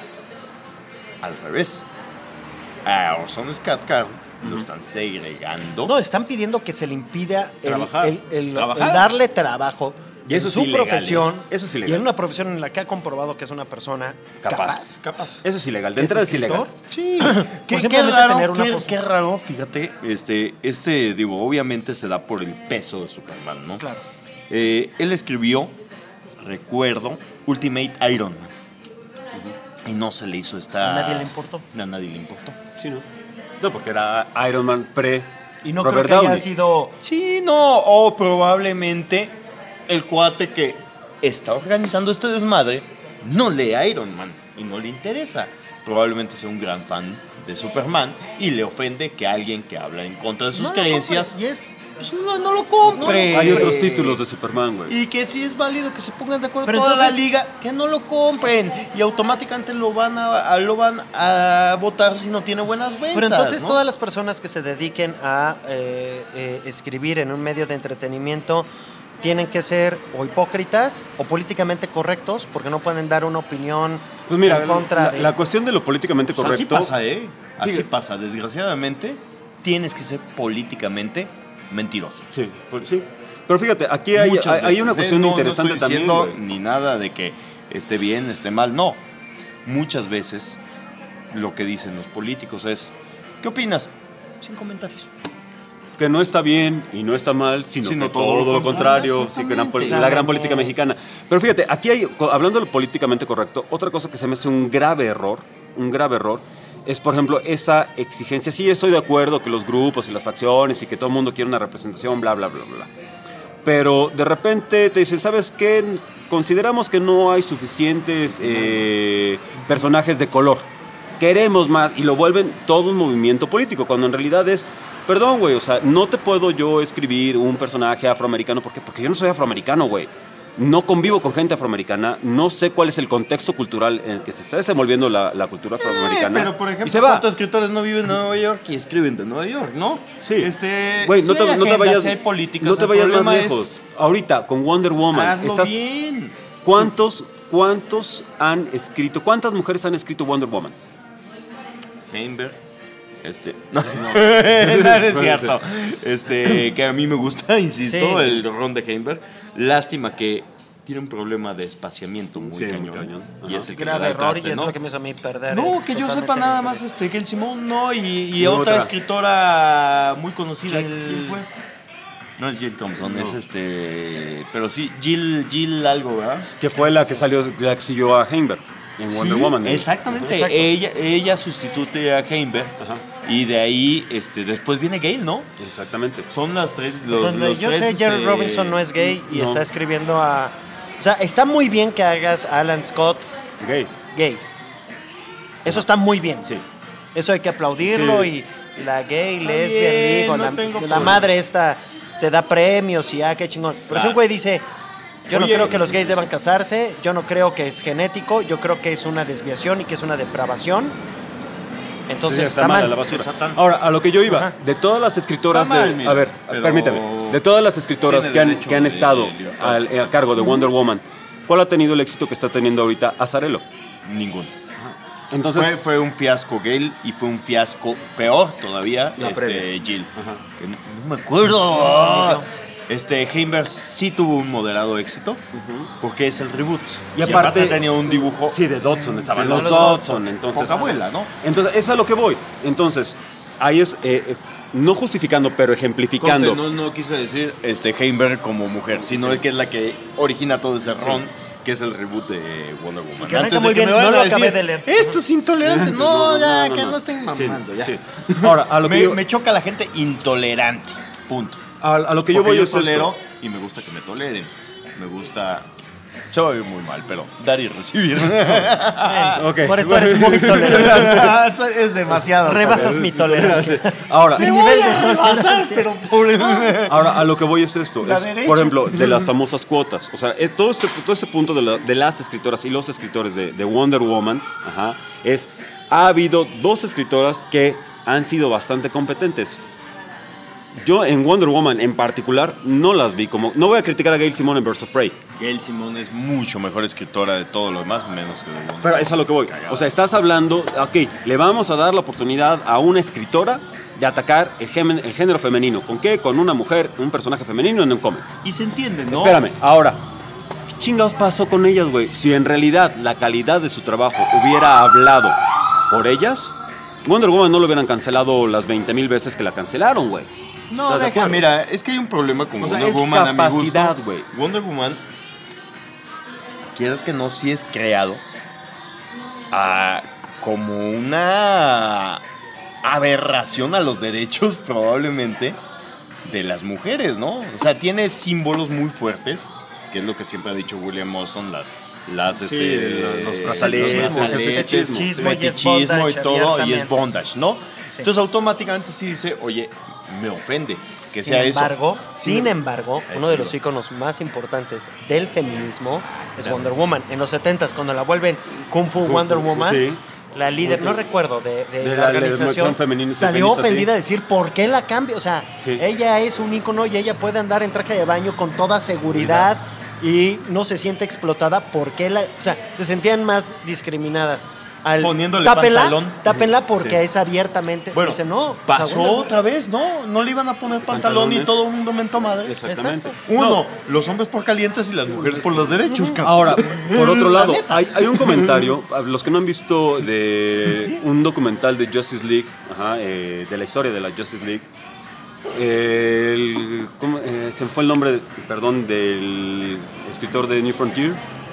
al revés. A Orson Scott Card lo están segregando. No, están pidiendo que se le impida Trabajar. el Trabajar. darle trabajo Y eso en es su ilegal, profesión. ¿eh? Eso es Y ilegal. en una profesión en la que ha comprobado que es una persona Capaz. capaz. Eso es ilegal. De ¿Es entrada es ilegal. escritor? Sí, Por simplemente tener una qué raro, fíjate, digo, obviamente se da por el peso de Superman, ¿no? Claro. Él escribió, recuerdo, Ultimate Iron Man. Y no se le hizo esta... A nadie le importó. A nadie le importó. Sí, ¿no? No, porque era Iron Man Y no Robert creo que haya Downey. sido... Sí, no, o probablemente el cuate que está organizando este desmadre no lee Iron Man y no le interesa. Probablemente sea un gran fan de Superman y le ofende que alguien que habla en contra de sus No lo creencias compre, y es... pues no lo compre. Hay otros títulos de Superman, güey. Y que sí es válido que se pongan de acuerdo Pero toda entonces- la liga, que no lo compren y automáticamente lo van a votar si no tiene buenas ventas. Pero entonces ¿no? todas las personas que se dediquen a escribir en un medio de entretenimiento tienen que ser o hipócritas o políticamente correctos porque no pueden dar una opinión Pues mira, en contra de... la cuestión de lo políticamente O sea, así correcto. pasa, ¿eh? Así Sí. pasa. Desgraciadamente, tienes que ser políticamente mentiroso. Sí, sí. Pero fíjate, aquí hay Muchas una veces, cuestión no interesante estoy también. diciendo güey. ni nada de que esté bien, esté mal. No. Muchas veces lo que dicen los políticos es: ¿qué opinas? Sin comentarios. Que no está bien y no está mal, sino que todo lo contrario, sí, que exactamente. la gran política mexicana. Pero fíjate, aquí hay, hablando de lo políticamente correcto, otra cosa que se me hace un grave error, es, por ejemplo, esa exigencia. Sí, estoy de acuerdo que los grupos y las facciones y que todo el mundo quiere una representación, bla, bla, bla, bla. Pero de repente te dicen, ¿sabes qué? Consideramos que no hay suficientes personajes de color. Queremos más, y lo vuelven todo un movimiento político, cuando en realidad es, perdón, güey, o sea, no te puedo yo escribir un personaje afroamericano, ¿por qué? Porque yo no soy afroamericano, güey. No convivo con gente afroamericana, no sé cuál es el contexto cultural en el que se está desenvolviendo la cultura afroamericana. Pero, por y ejemplo, se va. ¿cuántos escritores no viven en Nueva York y escriben de Nueva York, no? Sí. Güey, Güey, no te vayas, hay políticas, no te el vayas más problema lejos. Ahorita, con Wonder Woman, Hazlo bien. ¿cuántos han escrito, cuántas mujeres han escrito Wonder Woman? Heimberg. No, no es cierto. Que a mí me gusta, insisto, Sí. el ron de Heimberg. Lástima que tiene un problema de espaciamiento muy Sí, muy cañón. cañón. Y Ajá. ese que le da grave el error traste, y es ¿no? lo que me hizo a mí perder. No, que yo totalmente sepa la nada más historia. Gail Simone, no, y Y otra otra. escritora muy conocida. Jill- ¿Quién fue? No es Jill Thompson, No. es pero sí, Jill algo, ¿verdad? Que fue la que siguió a Heimberg en Wonder Sí, Woman. Exactamente. Exacto. Ella sustituye a Heimberg Ajá, y de ahí después viene Gale, ¿no? exactamente. Son las tres. Donde los yo tres, sé, Jerry Robinson no es gay y no. está escribiendo a... O sea, está muy bien que hagas a Alan Scott Gay. gay. Eso está muy bien. Sí. Eso hay que aplaudirlo Sí. y la gay, Está lesbian bien, league, o no la tengo la problema. madre esta te da premios y qué chingón. Pero si Claro. un güey dice, yo no Oye, creo que los gays deban casarse, yo no creo que es genético, yo creo que es una desviación y que es una depravación, entonces Sí, está mal a mal. la basura. Está tan- Ahora, a lo que yo iba, Ajá. de todas las escritoras Está mal, de... mira, A ver, pero permíteme. De todas las escritoras tiene que derecho han de estado libertad. a cargo de Wonder Woman, ¿cuál ha tenido el éxito que está teniendo ahorita Azzarello? Ninguno. Entonces... Fue un fiasco Gale y fue un fiasco peor todavía La previa. Jill. Ajá. Que no me acuerdo. Heimberg sí tuvo un moderado éxito Ujú. porque es el reboot. Y aparte- tenía un dibujo. Sí, de Dodson, estaban De los los Dodson, entonces... Poca abuela, ¿no? Entonces, es a lo que voy. Entonces, ahí es, no justificando, pero ejemplificando. No quise decir Heimberg como mujer, sino Sí. que es la que origina todo ese ron, que es el reboot de Wonder Woman. Y que arranca Antes de muy que bien, me vayan no lo a decir, acabé de leer. Esto es intolerante. No, ya, que no. no estén Sí, mamando, ya. sí. Ahora, a lo que yo, Me choca la gente intolerante. Punto. a lo que yo Porque voy es tolero esto. y me gusta que me toleren. Me gusta. Se va a oír muy mal, pero dar y recibir. Ok. Por eso eres muy tolerante. Eso es demasiado. Rebasas mi tolerancia. Ahora, Me El voy nivel a de rebasar, tolerancia. pero por ahora, a lo que voy es esto. La Es, derecha. por ejemplo, de las famosas cuotas. O sea, todo ese punto de las escritoras y los escritores de Wonder Woman, ajá, ha habido dos escritoras que han sido bastante competentes. Yo en Wonder Woman en particular no las vi como... No voy a criticar a Gail Simone en Birds of Prey, Gail Simone es mucho mejor escritora de todo lo demás, menos que de Wonder pero es a lo que voy. O sea, estás hablando, ok, le vamos a dar la oportunidad a una escritora de atacar el género femenino. ¿Con qué? Con una mujer, un personaje femenino en un cómic. Y se entiende, ¿no? Espérame, ahora, ¿qué chingados pasó con ellas, güey? Si en realidad la calidad de su trabajo hubiera hablado por ellas, Wonder Woman no lo hubieran cancelado las 20,000 veces que la cancelaron, güey. No, ¿Estás de deja, acuerdo? mira, es que hay un problema con O sea, Wonder es Woman a mi capacidad, gusto. güey. Wonder Woman, quieras que no, sí es creado como una aberración a los derechos probablemente de las mujeres, ¿no? O sea, tiene símbolos muy fuertes, que es lo que siempre ha dicho William Morrison, los brazaletes, fetichismo y todo, y es bondage, ¿no? Sí. Entonces automáticamente sí dice, oye, me ofende que sea Sin embargo, uno de los íconos más importantes del feminismo es Wonder Woman. En los 70s, cuando la vuelven Kung Fu Wonder Woman, Sí. la líder, no recuerdo, de De la la organización, feminista, salió feminista, ofendida sí. a decir, ¿por qué la cambio? O sea, Sí. ella es un ícono y ella puede andar en traje de baño con toda seguridad y no se siente explotada. ¿Por qué la...? O sea, se sentían más discriminadas. Poniéndole pantalón. Tápenla porque Sí. es abiertamente. Bueno, dice, no, pasó o sea, otra vez, ¿no? No le iban a poner pantalón y Pantalones. todo el mundo mentó madre. Exactamente. Uno, los hombres por calientes y las mujeres por los derechos, cabrón. Ahora, por otro La lado, neta. hay un comentario, a los que no han visto de un documental de Justice League, de la historia de la Justice League, se me fue el nombre, perdón, del escritor de New Frontier.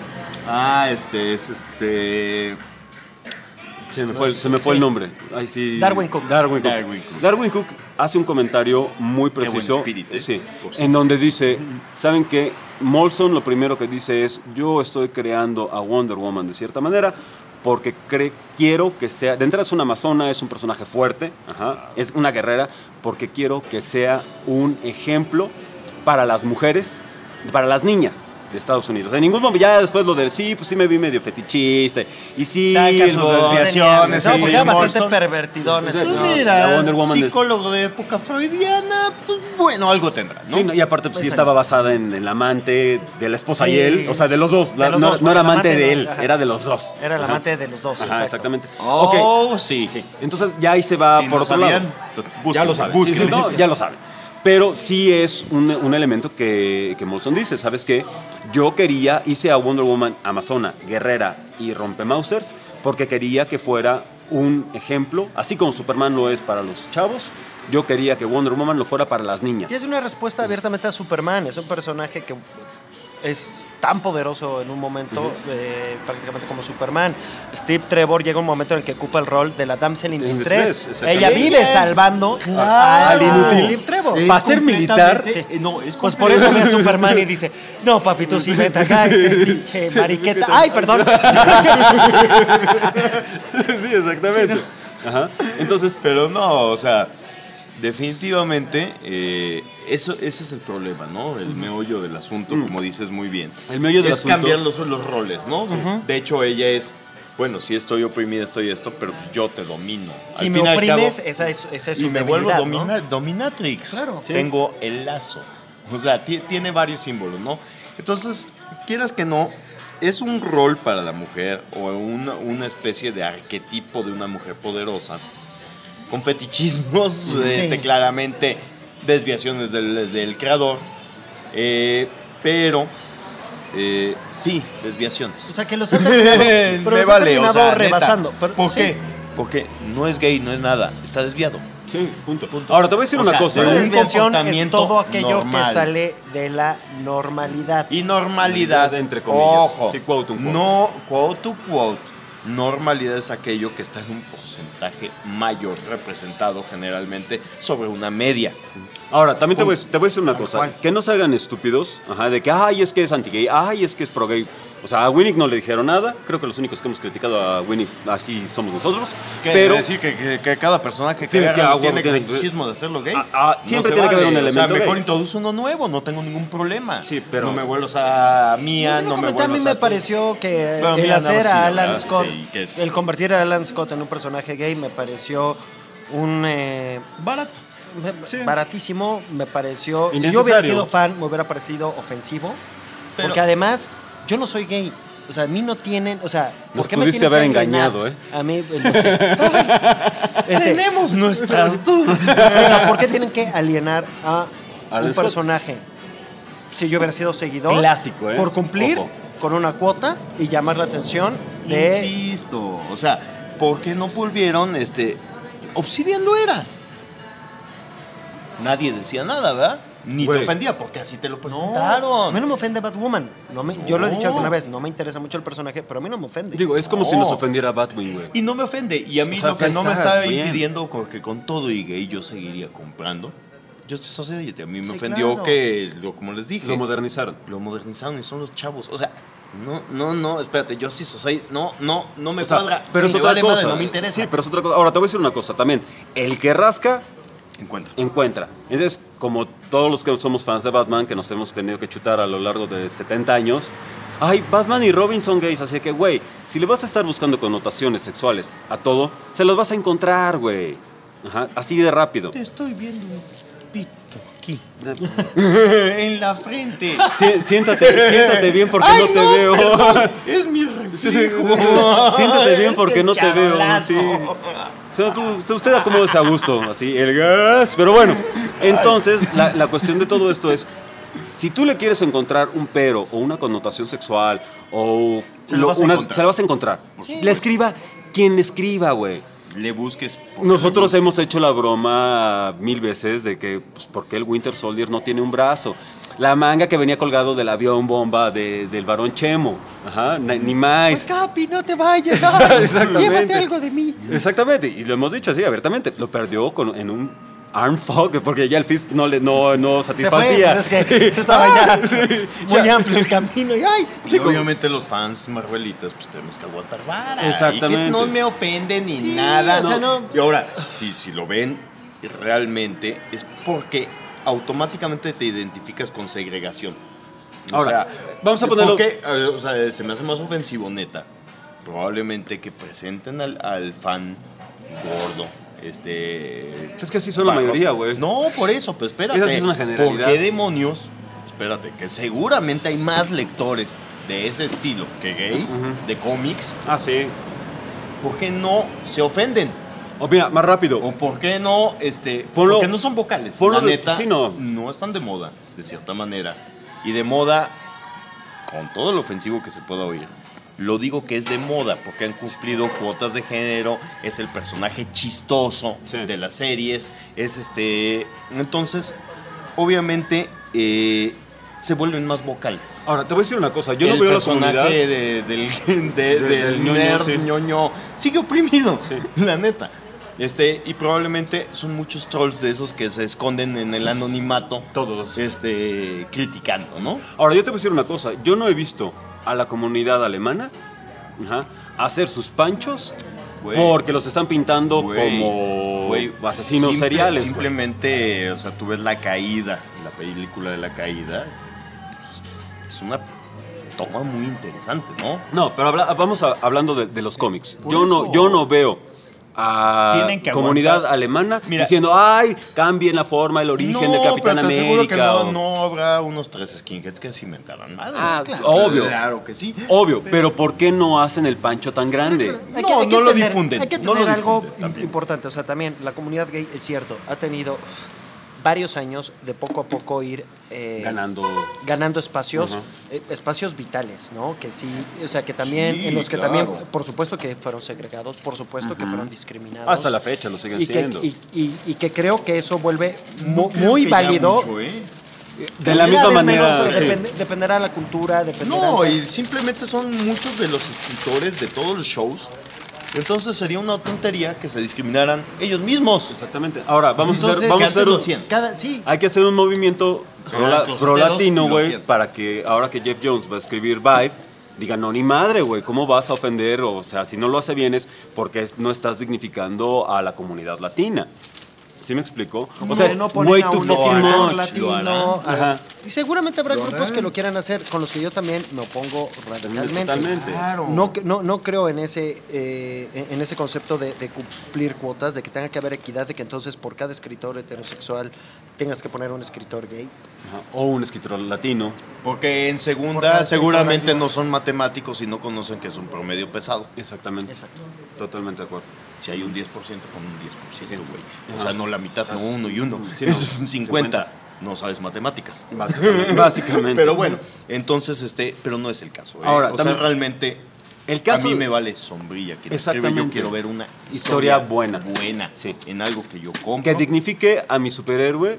Se me fue el nombre. Ay, sí. Darwin Cook. Darwin Cook hace un comentario muy Qué buen preciso, espíritu, sí, por en donde dice, ¿saben qué? Molson lo primero que dice es, yo estoy creando a Wonder Woman de cierta manera porque quiero que sea, de entrada es una amazona, es un personaje fuerte, es una guerrera, porque quiero que sea un ejemplo para las mujeres, para las niñas de Estados Unidos. En ningún momento, ya después lo del sí, pues sí me vi medio fetichista, y sí, Saca sus desviaciones, No, sí, porque era bastante Morrison. pervertidón. Pues Pues no, mira, la Wonder Woman psicólogo de época freudiana, pues bueno, algo tendrá, ¿no? Sí, no, y aparte pues, sí Pues, estaba basada en el amante de la esposa Sí. y él, o sea, de los dos, De los no, dos, no era porque el amante de amante él, no, ajá. era de los dos. Era el Ajá. amante de los dos, Ajá, exacto. exactamente. Oh, Ok, sí. entonces ya ahí se va Si por no otro sabían, lado. busquen, Ya lo saben. busquen. Sí, sí, no, ya lo saben. Pero sí es un elemento que Molson dice, ¿sabes qué? Yo hice a Wonder Woman amazona, guerrera y rompemausers porque quería que fuera un ejemplo, así como Superman lo es para los chavos, yo quería que Wonder Woman lo fuera para las niñas. Y es una respuesta abiertamente a Superman. Es un personaje que es tan poderoso en un momento, prácticamente como Superman. Steve Trevor llega un momento en el que ocupa el rol de la damsel in In distress. distress, exactamente. Ella vive salvando Claro. al inútil Steve Trevor. Es Para ser militar, completamente- no, es Pues por eso ve a Superman y dice, no papi, tú sí vete acá, pinche mariqueta. Ay, perdón. Sí, exactamente. Ajá. Entonces, Pero no, o sea, definitivamente ese es el problema, ¿no? El meollo del asunto, como dices muy bien. el meollo del Es asunto. cambiar los roles, ¿no? De hecho, ella es, bueno, sí estoy oprimida, estoy esto, pero pues yo te domino. Si Al me fin y al oprimes, cabo, esa es y su me vuelvo debilidad, ¿no? dominatrix. Claro. Sí. Tengo el lazo. O sea, tiene varios símbolos, ¿no? Entonces, quieras que no, es un rol para la mujer o una especie de arquetipo de una mujer poderosa con fetichismos, Sí. claramente desviaciones del creador, pero sí, desviaciones. O sea, que los ha terminado, pero Me los ha vale, terminado o sea, neta. rebasando. Pero, ¿Por sí. qué? Porque no es gay, no es nada, está desviado. Sí, punto. Ahora te voy a decir O una sea, cosa. Una un desviación es comportamiento todo aquello normal. que sale de la normalidad. Y normalidad, Entre comillas. ojo, Sí, quote unquote. no, quote to quote, normalidad es aquello que está en un porcentaje mayor representado generalmente sobre una media. Ahora, también te voy a decir una Tal cosa. cual. Que no se hagan estúpidos, de que, ay, es que es anti-gay, ay, es que es pro-gay. O sea, a Winnick no le dijeron nada. Creo que los únicos que hemos criticado a Winnick así somos nosotros. Pero decir que cada persona que Sí, agarra que a huevo tiene tiene- fetichismo de hacerlo gay. siempre se tiene que haber un O sea, elemento mejor gay. introduce uno nuevo, no tengo ningún problema. Sí, pero- no me vuelvas a Mía, Yo no me comenté, a mí vuelvas me a... pareció que Bueno, el mira, hacer nada, sí, a Alan ¿verdad? Scott, Sí, que es- el convertir a Alan Scott en un personaje gay me pareció un Barato. baratísimo, me pareció, si yo Innecesario. hubiera sido fan me hubiera parecido ofensivo, Pero- porque además yo no soy gay. O sea, a mí no tienen, o sea, ¿por Nos qué me pudiste tienen que haber alienar? engañado, A mí, no sé. Tenemos nuestras dudas. O sea, ¿por qué tienen que alienar a Alan un Scott. personaje? Si yo hubiera sido seguidor, Clásico, ¿eh? por cumplir Ojo. con una cuota y llamar la atención de... Insisto, o sea, ¿por qué no volvieron Obsidian lo era? Nadie decía nada, ¿verdad? ni Güey. te ofendía porque así te lo No, presentaron. a mí no me ofende Batwoman. Yo lo he dicho No. alguna vez, no me interesa mucho el personaje, pero a mí no me ofende. Digo, es como si nos ofendiera Batwing, güey. Y no me ofende. Y a mí O sea, lo que ahí no me está, está bien. impidiendo que con todo y gay yo seguiría comprando. Justice Society. A mí me Sí, ofendió claro. que, como les dije, Lo modernizaron. lo modernizaron y son los chavos. O sea, no, espérate, Justice Society, no me O sea, cuadra. pero Sí, es me otra vale cosa. madre, no me interesa. Sí, pero es otra cosa. Ahora, te voy a decir una cosa también. El que rasca, Encuentra. encuentra. Entonces, como todos los que somos fans de Batman, que nos hemos tenido que chutar a lo largo de 70 años, ay, Batman y Robin son gays, así que, güey, si le vas a estar buscando connotaciones sexuales a todo, se los vas a encontrar, güey. Ajá, así de rápido. Te estoy viendo un pito aquí. En la frente. Siéntate bien porque Ay, no te veo. perdón, es mi reflejo. Siéntate bien porque Este no te veo. chablazo. Sí. O sea, usted acomódese a gusto, así, el gas. Pero bueno, entonces la cuestión de todo esto es, si tú le quieres encontrar un pero o una connotación sexual o Se lo vas a encontrar. se la vas a encontrar. Por Le supuesto. escriba quien le escriba, güey. Le busques. porque Nosotros le hemos hecho la broma 1000 veces de que, pues, ¿por qué el Winter Soldier no tiene un brazo? La manga que venía colgado del avión bomba del varón Chemo. Ajá, ni más. Capi, no te vayas. Exactamente. Llévate algo de mí. Exactamente, y lo hemos dicho así abiertamente. Lo perdió en un arm fog porque ya el fist no Se fue, satisfacía. pues es que estaba ya muy amplio el camino. Y ay, Y obviamente los fans marvelitas, pues tenemos que aguantar vara. Exactamente. Y que no me ofende ni Sí, nada. o sea, no. Y ahora, si lo ven realmente, es porque automáticamente te identificas con segregación. Ahora, vamos a ponerlo- Porque, o sea, se me hace más ofensivo, neta. Probablemente que presenten al fan gordo. Es que así son la barroso. mayoría, güey. No, por eso, pero espérate. Esa sí es una generalidad. ¿Por qué demonios? Espérate, que seguramente hay más lectores de ese estilo que gays, Ujú. de cómics. Ah, sí. ¿Por qué no se ofenden? O mira, más rápido. ¿O por qué no, Ponlo- porque no son vocales? ponlo La de- neta, sí, no. están de moda, de cierta manera. Y de moda, con todo lo ofensivo que se pueda oír. Lo digo que es de moda porque han cumplido cuotas de género, es el personaje chistoso Sí. de las series, entonces, obviamente, se vuelven más vocales. Ahora, te voy a decir una cosa. Yo no el veo la personaje comunidad. del ñoño, nerd sí. ñoño sigue oprimido, Sí. la neta. Y probablemente son muchos trolls de esos que se esconden en el anonimato, Todos. criticando, ¿no? Ahora, yo te voy a decir una cosa. Yo no he visto a la comunidad alemana, ajá, hacer sus panchos Güey. porque los están pintando Güey, como güey, asesinos seriales. güey. Simplemente, o sea, tú ves La Caída, la película de La Caída, es una toma muy interesante, ¿no? No, pero hablando de los cómics. Por Yo eso. no veo a Tienen que comunidad aguantar. alemana Mira. diciendo, ay, cambien la forma, el origen del Capitán pero te aseguro que América. no habrá unos 3 skinheads que se inventaran madre. Ah, Claro, obvio. Claro que sí. Obvio, pero ¿por qué no hacen el pancho tan grande? No lo difunden, Hay que no tener lo algo difunden también. importante. O sea, también la comunidad gay, es cierto, ha tenido varios años de poco a poco ir ganando espacios, Ujú. espacios vitales, ¿no? Que sí, o sea, que también, Sí, en los que claro. también, por supuesto que fueron segregados, por supuesto que Ujú. fueron discriminados. Hasta la fecha lo siguen y que, siendo. y que creo que eso vuelve No creo muy que ya válido. mucho, ¿eh? De la Cada misma vez manera. menos, pero sí. dependerá de la cultura, dependerá No, de- y simplemente son muchos de los escritores de todos los shows. Entonces sería una tontería que se discriminaran ellos mismos. Exactamente. Ahora, vamos Entonces, a que hacer antes lo hacían. Sí, hay que hacer un movimiento Los pro latino, lo güey, hacían. para que ahora que Jeff Jones va a escribir Vibe, diga, no, ni madre, güey, ¿cómo vas a ofender? O sea, si no lo hace bien es porque no estás dignificando a la comunidad latina. ¿Sí me explico? O sea, es no ponen way a too un fucking escritor much. latino. Ajá. Y seguramente habrá Lo grupos harán. que lo quieran hacer, con los que yo también me opongo radicalmente. Totalmente. Claro. No creo en ese concepto de cumplir cuotas, de que tenga que haber equidad, de que entonces por cada escritor heterosexual tengas que poner un escritor gay. Ajá. O un escritor latino. Porque en Porque segunda el seguramente latino- no son matemáticos y no conocen que es un promedio pesado. Exactamente. Exacto. Totalmente de acuerdo. Si hay un 10%, con un 10%, güey. O Ajá. sea, no la mitad, no uno y uno. Sí, no, Eso es un 50. No sabes matemáticas. Básicamente. Pero bueno, entonces, pero no es el caso. Ahora, o sea, también- realmente, El caso a mí me vale sombrilla. Quien escribe, yo Exactamente. quiero ver una Historia buena. buena. Sí. En algo que yo compro. que dignifique a mi superhéroe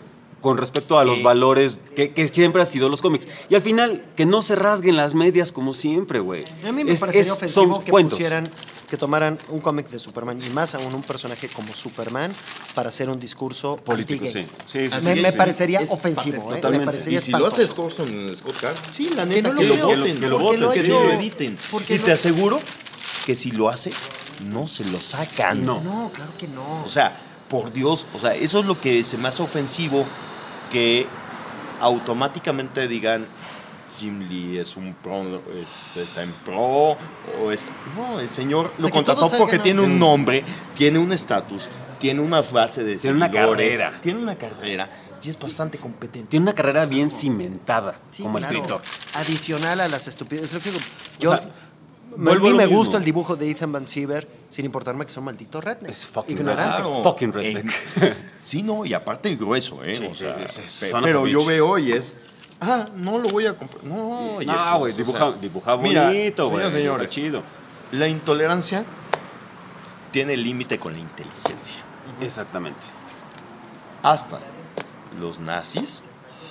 con respecto a los valores que siempre han sido los cómics. Y al final, que no se rasguen las medias como siempre, güey. A mí me parecería ofensivo son que cuentos. que tomaran un cómic de Superman y más aún un personaje como Superman para hacer un discurso Político, anti-gay. sí. Me sí. parecería Es ofensivo, me totalmente. parecería Y si lo espantoso. hace Scott Card, sí, la Que neta, no que lo lo veo, voten, que lo voten, que sí. lo editen. Porque Y no- te aseguro que si lo hace, no se lo sacan. No. No, claro que no. O sea, por Dios, o sea, eso es lo que se me hace ofensivo, que automáticamente digan Jim Lee es un pro, está en pro, o es... No, el señor sea, lo que contrató todos porque salgan tiene a- un nombre, tiene un estatus, tiene una frase de Tiene una seguidores, carrera. tiene una carrera y es bastante competente. Tiene una carrera bien cimentada Sí, como claro. escritor. Adicional a las estupideces. Lo que digo, yo, sea, a vuelvo mí a lo me mismo. gusta el dibujo de Ethan Van Sciver, sin importarme que son malditos rednecks. Es fucking ignorantes. Claro. Fucking redneck. Sí, no, y aparte el grueso, ¿eh? Sí, o sea, sí, son pero of a yo bitch. veo y es... no lo voy a comprar. No, oye, No, pues, güey, o sea, dibuja mira, bonito, güey. señores, Está chido. la intolerancia tiene límite con la inteligencia. Exactamente. Hasta los nazis,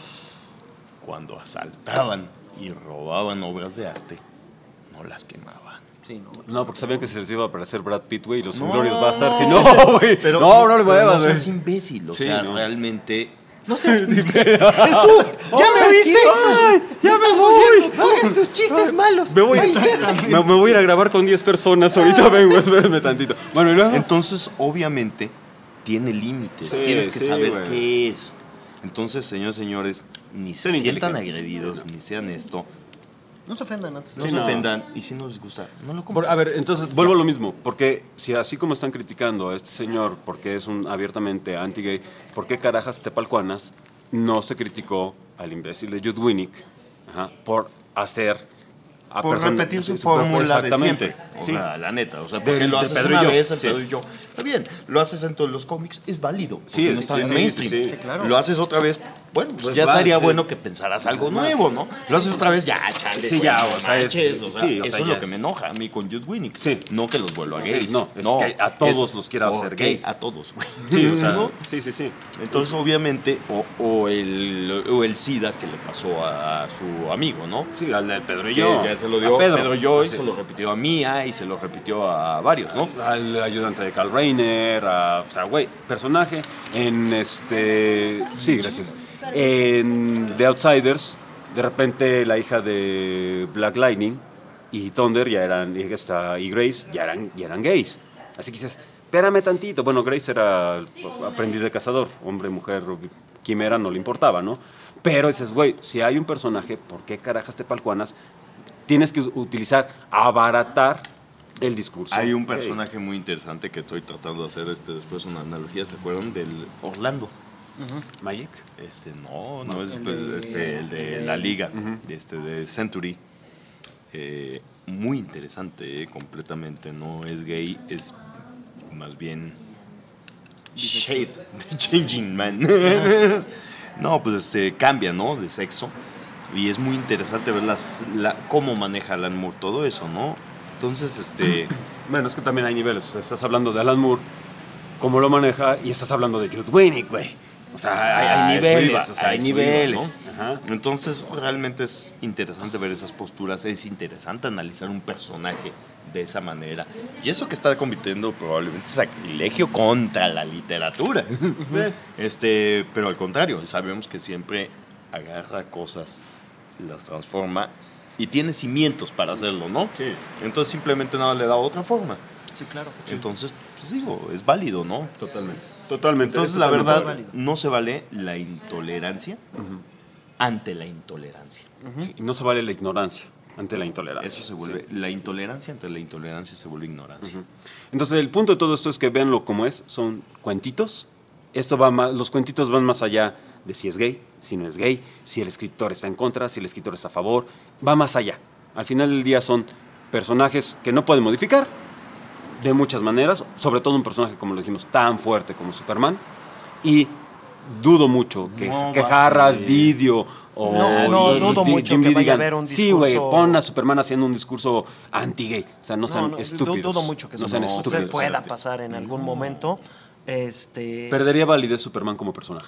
cuando asaltaban y robaban obras de arte, no las quemaban. Sí, no. No, porque sabían que se les iba a aparecer Brad Pitt, güey, y los No, Inglorious Bastards. Y no. no, güey. Pero No le pero muevas, no güey. seas imbécil, o Sí, sea, no. realmente... No seas... ¡Es tú! ¿Ya me oíste? ¡Ya me voy! No hagas tus chistes malos. Me voy, me voy a ir a grabar con 10 personas. Ahorita vengo, espérenme tantito. Bueno, y luego. Entonces, obviamente, tiene límites. Sí, Tienes que sí, saber güey. qué es. Entonces, señores, ni se Sean sientan inteligentes. agredidos, ni sean esto. No se ofendan antes. No Sí, se no. ofendan. Y si no les gusta, no lo compren. A ver, entonces vuelvo a lo mismo, porque si así como están criticando a este señor porque es un abiertamente anti-gay, ¿por qué carajas Tepalcuanas no se criticó al imbécil de Jude Winnick por hacer a Por personas- repetir su sí, fórmula de exactamente, siempre. O sí. sea, la neta. O sea, De- porque lo de haces Pedro y una yo, vez en sí. Pedro y yo. Está bien. Lo haces en todos los cómics, es válido. Porque Sí, no está sí, en sí, mainstream. sí, sí. Sí, claro. Lo haces otra vez, bueno, pues ya vale, sería sí. bueno que pensaras algo nuevo, ¿no? Lo haces otra vez, ya, chale. Sí, güey, ya, no o sea, manches, o sea, sí, o eso sea, es ya lo que es- me enoja a mí con Jude Winnick. Sí. No que los vuelva gays. No, es que a todos los quiera hacer porque gays. A todos, güey. Sí, o sea, ¿No? sí. Entonces, obviamente, o el SIDA que le pasó a su amigo, ¿no? Sí, al de Pedro y Que yo. ya se lo dio a Pedro Joy, Sí. se lo repitió a Mía y se lo repitió a varios, ¿no? Al ayudante de Carl Reiner, o sea, güey, personaje en sí, gracias. En The Outsiders, de repente la hija de Black Lightning y Thunder y Grace ya eran gays. Así que dices, espérame tantito. Bueno, Grace era aprendiz de cazador, hombre, mujer, quimera, no le importaba, ¿no? Pero dices, güey, si hay un personaje, ¿por qué carajas Tepalcuanas tienes que utilizar, abaratar el discurso? Hay un gay? personaje muy interesante que estoy tratando de hacer después una analogía, ¿se acuerdan? Del Orlando. Magic. No es El pues, de- el de el la de- liga, Ujú. de Century. Muy interesante, completamente. No es gay, es más bien Shade, the Changing Man. No, pues cambia, ¿no? De sexo. Y es muy interesante ver cómo maneja Alan Moore todo eso, ¿no? Entonces, Bueno, es que también hay niveles. O sea, estás hablando de Alan Moore, cómo lo maneja, y estás hablando de Jude Winnick, güey. O sea, hay niveles, o sea, hay niveles. Ajá. Entonces, realmente es interesante ver esas posturas, es interesante analizar un personaje de esa manera. Y eso que está convirtiendo probablemente sacrilegio contra la literatura. Pero al contrario, sabemos que siempre agarra cosas, las transforma y tiene cimientos para hacerlo, ¿no? Sí. Entonces simplemente nada le da otra forma. Sí, claro. Entonces, pues digo, es válido, ¿no? Totalmente. Entonces, es la totalmente verdad, válido. no se vale la intolerancia Ujú. ante la intolerancia. Sí, y no se vale la ignorancia ante la intolerancia. Eso se vuelve, la intolerancia ante la intolerancia se vuelve ignorancia. Ujú. Entonces, el punto de todo esto es que véanlo como es, son cuentitos. Esto va más, los cuentitos van más allá de si es gay, si no es gay, si el escritor está en contra, si el escritor está a favor, va más allá. Al final del día son personajes que no pueden modificar de muchas maneras, sobre todo un personaje, como lo dijimos, tan fuerte como Superman, y dudo mucho que No que va a Harras, ser. Didio o No, dudo mucho que vaya a haber un sí, güey, discurso- pon a Superman haciendo un discurso anti-gay, o sea, no sean No, estúpidos. dudo mucho que no eso sean se estúpidos. pueda pasar en algún momento. Perdería validez Superman como personaje.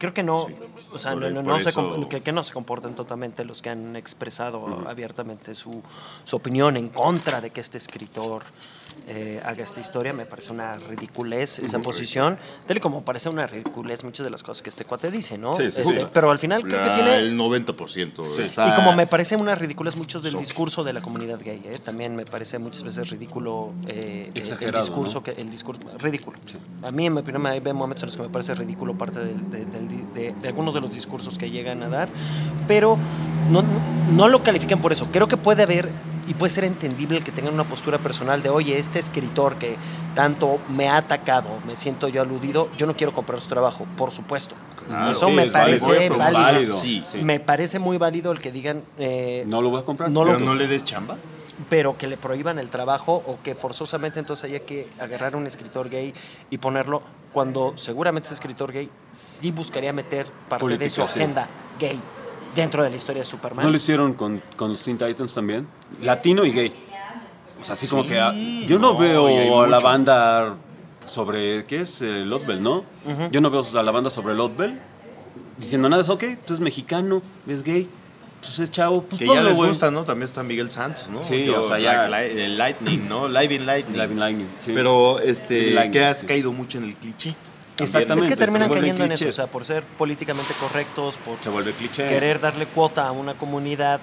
creo que no, Sí. o sea, Por- no por se eso- que no se comporten totalmente los que han expresado abiertamente su opinión en contra de que este escritor haga esta historia. Me parece una ridiculez esa posición, tal y como parece una ridiculez muchas de las cosas que este cuate dice, ¿no? Sí, sí, sí. Pero al final creo que tiene... El 90%. Sí. Y como me parece una ridiculez muchos del So- discurso de la comunidad gay, también me parece muchas veces ridículo Exagerado, el discurso, ¿no? el discurso ridículo. A mí en mi opinión hay momentos en los que me parece ridículo parte de algunos de los discursos que llegan a dar, pero no lo califiquen por eso. Creo que puede haber y puede ser entendible el que tengan una postura personal de, oye, este escritor que tanto me ha atacado, me siento yo aludido, yo no quiero comprar su trabajo, por supuesto. Claro, Eso sí, me es parece válido, válido. Sí. Me parece muy válido el que digan No lo voy a comprar. no Pero lo- no le des chamba. pero que le prohíban el trabajo o que forzosamente entonces haya que agarrar a un escritor gay y ponerlo cuando seguramente ese escritor gay sí buscaría meter parte de su Política, sí. agenda gay dentro de la historia de Superman. ¿No lo hicieron con los Teen Titans también? Latino y gay. O sea, así como que yo no, no, y hay veo a la mucho. banda sobre, ¿qué es? Lotbel, ¿no? Ujú. Yo no veo a la banda sobre Lotbel diciendo nada, es ok, tú es mexicano, es gay, pues es chavo, pues Que ya ponlo, les güey. gusta, ¿no? También está Miguel Santos, ¿no? Sí, o sea, ya- El Lightning, ¿no? Live in Lightning. Live in Lightning, sí. Pero, Lightning, que has sí. caído mucho en el cliché. Exactamente. Es que terminan se vuelven cayendo en eso, o clichés. sea, por ser políticamente correctos, por Se vuelve cliché. querer darle cuota a una comunidad,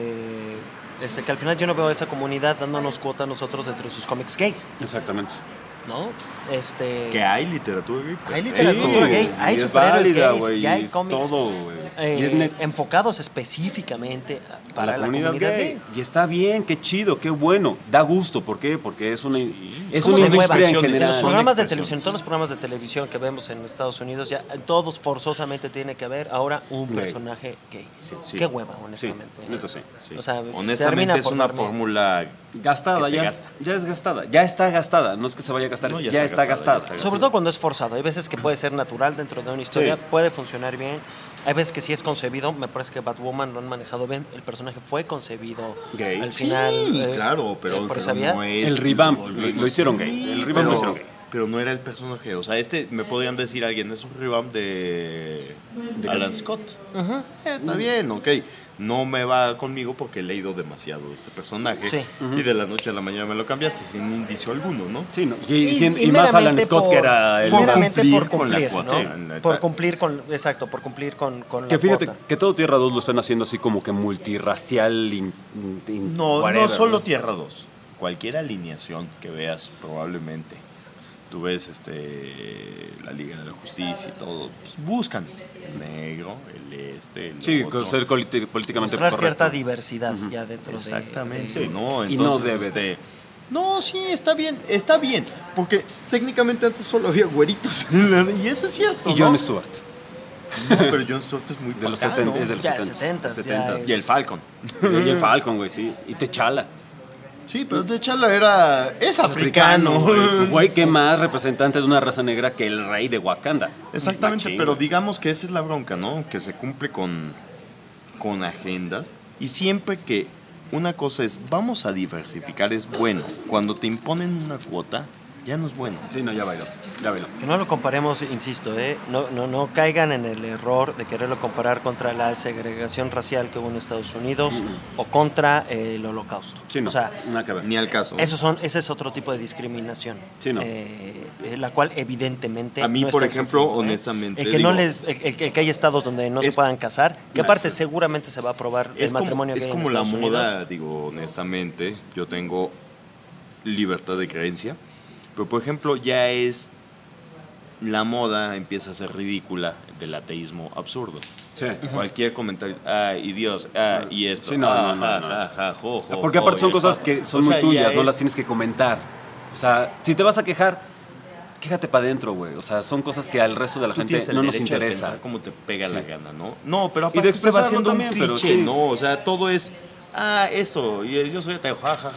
que al final yo no veo a esa comunidad dándonos cuota a nosotros dentro de sus cómics gays, Exactamente. ¿no? Que hay literatura gay. Hay perfecto. literatura gay, hay y es superhéroes válida, gays, güey, ya hay y cómics todo, güey. Y es net- enfocados específicamente a para la comunidad gay. Y está bien, qué chido, qué bueno. Da gusto, ¿por qué? Porque es una, es ¿Cómo una se mueva? industria en Son En los general. expresiones. programas de televisión, todos los programas de televisión que vemos en Estados Unidos, ya en todos forzosamente tiene que haber ahora un Gay. personaje gay. Sí. Qué hueva, Sí, honestamente. neta sí. Sí. O sea, honestamente termina es por una darme- fórmula Gastada que se ya. gasta. Ya es gastada. Ya está gastada. No es que se vaya a gastar, No, ya, está gastada. Sobre todo cuando es forzado. Hay veces que puede ser natural dentro de una historia, Sí. puede funcionar bien. Hay veces que sí es concebido. Me parece que Batwoman lo han manejado bien. El personaje fue concebido Gay. al Sí, final. claro, pero, por pero esa vía. no es... El revamp, volvemos- lo hicieron gay. El revamp lo hicieron gay. Pero no era el personaje. O sea, me podrían decir alguien, es un revamp de Alan Scott. Ujú. Está bien, ok. No me va conmigo porque he leído demasiado de este personaje. Sí. Y de la noche a la mañana me lo cambiaste sin indicio alguno, ¿no? Sí, no. Y Y más Alan meramente Scott, que era el meramente cumplir por con la cumplir, cuota, ¿no? neta. Por cumplir con, exacto, por cumplir con Que la fíjate cuota. que todo Tierra 2 lo están haciendo así como que multirracial. No, whatever, no solo ¿no? Tierra 2. Cualquier alineación que veas, probablemente. Tú ves la Liga de la Justicia y todo. Pues buscan el negro, el Sí, otro. ser políticamente Mostrar correcto. cierta diversidad Ujú. ya dentro Exactamente, de... ¿no? Y no Entonces, debe no, sí, está bien, porque técnicamente antes solo había güeritos, y eso es cierto, Y ¿no? Jon Stewart. No, pero Jon Stewart es muy De los bacano. 70, es de los Ya, 70. 70s, ya es- Y el Falcon. Y el Falcon, güey, sí. Y T'Challa. Sí, pero T'Challa es africano. Güey, ¿qué más representante de una raza negra que el rey de Wakanda? Exactamente, Machín, pero güey. digamos que esa es la bronca, ¿no? Que se cumple con agendas. Y siempre que una cosa es, vamos a diversificar, es bueno. Cuando te imponen una cuota, ya no es bueno. Sí, no, ya bailó. Ya bailó. Que no lo comparemos, insisto, no caigan en el error de quererlo comparar contra la segregación racial que hubo en Estados Unidos o contra el Holocausto. Sí, no. O sea, nada que ver. Ni al caso. ese es otro tipo de discriminación. Sí, no. La cual evidentemente A mí, no por están ejemplo, sufriendo, honestamente, el que no digo, el que hay estados donde no se es- puedan casar, que No, aparte sí. seguramente se va a aprobar el es matrimonio como, gay es en como la Estados moda, Unidos. digo, honestamente, yo tengo libertad de creencia, pero por ejemplo ya es la moda empieza a ser ridícula del ateísmo absurdo. Sí. Cualquier comentario, y Dios, y esto, Sí, no, no, no, no. Porque aparte son cosas que son muy tuyas, no las tienes que comentar. O sea, si te vas a quejar, quéjate para adentro, güey. O sea, son cosas que al resto de la gente no nos interesa. pensar como te pega Sí. la gana, ¿no? No, pero Y de aparte se va expresarlo haciendo también, un pero cliché, sí. ¿no? O sea, todo es, esto, y yo soy ateo,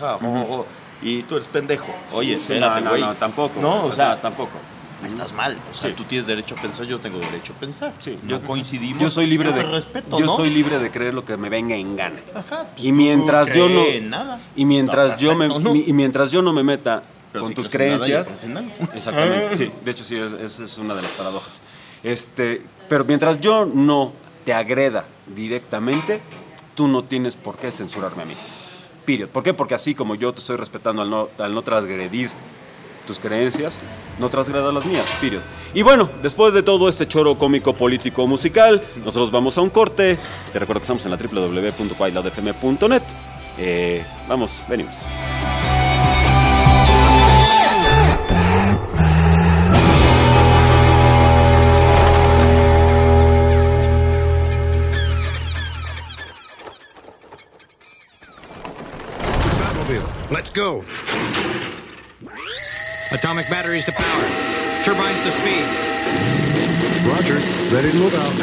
y tú eres pendejo. Oye, Sí, espérate, güey. no, tampoco. No, güey, o sea, tampoco. estás mal. O sea, Sí. tú tienes derecho a pensar, yo tengo derecho a pensar. Sí, No coincidimos. Yo soy libre yo de te respeto, yo ¿no? soy libre de creer lo que me venga en gana. Ajá, pues Y tú mientras yo no cree en nada. y mientras Está yo me perfecto, ¿no? y mientras yo no me meta Pero con si tus crees en nada, ya creencias, crees en algo. exactamente, sí, de hecho sí, esa es una de las paradojas. Pero mientras yo no te agreda directamente, tú no tienes por qué censurarme a mí. Period. ¿Por qué? Porque así como yo te estoy respetando al no transgredir tus creencias, no transgreda las mías. Period. Y bueno, después de todo este choro cómico, político, musical, nosotros vamos a un corte. Te recuerdo que estamos en la www.quailodfm.net. Vamos, venimos. Let's go. Atomic batteries to power. Turbines to speed. Roger. Ready to move out.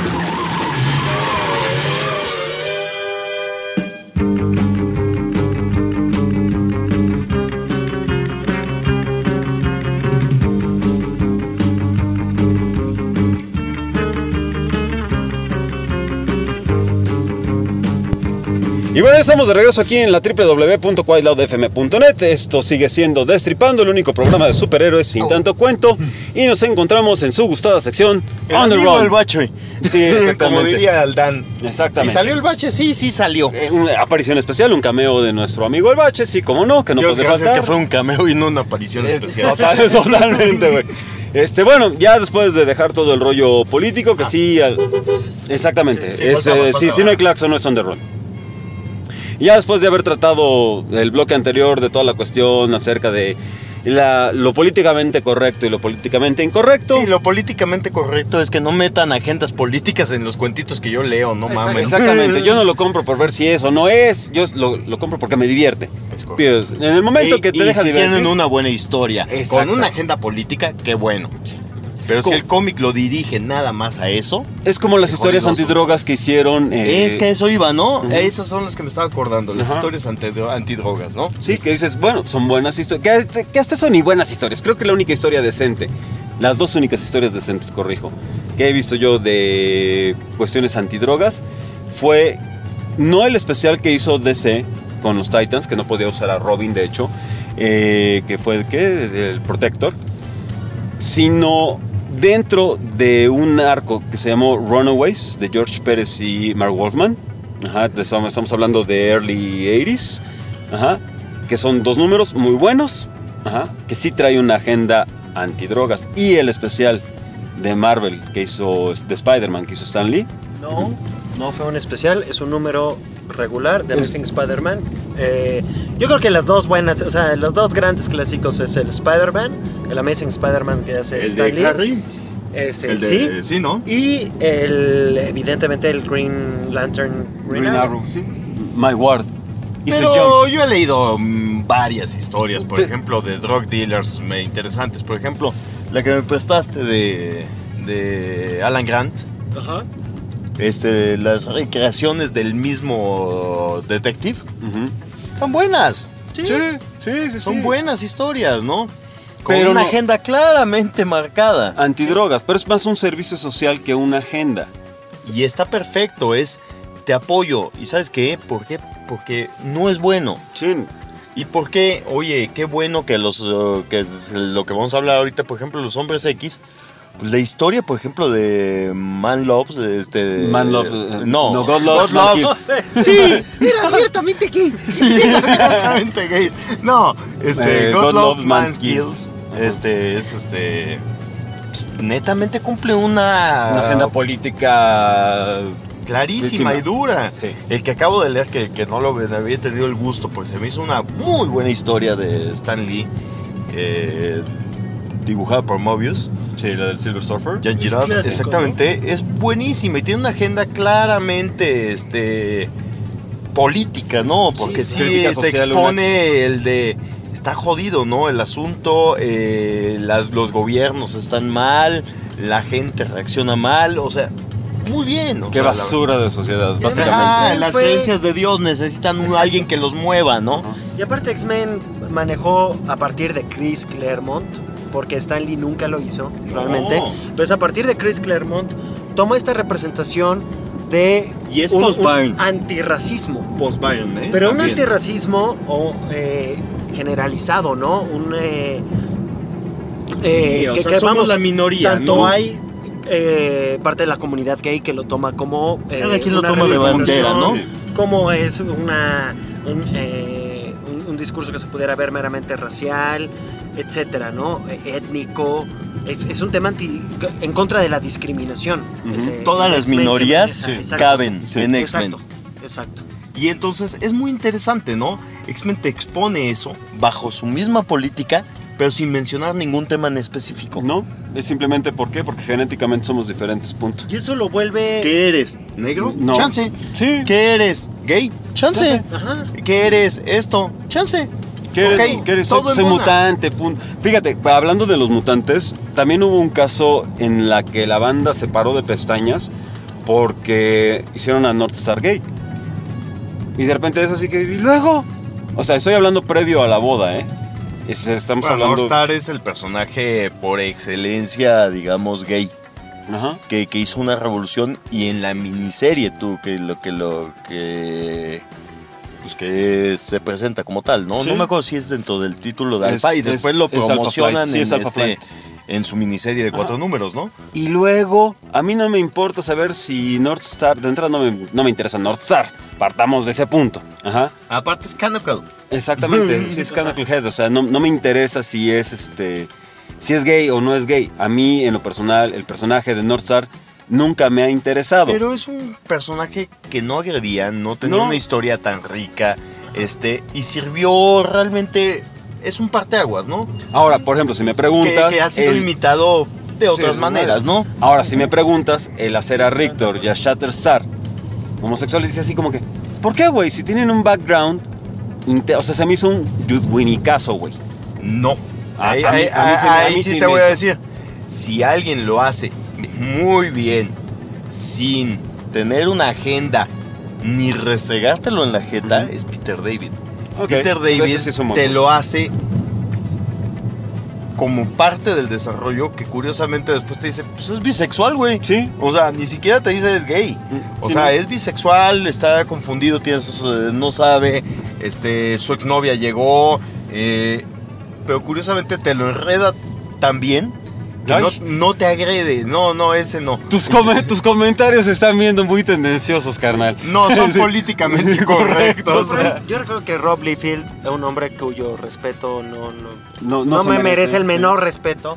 Y bueno, estamos de regreso aquí en la www.quailodfm.net. Esto sigue siendo Destripando, el único programa de superhéroes sin tanto cuento. Y nos encontramos en su gustada sección On the Road. El bache. Sí, exactamente. Como diría Aldán. Exactamente. ¿Y salió el bache? Sí, sí salió. Una aparición especial, un cameo de nuestro amigo el Bache, sí, como no, que no Dios, puede gracias faltar. que fue un cameo y no una aparición especial. Totalmente, güey. Bueno, ya después de dejar todo el rollo político, que sí, exactamente. Si no hay claxon, no es on the road. Ya después de haber tratado el bloque anterior de toda la cuestión acerca de lo políticamente correcto y lo políticamente incorrecto. Sí, lo políticamente correcto es que no metan agendas políticas en los cuentitos que yo leo, no mames. Exactamente, yo no lo compro por ver si es o no es, yo lo compro porque me divierte. Pero en el momento que te deja si divertir, tienen una buena historia exacto, con una agenda política, qué bueno. Sí. Pero si el cómic lo dirige nada más a eso... Es como las historias antidrogas que hicieron... Es que eso iba, ¿no? Esas son las que me estaba acordando, las historias antidrogas, ¿no? Sí, que dices, bueno, son buenas historias, que hasta son y buenas historias. Creo que la única historia decente, las dos únicas historias decentes, corrijo, que he visto yo de cuestiones antidrogas, fue no el especial que hizo DC con los Titans, que no podía usar a Robin, de hecho, que fue el Protector, sino... dentro de un arco que se llamó Runaways, de George Pérez y Mark Wolfman. Estamos hablando de early 80s. Que son dos números muy buenos. Que sí trae una agenda antidrogas. Y el especial de Marvel que hizo, de Spider-Man que hizo Stan Lee. No fue un especial, es un número regular de Amazing Spider-Man. Yo creo que las dos buenas, o sea, los dos grandes clásicos es el Spider-Man, el Amazing Spider-Man que hace Stan Lee. Harry. Sí, ¿no? Y evidentemente el Green Lantern, Green Arrow, sí. My Ward. Pero yo he leído varias historias, por ejemplo, de drug dealers interesantes. Por ejemplo, la que me prestaste de Alan Grant. Ajá. Las recreaciones del mismo detective son buenas. Sí. Son buenas historias, ¿no? Con pero una agenda claramente marcada. Antidrogas, pero es más un servicio social que una agenda. Y está perfecto, te apoyo. ¿Y sabes qué? ¿Por qué? Porque no es bueno. Sí. ¿Y por qué? Oye, qué bueno que lo que vamos a hablar ahorita, por ejemplo, los hombres X. Pues la historia, por ejemplo, de Man Loves, no, God Loves. Sí, era abiertamente gay. Sí, abiertamente gay. No, God Loves Man Kills. Netamente cumple una agenda política clarísima y dura. Sí. El que acabo de leer, que no lo había tenido el gusto, pues se me hizo una muy buena historia de Stan Lee, dibujada por Mobius. Sí, la del Silver Surfer. Jan Girard, exactamente, ¿no? Es buenísima y tiene una agenda claramente política, ¿no? Porque sí te expone el de... Está jodido, ¿no? El asunto, los gobiernos están mal, la gente reacciona mal, o sea, muy bien. Qué basura de sociedad, básicamente. Las creencias de Dios necesitan alguien que los mueva, ¿no? Y aparte X-Men manejó a partir de Chris Claremont, porque Stan Lee nunca lo hizo, realmente. Pero es a partir de Chris Claremont, tomó esta representación de un antirracismo. Post-Byron, pero un antirracismo generalizado, ¿no? Que somos la minoría, tanto ¿no? hay parte de la comunidad gay que lo toma como Cada quien lo una toma de bandera, ¿no? Como es un discurso que se pudiera ver meramente racial, etcétera, ¿no? Étnico. Es un tema en contra de la discriminación. Todas las minorías caben en X-Men. Exacto. Y entonces es muy interesante, ¿no? X-Men te expone eso bajo su misma política, pero sin mencionar ningún tema en específico. No, es simplemente ¿por qué? Porque genéticamente somos diferentes, punto. Y eso lo vuelve... ¿Qué eres? ¿Negro? No. Chance. Sí. ¿Qué eres? ¿Gay? Chance. Ajá. ¿Qué eres? Esto. Chance. ¿Qué eres? Ok, ¿Qué eres? todo Soy en una. mutante, punto. Fíjate, hablando de los mutantes, también hubo un caso en la que la banda se paró de pestañas porque hicieron a Northstar gay. Y de repente es así que, ¿y luego? O sea, estoy hablando previo a la boda, ¿eh? Estamos Bueno, hablando... Northstar es el personaje por excelencia, digamos, gay, Ajá. que hizo una revolución, y en la miniserie pues que se presenta como tal, ¿no? Sí. No me acuerdo si es dentro del título de Alpha, y después lo es Alpha promocionan Flight. Sí, es Alpha Flight. en su miniserie de 4 números, ¿no? Y luego, a mí no me importa saber si Northstar, de entrada no me interesa Northstar, partamos de ese punto. Ajá. Aparte es Canonical. Exactamente, sí es Canonical Head, o sea, no me interesa si es si es gay o no es gay. A mí, en lo personal, el personaje de Northstar nunca me ha interesado. Pero es un personaje que no agredía, no tenía No. una historia tan rica, y sirvió realmente, es un parteaguas, ¿no? Ahora, por ejemplo, si me preguntas... Que ha sido imitado de otras Sí, maneras, ¿no? Ahora, si me preguntas, el hacer a Rictor y a Shatterstar homosexuales, dice así como que, ¿por qué, güey? Si tienen un background, o sea, se me hizo un Judwinicazo, güey. No. A Ahí, mí- ahí- a mí sí me- ahí a mí sí sí te me voy a hizo. decir, si alguien lo hace muy bien, sin tener una agenda ni restregártelo en la jeta, Ujú. es Peter David. Ok, Peter David entonces sí es un buen te punto. lo hace como parte del desarrollo, que curiosamente después te dice, pues es bisexual, güey. Sí. O sea, ni siquiera te dice es gay. O Sí, sea, no. es bisexual, está confundido, no sabe, su exnovia llegó, pero curiosamente te lo enreda tan bien que Ay. no te agrede. No, ese no. Tus comentarios se están viendo muy tendenciosos, carnal. No son Sí. políticamente correctos. Yo creo que Rob Liefeld es un hombre cuyo respeto No no se me merece el sí. menor respeto.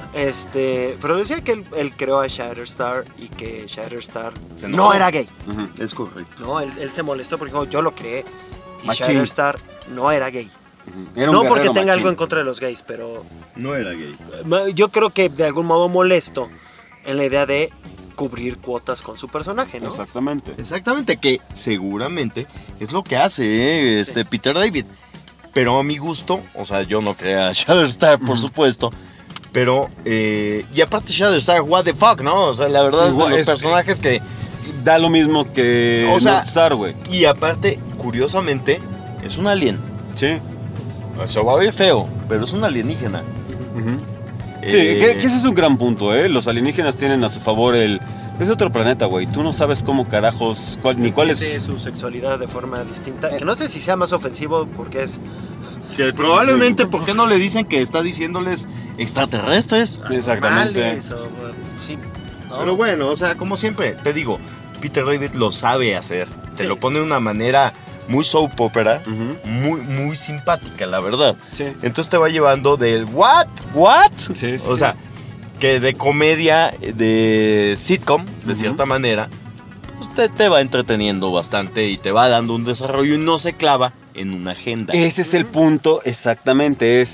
Pero decía que él creó a Shatterstar y que Shatterstar Se no enojó. era gay. Ujú. Es correcto. No, él se molestó porque dijo, yo lo creé y Machín. Shatterstar no era gay. Era un No porque guerrero tenga algo en machín. contra de los gays, pero No era gay. yo creo que de algún modo molesto en la idea de cubrir cuotas con su personaje, ¿no? Exactamente. Exactamente, que seguramente es lo que hace Peter David. Pero a mi gusto, o sea, yo no creé a Shatterstar, por supuesto. Pero, y aparte Shatterstar, what the fuck, ¿no? O sea, la verdad es de los personajes que... Da lo mismo que O sea, Northstar, güey. Y aparte, curiosamente, es un alien. Sí. Se va a ver feo, pero es un alienígena. Ujú. Sí, que ese es un gran punto, ¿eh? Los alienígenas tienen a su favor es otro planeta, güey. Tú no sabes cómo carajos, ni cuál Tiene es... su sexualidad de forma distinta. Que no sé si sea más ofensivo porque es... Que probablemente, ¿por qué no le dicen que está diciéndoles extraterrestres? Exactamente. Normales o, sí, ¿no? Pero bueno, o sea, como siempre, te digo, Peter David lo sabe hacer. Te Sí. lo pone de una manera muy soap opera, Ujú. muy simpática, la verdad. Sí. Entonces te va llevando del what? Sí, sí, O sí. sea, que de comedia, de sitcom, de Ujú. cierta manera, pues te va entreteniendo bastante y te va dando un desarrollo y no se clava en una agenda. Ese es el punto, exactamente,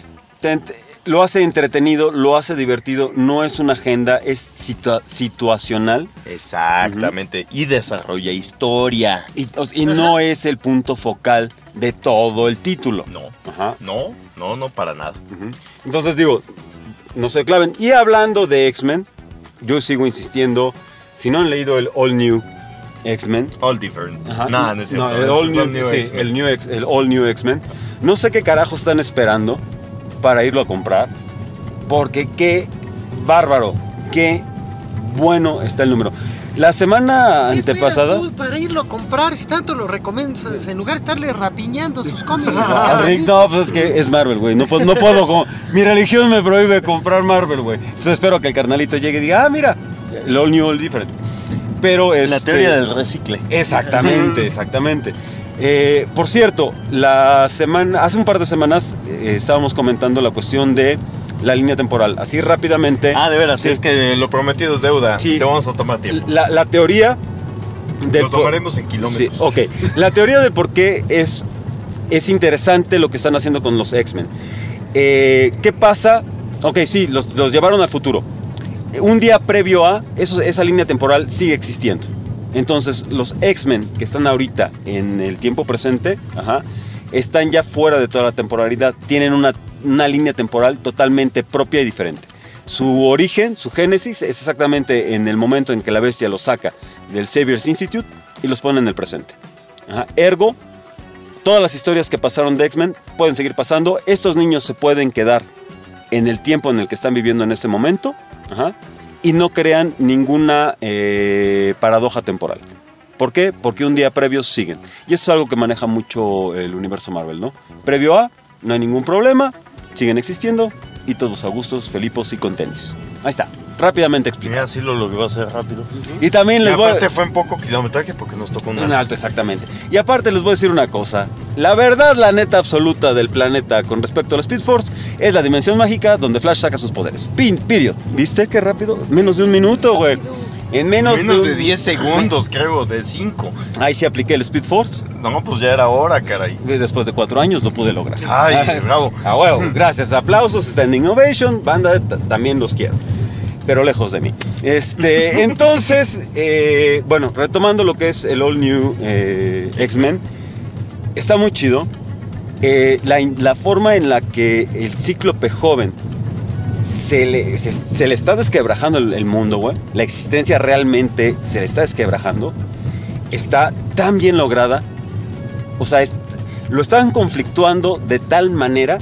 lo hace entretenido, lo hace divertido, no es una agenda, es situacional Exactamente. Y desarrolla historia. y no es el punto focal de todo el título. No, Ajá. no, para nada. Ujú. Entonces digo, no se claven. Y hablando de X-Men, yo sigo insistiendo, si no han leído el All New X-Men, All different. ajá, Nada, no es cierto. el Este All es New, All New sí, X-Men. el All New X-Men, no sé qué carajo están esperando para irlo a comprar, porque qué bárbaro, qué bueno está el número. La semana antepasada... Tú para irlo a comprar si tanto lo recomiendas en lugar de estarle rapiñando sus cómics? Rick, no, pues es que es Marvel, güey. No puedo mi religión me prohíbe comprar Marvel, güey. Entonces espero que el carnalito llegue y diga, mira, el all new, all different. Pero la teoría del recicle. Exactamente. Por cierto, hace un par de semanas estábamos comentando la cuestión de la línea temporal. Así rápidamente. De veras, sí. Es que lo prometido es deuda. Sí. Te vamos a tomar tiempo. La teoría lo tomaremos en kilómetros. Sí, ok. La teoría del por qué es interesante lo que están haciendo con los X-Men. ¿Qué pasa? Ok, sí, los llevaron al futuro. Un día previo a esa línea temporal sigue existiendo. Entonces los X-Men que están ahorita en el tiempo presente, están ya fuera de toda la temporalidad. Tienen una línea temporal totalmente propia y diferente. Su origen, su génesis es exactamente en el momento en que la bestia los saca del Xavier's Institute y los pone en el presente. Ergo, todas las historias que pasaron de X-Men pueden seguir pasando. Estos niños se pueden quedar en el tiempo en el que están viviendo en este momento, y no crean ninguna paradoja temporal. ¿Por qué? Porque un día previo siguen. Y eso es algo que maneja mucho el universo Marvel, ¿no? Previo a, no hay ningún problema, siguen existiendo y todos a gustos, felipos y con tenis. Ahí está, rápidamente explicado. Mira, sí lo logró hacer rápido. Y también les voy aparte fue en poco kilometraje porque nos tocó un alto. Exactamente. Y aparte les voy a decir una cosa. La verdad, la neta absoluta del planeta con respecto a la Speed Force es la dimensión mágica donde Flash saca sus poderes. Period. ¿Viste qué rápido? Menos de un minuto, güey. En menos de 10 segundos, creo, de 5. Ahí sí apliqué el Speed Force. No, pues ya era hora, caray. Después de 4 años lo pude lograr. Ay, bravo. A huevo, gracias, aplausos, standing ovation, banda, también los quiero. Pero lejos de mí. Entonces, bueno, retomando lo que es el All New X-Men, está muy chido. La forma en la que el Cíclope joven se le está desquebrajando el mundo, güey. La existencia realmente se le está desquebrajando. Está tan bien lograda. O sea, lo están conflictuando de tal manera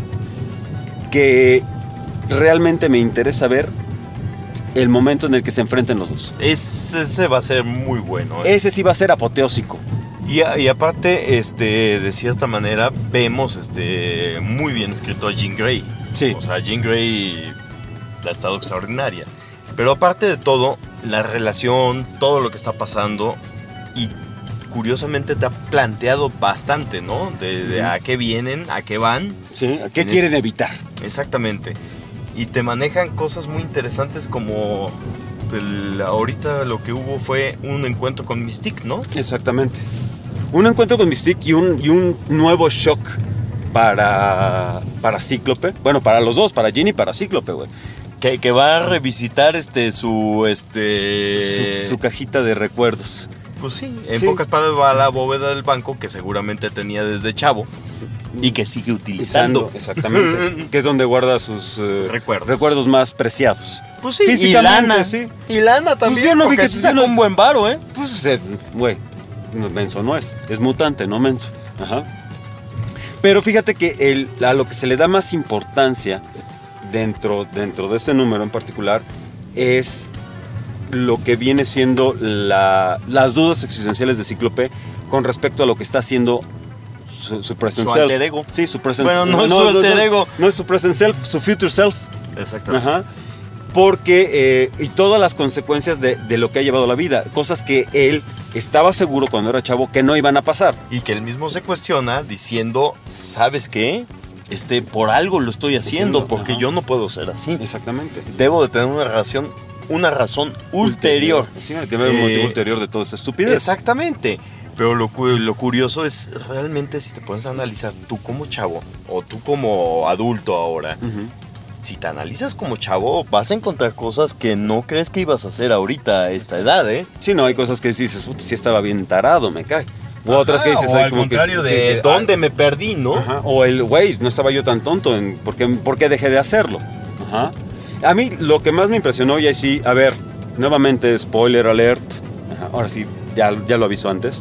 que realmente me interesa ver el momento en el que se enfrenten los dos. Ese va a ser muy bueno. Ese sí va a ser apoteósico. Y aparte, de cierta manera, vemos muy bien escrito a Jean Grey. Sí. O sea, Jean Grey ha estado extraordinaria. Pero aparte de todo, la relación, todo lo que está pasando, y curiosamente te ha planteado bastante, ¿no? De a qué vienen, a qué van. Sí, a qué quieren evitar. Exactamente. Y te manejan cosas muy interesantes como ahorita lo que hubo fue un encuentro con Mystique, ¿no? Exactamente. Un encuentro con Mystique y un nuevo shock para Cíclope. Bueno, para los dos, para Jean y para Cíclope, güey. Que va a revisitar su cajita de recuerdos. Pues sí, en pocas palabras va a la bóveda del banco que seguramente tenía desde chavo y que sigue utilizando. Exactamente. Que es donde guarda sus recuerdos más preciados. Pues sí, físicamente, y lana. Sí. Y lana también, pues yo no vi que se saca un buen varo, ¿eh? Pues, güey, menso no es mutante, no menso. Ajá. Pero fíjate que a lo que se le da más importancia dentro de este número en particular es lo que viene siendo las dudas existenciales de Cíclope con respecto a lo que está haciendo su present self. Alter ego. Sí, su present. Bueno, no es su alter ego. No es su present self, su future self. Exactamente. Ajá. Porque, y todas las consecuencias de lo que ha llevado la vida, cosas que él estaba seguro cuando era chavo que no iban a pasar. Y que él mismo se cuestiona diciendo, ¿sabes qué? Por algo lo estoy haciendo, porque yo no puedo ser así. Exactamente. Debo de tener una razón ulterior. Sí, hay que ver un motivo ulterior de toda esta estupidez. Exactamente. Pero lo curioso es realmente si te pones a analizar tú como chavo o tú como adulto ahora. Si te analizas como chavo, vas a encontrar cosas que no crees que ibas a hacer ahorita a esta edad, ¿eh? Sí, no, hay cosas que dices, sí estaba bien tarado, me cae. O otras que dices, o al contrario de dónde me perdí, ¿no? Ajá. O güey, no estaba yo tan tonto, ¿por qué dejé de hacerlo? Ajá. A mí lo que más me impresionó, y ahí sí, a ver, nuevamente spoiler alert, ahora sí, ya lo aviso antes,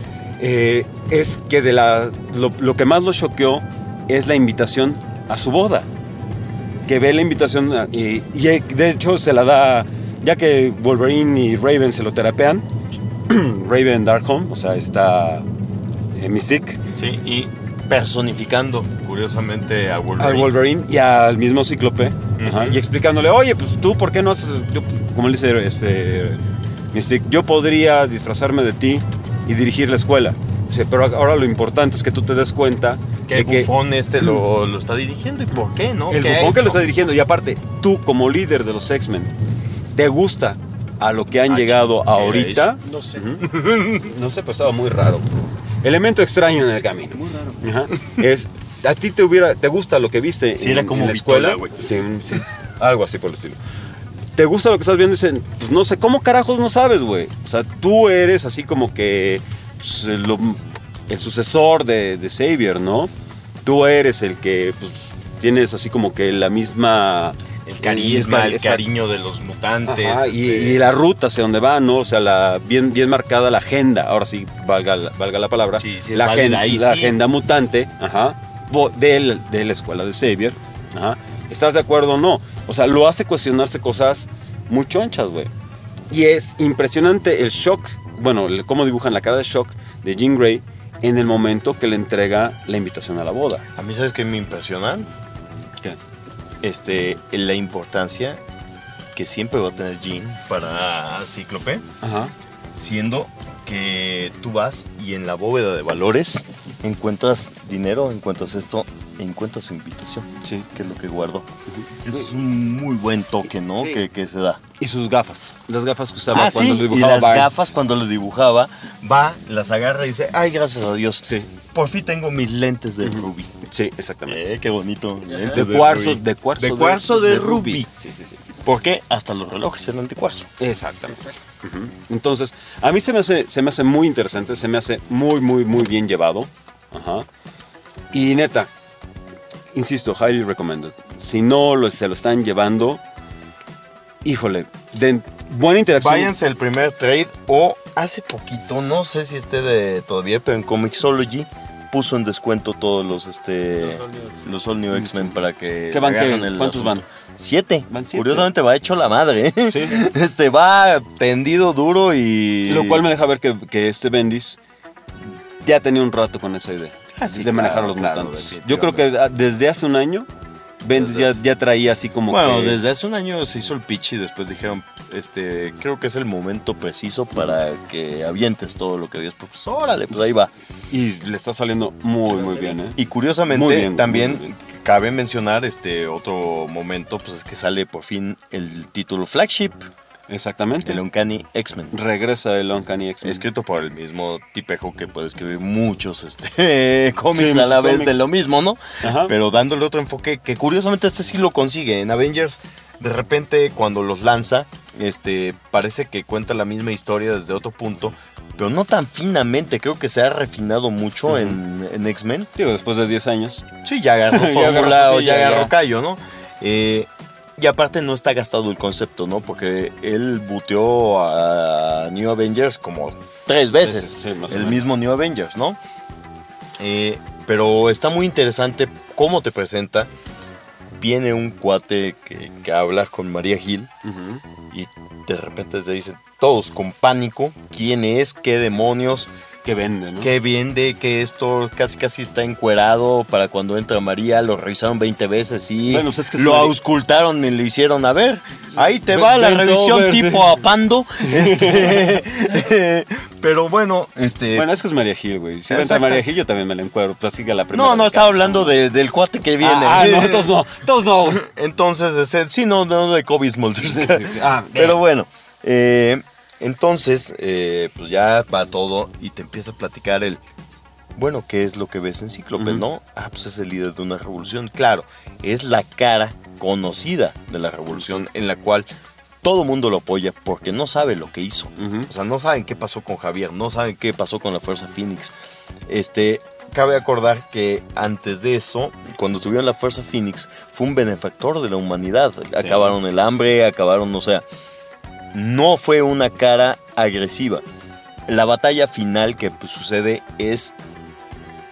es que lo que más lo choqueó es la invitación a su boda. Que ve la invitación y de hecho se la da ya que Wolverine y Raven se lo terapean, Raven Darkholm, o sea, está Mystique, Sí, y personificando, curiosamente, a al Wolverine. Wolverine y al mismo Cíclope, Ujú. ajá, y explicándole, oye, pues tú, ¿por qué no haces? Como le dice Mystique, yo podría disfrazarme de ti y dirigir la escuela. Dice, pero ahora lo importante es que tú te des cuenta Que el de que bufón lo está dirigiendo y por qué, ¿no? el ¿Qué ha bufón que lo hecho? está dirigiendo, y aparte, tú como líder de los X-Men, ¿te gusta a lo que han llegado ¿qué era ahorita? No sé. No sé, pero estaba muy raro. Elemento extraño en el camino. Muy raro. Es, ¿a ti te gusta lo que viste Sí, era como en la escuela? Vitola, güey. Sí, sí, algo así por el estilo. ¿Te gusta lo que estás viendo? Dicen, pues no sé, ¿cómo carajos no sabes, güey? O sea, tú eres así como que pues, el sucesor de Xavier, ¿no? Tú eres el que pues, tienes así como que la misma... El carisma, el exacto. cariño de los mutantes. Ajá, y la ruta hacia donde va, ¿no? O sea, bien marcada la agenda. Ahora sí, valga la palabra. Sí, sí, la válida, agenda, ahí la sí. agenda mutante, ajá, de la escuela de Xavier. Ajá. ¿Estás de acuerdo o no? O sea, lo hace cuestionarse cosas muy chonchas, güey. Y es impresionante el shock, bueno, cómo dibujan la cara de shock de Jean Grey en el momento que le entrega la invitación a la boda. A mí, ¿sabes qué me impresiona? ¿Qué? La importancia que siempre va a tener Jean para Cíclope, Ajá. siendo que tú vas y en la bóveda de valores encuentras dinero, encuentras esto, encuentras su invitación, Sí. que es lo que guardó. Eso es un muy buen toque, ¿no? Sí. Que se da. Y sus gafas. Las gafas que usaba cuando sí, lo y dibujaba las Byrne. gafas cuando lo dibujaba, va, las agarra y dice, ay, gracias a Dios, Sí, por fin tengo mis lentes de Ruby. sí, exactamente. Qué bonito. De lentes cuarzo, Ruby. de cuarzo, De cuarzo de Ruby. Ruby. Sí, sí, sí. Porque hasta los relojes eran de cuarzo. Exactamente. Ujú. Entonces, a mí se me hace muy interesante, se me hace muy bien llevado. Ajá. Y neta, insisto, highly recommended. Si no se lo están llevando, híjole, buena interacción. Váyanse el primer trade o hace poquito, no sé si esté todavía, pero en Comixology puso en descuento todos los All New X-Men para que ¿Qué van? agarren ¿Qué? el ¿Cuántos asunto. van? 7. Van 7. Curiosamente va hecho la madre. Sí. Va tendido duro y... Lo cual me deja ver que este Bendis ya tenía un rato con esa idea Ah, sí, de manejar a claro, los claro, mutantes. Yo creo que desde hace un año Bendis Desde- ya traía así como Bueno, que... desde hace un año se hizo el pitch y después dijeron, creo que es el momento preciso para que avientes todo lo que habías propuesto. Órale, pues ahí va. Y le está saliendo muy bien, ¿eh? Y curiosamente Muy bien, también muy bien. cabe mencionar otro momento, pues es que sale por fin el título flagship, Exactamente. el Uncanny X-Men. Regresa el Uncanny X-Men. Escrito por el mismo tipejo que puede escribir muchos cómics Sí, a la muchos vez cómics. de lo mismo, ¿no? Ajá. Pero dándole otro enfoque que curiosamente sí lo consigue. En Avengers, de repente cuando los lanza, parece que cuenta la misma historia desde otro punto, pero no tan finamente. Creo que se ha refinado mucho Ujú. en X-Men. Digo, después de 10 años. Sí, ya agarró Ya fórmula agarró, o sí, ya ya, agarró ya. callo, ¿no? Y aparte no está gastado el concepto, ¿no? Porque él buteó a New Avengers como 3 veces. Sí, más o El menos. mismo New Avengers, ¿no? Pero está muy interesante cómo te presenta. Viene un cuate que habla con María Hill Ujú. y de repente te dicen todos con pánico quién es, qué demonios, Que vende, ¿no? qué vende, que esto casi está encuerado para cuando entra María, lo revisaron 20 veces y Bueno, pues es que es lo María. auscultaron y le hicieron a ver. Ahí te va la Bent revisión over, tipo sí. apando. Pero bueno, Bueno, es que es María Gil, güey. Si entra Exacto. María Gil, yo también me la encuentro. Así que la primera. no, vez que estaba hablo. hablando del cuate que viene. No, entonces no. Entonces no, güey. Entonces, sí, no de Kobe Smulders. Sí, sí. Ah, Pero bueno, entonces, pues ya va todo y te empieza a platicar bueno, ¿qué es lo que ves en Cíclope, Ujú. no? Ah, pues es el líder de una revolución. Claro, es la cara conocida de la revolución en la cual todo mundo lo apoya porque no sabe lo que hizo. Ujú. O sea, no saben qué pasó con Javier, no saben qué pasó con la Fuerza Phoenix. Cabe acordar que antes de eso, cuando tuvieron la Fuerza Phoenix, fue un benefactor de la humanidad. Acabaron el hambre, o sea, no fue una cara agresiva. La batalla final que pues, sucede es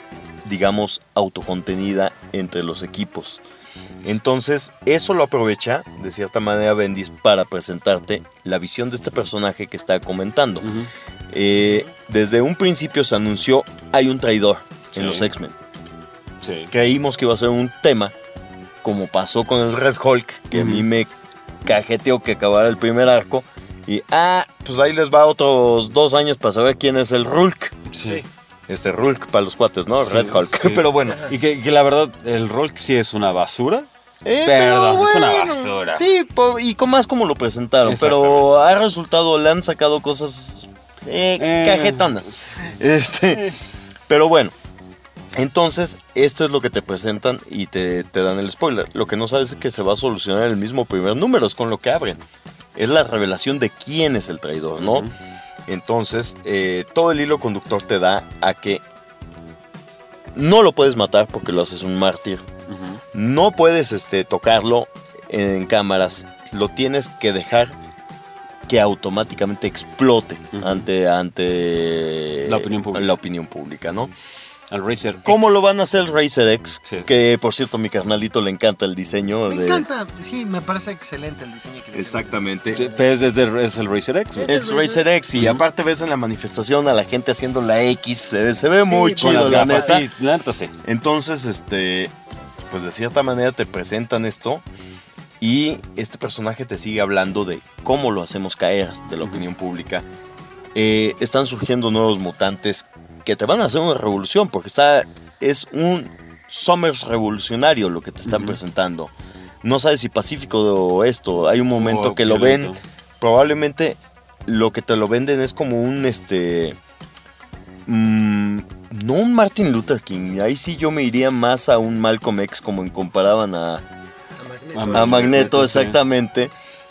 digamos, autocontenida entre los equipos. Entonces, eso lo aprovecha de cierta manera Bendis para presentarte la visión de este personaje que está comentando. Desde un principio se anunció, hay un traidor en los X-Men. Sí. Creímos que iba a ser un tema, como pasó con el Red Hulk, que a mí me cajeteó que acabara el primer arco. Y, pues ahí les va otros 2 años para saber quién es el Hulk. Sí. Hulk para los cuates, ¿no? Sí, Red Hulk. sí. Pero bueno. Y que la verdad, el Hulk sí es una basura. Pero Perdón, es una bueno, basura. Sí, y con más como lo presentaron. Pero ha resultado, le han sacado cosas cajetonas. Pero bueno. Entonces, esto es lo que te presentan y te dan el spoiler. Lo que no sabes es que se va a solucionar en el mismo primer número, es con lo que abren. Es la revelación de quién es el traidor, ¿no? Entonces, todo el hilo conductor te da a que no lo puedes matar porque lo haces un mártir. No puedes tocarlo en cámaras. Lo tienes que dejar que automáticamente explote ante la opinión pública, ¿no? Al Racer ¿Cómo X. lo van a hacer el Racer X? Sí. Que por cierto, mi carnalito le encanta el diseño. Me encanta, sí, me parece excelente el diseño que le hicieron. Exactamente. Sí, pero es el Racer X. ¿no? Es Racer X y aparte ves en la manifestación a la gente haciendo la X, se ve muy Con chido, las la gafas, neta. sí, la neta sí. Entonces, pues de cierta manera te presentan esto y este personaje te sigue hablando de cómo lo hacemos caer de la opinión pública. Están surgiendo nuevos mutantes que te van a hacer una revolución porque es un Summers revolucionario lo que te están presentando. No sabes si pacífico o esto. Hay un momento que lo ven. Probablemente lo que te lo venden es como un no un Martin Luther King. Ahí sí yo me iría más a un Malcolm X, como comparaban a Magneto, exactamente.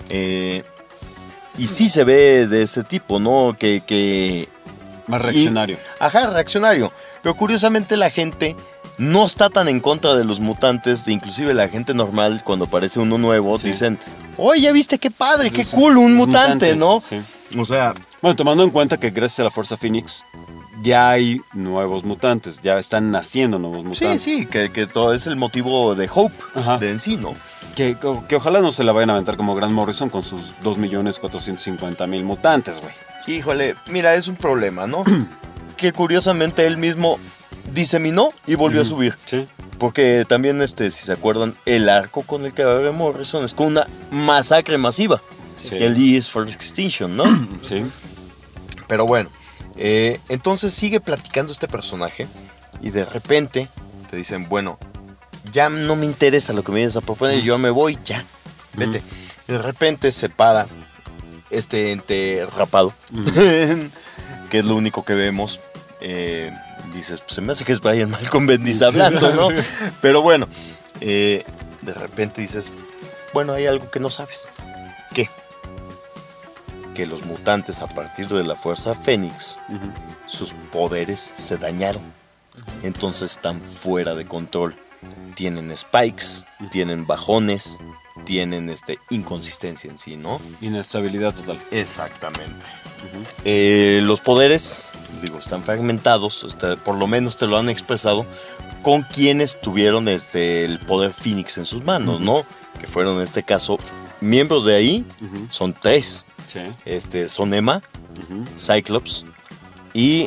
Y sí se ve de ese tipo, ¿no? Que más reaccionario. Reaccionario. Pero curiosamente la gente no está tan en contra de los mutantes, inclusive la gente normal, cuando aparece uno nuevo, dicen, oye, ¿ya viste qué padre, qué cool, un mutante, ¿no? Sí. O sea... Bueno, tomando en cuenta que gracias a la Fuerza Phoenix ya hay nuevos mutantes, ya están naciendo nuevos mutantes. Sí, que todo es el motivo de Hope, de en sí, ¿no? Que ojalá no se la vayan a aventar como Grant Morrison con sus 2.450.000 mutantes, güey. Híjole, mira, es un problema, ¿no? Que curiosamente él mismo diseminó y volvió a subir. Sí. Porque también, si se acuerdan, el arco con el que va a ver Morrison es con una masacre masiva. Sí. El D is for Extinction, ¿no? Sí. Pero bueno, entonces sigue platicando este personaje y de repente te dicen, bueno, ya no me interesa lo que me vienes a proponer, yo me voy, ya, vete. De repente se para este ente rapado, que es lo único que vemos. Dices, pues se me hace que es Brian Malcolm Bendis hablando, ¿no? Pero bueno, de repente dices, bueno, hay algo que no sabes. ¿Qué? Que los mutantes a partir de la Fuerza Fénix, sus poderes se dañaron. Entonces están fuera de control. Tienen spikes, tienen bajones, tienen inconsistencia en sí, ¿no? Inestabilidad total. Exactamente. Los poderes, están fragmentados, por lo menos te lo han expresado con quienes tuvieron el poder Phoenix en sus manos, ¿no? Que fueron en este caso miembros de ahí, son 3. Sí. Son Emma, Cyclops y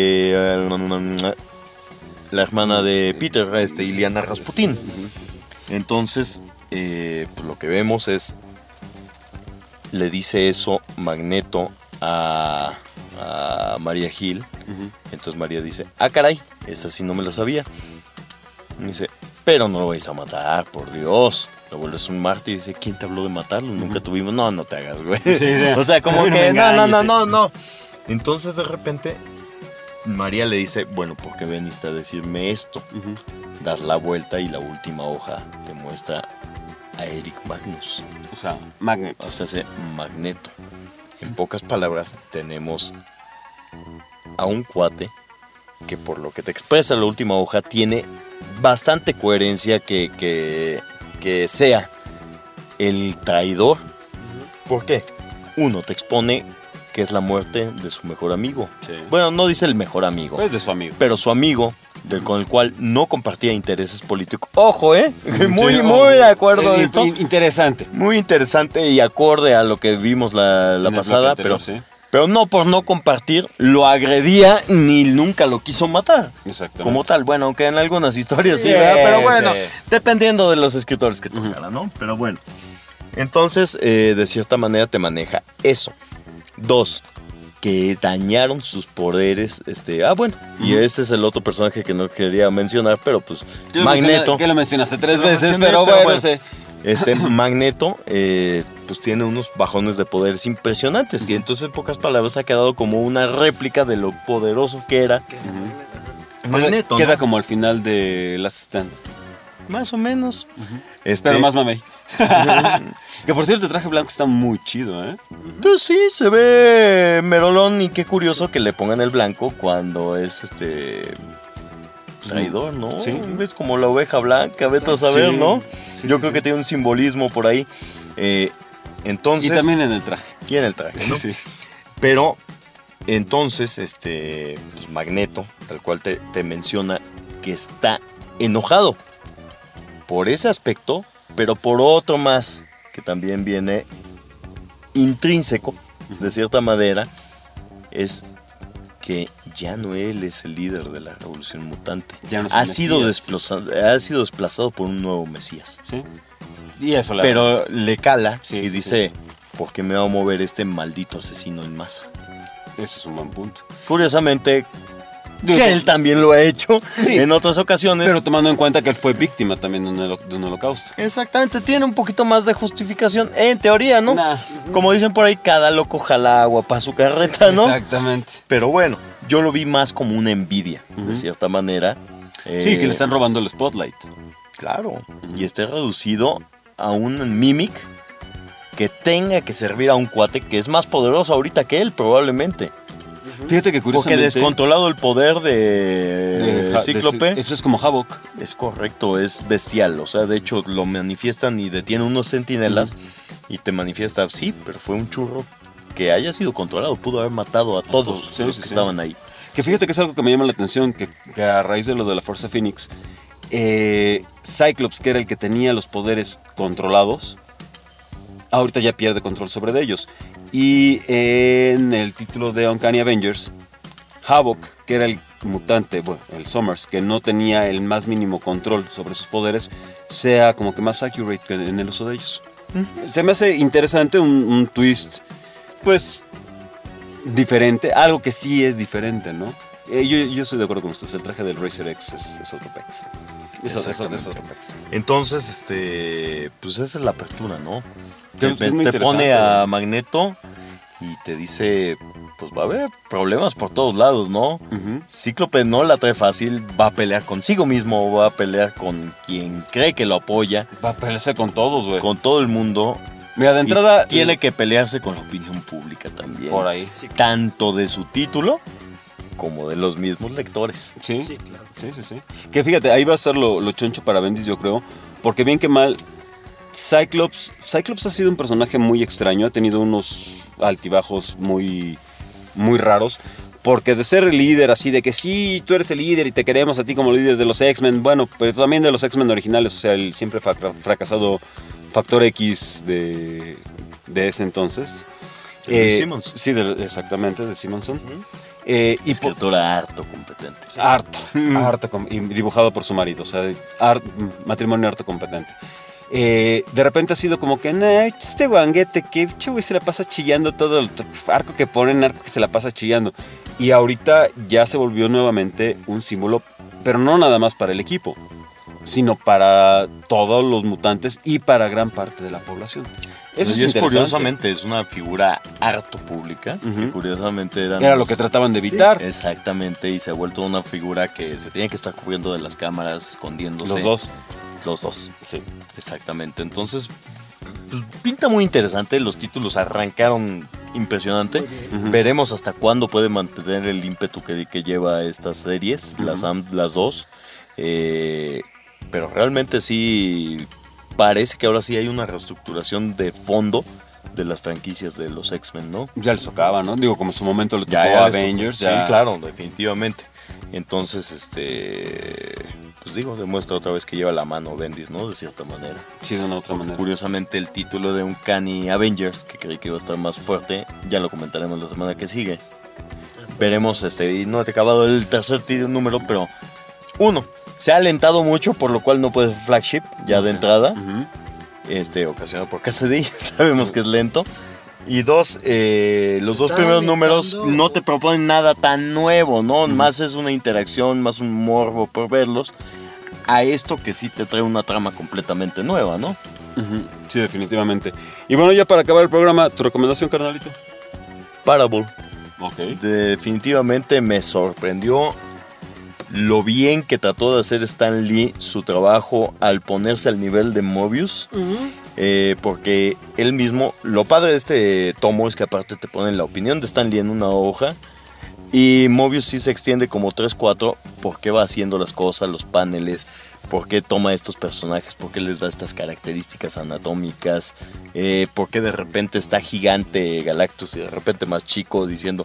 la hermana de Peter, Illyana Rasputin. Entonces, pues lo que vemos es, le dice eso Magneto a Maria Hill. Entonces María dice, caray, esa sí no me la sabía. Y dice, pero no lo vais a matar, por Dios. Lo vuelves un mártir y dice, ¿quién te habló de matarlo? Nunca tuvimos. No te hagas, güey. Sí. O sea, como que no. Entonces de repente María le dice, bueno, ¿por qué veniste a decirme esto? Das la vuelta y la última hoja te muestra a Eric Magnus. O sea, Magneto. O sea, ese Magneto. En pocas palabras, tenemos a un cuate que, por lo que te expresa la última hoja, tiene bastante coherencia que sea el traidor. ¿Por qué? Uno, te expone que es la muerte de su mejor amigo. Sí. Bueno, no dice el mejor amigo. Pues de su amigo. Pero su amigo, con el cual no compartía intereses políticos. Ojo, muy Sí, muy de acuerdo de esto. Interesante. Muy interesante y acorde a lo que vimos la En el pasada, bloque anterior, pero no por no compartir, lo agredía ni nunca lo quiso matar. Exactamente. Como tal, bueno, aunque en algunas historias sí, Sí, ¿verdad? Pero bueno, sí. dependiendo de los escritores que tocara, ¿no? Pero bueno. Entonces, de cierta manera te maneja eso. 2, que dañaron sus poderes. Bueno, y este es el otro personaje que no quería mencionar, pero pues Magneto. Que lo mencionaste 3 Lo veces, mencioné, pero pero bueno, bueno. sí. Magneto, pues tiene unos bajones de poderes impresionantes. Y entonces, en pocas palabras, ha quedado como una réplica de lo poderoso que era Magneto. Queda ¿no? como al final de Last Stand. Más o menos. Pero más mamey. Que por cierto, el traje blanco está muy chido, ¿eh? Pues sí, se ve merolón y qué curioso que le pongan el blanco cuando es traidor, ¿no? Sí. Es como la oveja blanca, vete a saber, Sí. ¿no? Sí, Yo sí, creo sí. que tiene un simbolismo por ahí. Entonces. Y también en el traje. Y en el traje, ¿no? Sí. Pero entonces, pues Magneto, tal cual te menciona, que está enojado por ese aspecto, pero por otro más, que también viene intrínseco, de cierta manera, es que ya no él es el líder de la revolución mutante. Ya no es ha el sido Mesías. desplazado por un nuevo Mesías. Sí. Y eso la Pero le cala Sí, y sí, dice, ¿por qué me va a mover este maldito asesino en masa? Ese es un buen punto. Curiosamente, Digo, que él también lo ha hecho Sí. en otras ocasiones. Pero tomando en cuenta que él fue víctima también de un holocausto. Exactamente, tiene un poquito más de justificación, en teoría, ¿no? Nah. Como dicen por ahí, cada loco jala agua para su carreta, ¿no? Exactamente. Pero bueno, yo lo vi más como una envidia, de Ujú. cierta manera. Sí, que le están robando el spotlight. Claro, y esté reducido a un mimic que tenga que servir a un cuate que es más poderoso ahorita que él, probablemente. Fíjate que Porque curiosamente... descontrolado el poder de Cíclope. Eso es como Havok. Es correcto, es bestial. O sea, de hecho lo manifiestan y detienen unos centinelas y te manifiesta, sí, pero fue un churro que haya sido controlado. Pudo haber matado a todos todos, sí, los sí, que sí. estaban ahí. Que fíjate que es algo que me llama la atención, que a raíz de lo de la Fuerza Phoenix, Cyclops, que era el que tenía los poderes controlados, ahorita ya pierde control sobre ellos. Y en el título de Uncanny Avengers, Havok, que era el mutante, bueno, el Summers, que no tenía el más mínimo control sobre sus poderes, sea como que más accurate que en el uso de ellos. Se me hace interesante un twist, pues, diferente, algo que sí es diferente, ¿no? Yo estoy de acuerdo con ustedes, el traje del Racer X es otro pex. Es otro pex. Entonces, pues esa es la apertura, ¿no? Que es muy Te pone interesante. a Magneto y te dice, pues va a haber problemas por todos lados, ¿no? Ujú. Cíclope no la trae fácil, va a pelear consigo mismo, va a pelear con quien cree que lo apoya, Va a pelearse con todos, güey. con todo el mundo. Mira, de Y entrada... tiene que pelearse con la opinión pública también. Por ahí. Tanto de su título como de los mismos lectores. Sí, Sí, claro. sí. Que fíjate, ahí va a estar lo choncho para Bendis, yo creo. Porque bien que mal, Cyclops ha sido un personaje muy extraño. Ha tenido unos altibajos muy, muy raros. Porque de ser el líder, así de que sí, tú eres el líder y te queremos a ti como líder de los X-Men. Bueno, pero también de los X-Men originales. O sea, el siempre fracasado Factor X de ese entonces. De Simmons. Sí, exactamente, de Simonson. Y por- Escritora harto competente. y dibujado por su marido, o sea, matrimonio harto competente. De repente ha sido como que, nah, este guanguete que güey se la pasa chillando todo el arco que ponen, arco que se la pasa chillando. Y ahorita ya se volvió nuevamente un símbolo, pero no nada más para el equipo, sino para todos los mutantes y para gran parte de la población. Eso Y es interesante. curiosamente, es una figura harto pública, que Ujú. curiosamente Era lo que trataban de evitar. Exactamente, y se ha vuelto una figura que se tiene que estar cubriendo de las cámaras, escondiéndose. Los dos. Los dos, Sí. exactamente. Entonces, pues, pinta muy interesante, los títulos arrancaron impresionante. Ujú. Veremos hasta cuándo puede mantener el ímpetu que lleva estas series, Ujú. las dos. Pero realmente sí parece que ahora sí hay una reestructuración de fondo de las franquicias de los X-Men, ¿no? Ya les tocaba, ¿no? Digo, como en su momento le tocó Ya a les tocó. Avengers. Sí, ya... claro, definitivamente. Entonces, pues digo, demuestra otra vez que lleva la mano Bendis, ¿no? De cierta manera. Sí, de una otra manera. Curiosamente, el título de Uncanny Avengers, que creí que iba a estar más fuerte, ya lo comentaremos la semana que sigue. Veremos, y no he acabado el tercer número, pero uno, se ha alentado mucho, por lo cual no puede ser flagship, ya de entrada. Ocasionado por Cassidy, sabemos que es lento. Y dos, los dos primeros números no te proponen nada tan nuevo, ¿no? Más es una interacción, más un morbo por verlos. A esto que sí te trae una trama completamente nueva, ¿no? Sí, definitivamente. Y bueno, ya para acabar el programa, ¿tu recomendación, carnalito? Parable. Ok. Definitivamente me sorprendió lo bien que trató de hacer Stan Lee su trabajo al ponerse al nivel de Mobius. Porque él mismo, lo padre de este tomo es que aparte te ponen la opinión de Stan Lee en una hoja. Y Mobius sí se extiende como 3-4 por qué va haciendo las cosas, los paneles, por qué toma estos personajes, por qué les da estas características anatómicas, por qué de repente está gigante Galactus y de repente más chico, diciendo,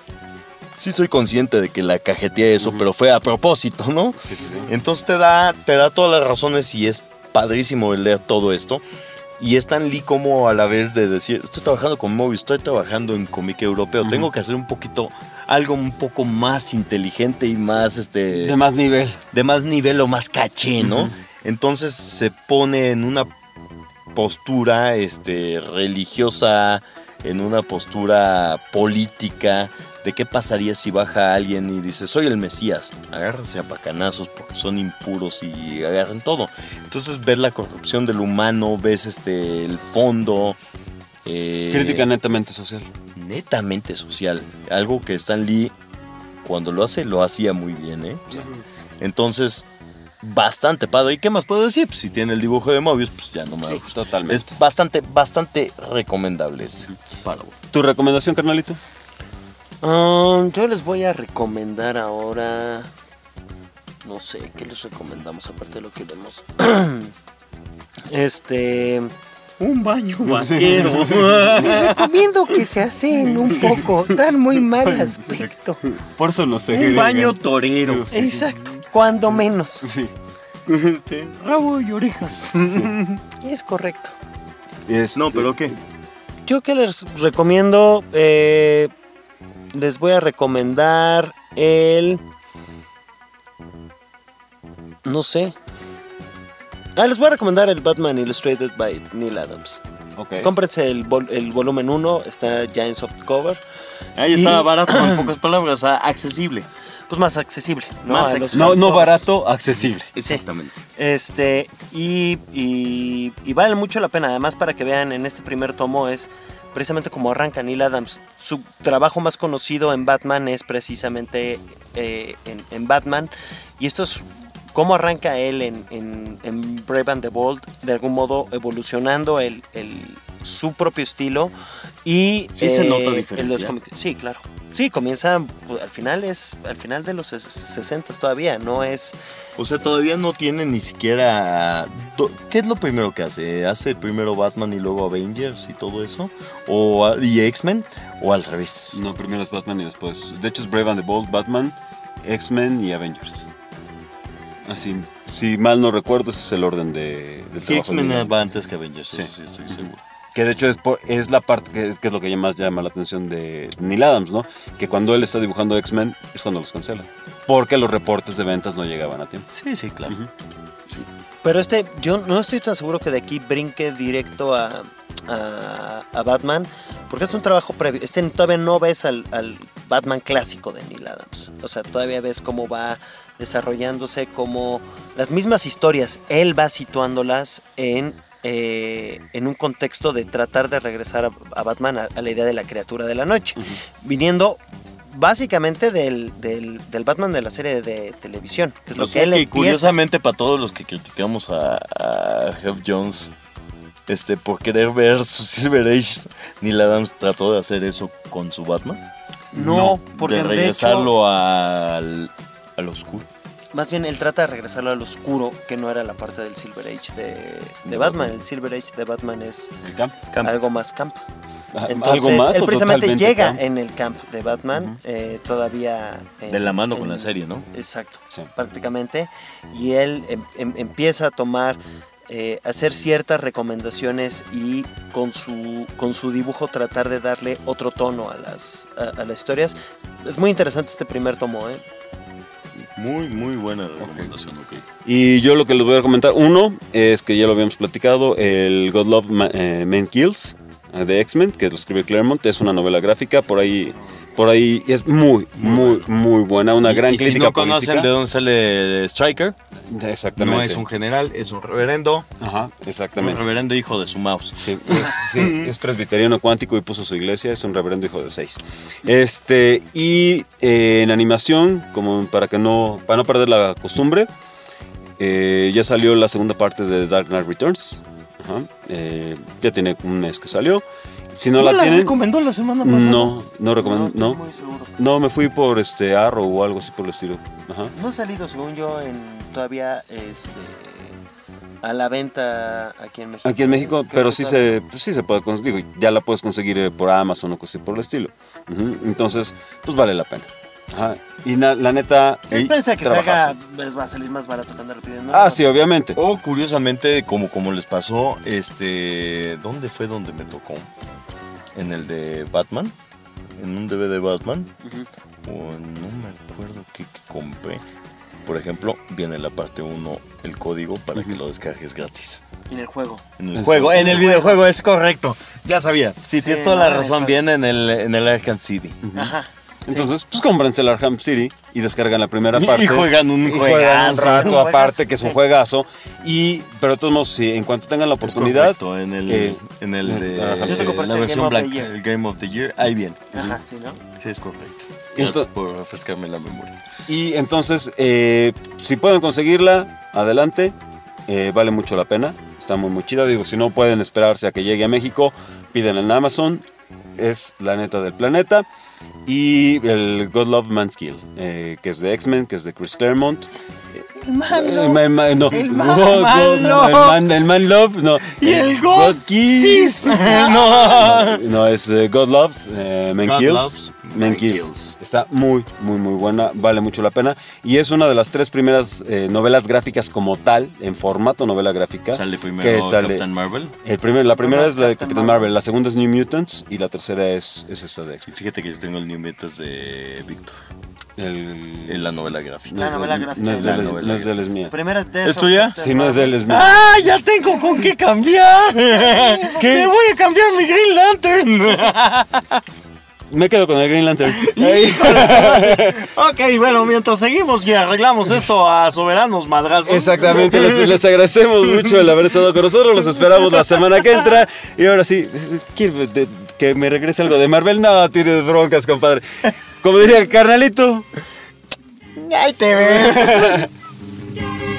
sí soy consciente de que la cajeteé eso, pero fue a propósito, ¿no? Sí. Entonces te da todas las razones y es padrísimo el leer todo esto. Y Stan Lee como a la vez de decir, estoy trabajando con Mobius, estoy trabajando en cómic europeo, tengo que hacer algo un poco más inteligente y más de más nivel. De más nivel o más caché, ¿no? Entonces se pone en una postura religiosa, en una postura política, de qué pasaría si baja alguien y dice, soy el Mesías, agárrense a bacanazos porque son impuros y agarren todo. Entonces ves la corrupción del humano, ves el fondo. Crítica netamente social. Netamente social, algo que Stan Lee cuando lo hacía muy bien, Sí. Entonces, bastante padre. ¿Y qué más puedo decir? Pues, si tiene el dibujo de Mobius, pues ya no me gusta. Totalmente. Es bastante recomendable ese Parable. ¿Tu recomendación, carnalito? Yo les voy a recomendar ahora. No sé, ¿qué les recomendamos aparte de lo que vemos? Un baño vaquero. Les recomiendo que se hacen un poco. Dan muy mal aspecto. Por eso no sé. Un baño torero. Exacto, cuando menos. Sí. Rabo y orejas. Es correcto. No, pero ¿qué? Yo que les recomiendo, les voy a recomendar no sé. Les voy a recomendar el Batman Illustrated by Neil Adams. Okay. Cómprense el volumen 1, está ya en softcover. Ahí está barato, en pocas palabras, accesible. Pues más accesible, ¿no? Más No barato, accesible. Exactamente. Y vale mucho la pena. Además, para que vean, en este primer tomo es precisamente como arranca Neil Adams. Su trabajo más conocido en Batman es precisamente en Batman. Y esto es cómo arranca él en Brave and the Bold, de algún modo evolucionando su propio estilo. Y sí se nota diferencia. Sí, claro. Sí, comienza pues, al final de los 60 todavía, no es... O sea, todavía no tiene ni siquiera... ¿Qué es lo primero que hace? ¿Hace primero Batman y luego Avengers y todo eso? ¿Y X-Men? ¿O al revés? No, primero es Batman y después... De hecho es Brave and the Bold, Batman, X-Men y Avengers. Así, si mal no recuerdo, ese es el orden del sí, trabajo. X-Men va antes que Avengers, sí, sí estoy seguro. Que de hecho es la parte que es lo que más llama la atención de Neil Adams, ¿no? Que cuando él está dibujando X-Men es cuando los cancela. Porque los reportes de ventas no llegaban a tiempo. Sí, claro. Sí. Pero yo no estoy tan seguro que de aquí brinque directo a Batman, porque es un trabajo previo. Todavía no ves al Batman clásico de Neil Adams. O sea, todavía ves cómo va desarrollándose, como las mismas historias, él va situándolas en un contexto de tratar de regresar a Batman a la idea de la criatura de la noche, viniendo básicamente del Batman de la serie de televisión, que es lo que él empieza. Curiosamente, para todos los que criticamos a Geoff Johns por querer ver su Silver Age, Neil Adams trató de hacer eso con su Batman. No, porque de regresarlo al oscuro. Más bien él trata de regresarlo al oscuro, que no era la parte del Silver Age de Batman. El Silver Age de Batman es ¿El camp? algo más camp. Entonces, ¿Algo más? él ¿O precisamente totalmente llega camp? en el camp de Batman, todavía... De la mano con la serie, ¿no? Exacto, Sí. prácticamente. Y él empieza a tomar, hacer ciertas recomendaciones y con su dibujo tratar de darle otro tono a las historias. Es muy interesante este primer tomo, ¿eh? Muy, muy buena recomendación, ok. Y yo lo que les voy a comentar, uno, es que ya lo habíamos platicado, el God Love Man Kills de X-Men, que lo escribe Claremont, es una novela gráfica, por ahí es muy buena, una gran y crítica si no conocen política. de dónde sale Striker, Exactamente. no es un general, es un reverendo. Ajá, Un exactamente. reverendo hijo de su mouse. Sí, es presbiteriano cuántico y puso su iglesia, es un reverendo hijo de 6. Y en animación, como para no perder la costumbre, ya salió la segunda parte de Dark Knight Returns. Ajá, ya tiene un mes que salió. Si no la tienen, recomendó la semana pasada? no recomiendo, estoy no. muy seguro. No, me fui por Arrow o algo así por el estilo. Ajá. No ha salido, según yo, todavía a la venta aquí en México. Aquí en México, Creo pero que sí todavía se puede conseguir, ya la puedes conseguir por Amazon o cosas así por el estilo. Ujú, entonces, pues vale la pena. Ajá. Y la neta, no. Él piensa que salga, trabajazo. les va a salir más barato que andarlo pidiendo. Ah, sí, obviamente. O curiosamente, como les pasó, ¿dónde fue donde me tocó? En el de Batman, en un DVD de Batman, Ujú. o no me acuerdo qué compré. Por ejemplo, viene la parte 1, el código para que lo descargues gratis. En el juego. En el juego, en el videojuego, es correcto. Ya sabía. Sí, tienes toda no, la en el razón, juego. viene en el Arkham City. Ajá. Entonces, pues cómprense el Arkham City y descargan la primera Y parte. juegan un juegan un juegazo. rato Un juegazo, aparte, que es un sí. juegazo. Pero de todos modos, sí, en cuanto tengan la Es oportunidad, correcto, en eh, el de ajá. Yo sé que compraste la el versión Game of the blanca, Year. el Game of the Year, ahí viene. Ajá, sí, ¿no? Sí, es correcto. Y Gracias ento- por refrescarme la memoria. y entonces, si pueden conseguirla, adelante. Vale mucho la pena. Está muy chida. Digo, si no pueden esperarse a que llegue a México, pídenla en Amazon. Es la neta del planeta. Y el God Love Man's Kill, que es de X-Men, que es de Chris Claremont. El Man Love, no. Y el God Kiss. No, es God Loves, Man God Kills. Loves, Man Man Kills. Kills. Está muy buena, vale mucho la pena. Y es una de las 3 primeras novelas gráficas como tal, en formato novela gráfica. Sale primero que sale- Captain Marvel. La primera es la de Captain Captain Marvel, la segunda es New Mutants y la tercera es esa de Y X-Men. fíjate que yo tengo el New Mutants de Víctor, El- en la novela gráfica. La novela gráfica. No es de La él, novela no es de él, es mía. Primera es de ¿Es tuya? Sí, no es de él, es mía. ¡Ah! ¡Ya tengo con qué cambiar! ¡Me voy a cambiar mi Green Lantern! Me quedo con el Green Lantern. Ok, bueno, mientras seguimos y arreglamos esto a soberanos madrazos. Exactamente, les agradecemos mucho el haber estado con nosotros, los esperamos la semana que entra. Y ahora sí, que me regrese algo de Marvel, no tienes broncas, compadre. Como diría el carnalito. Ahí te ves.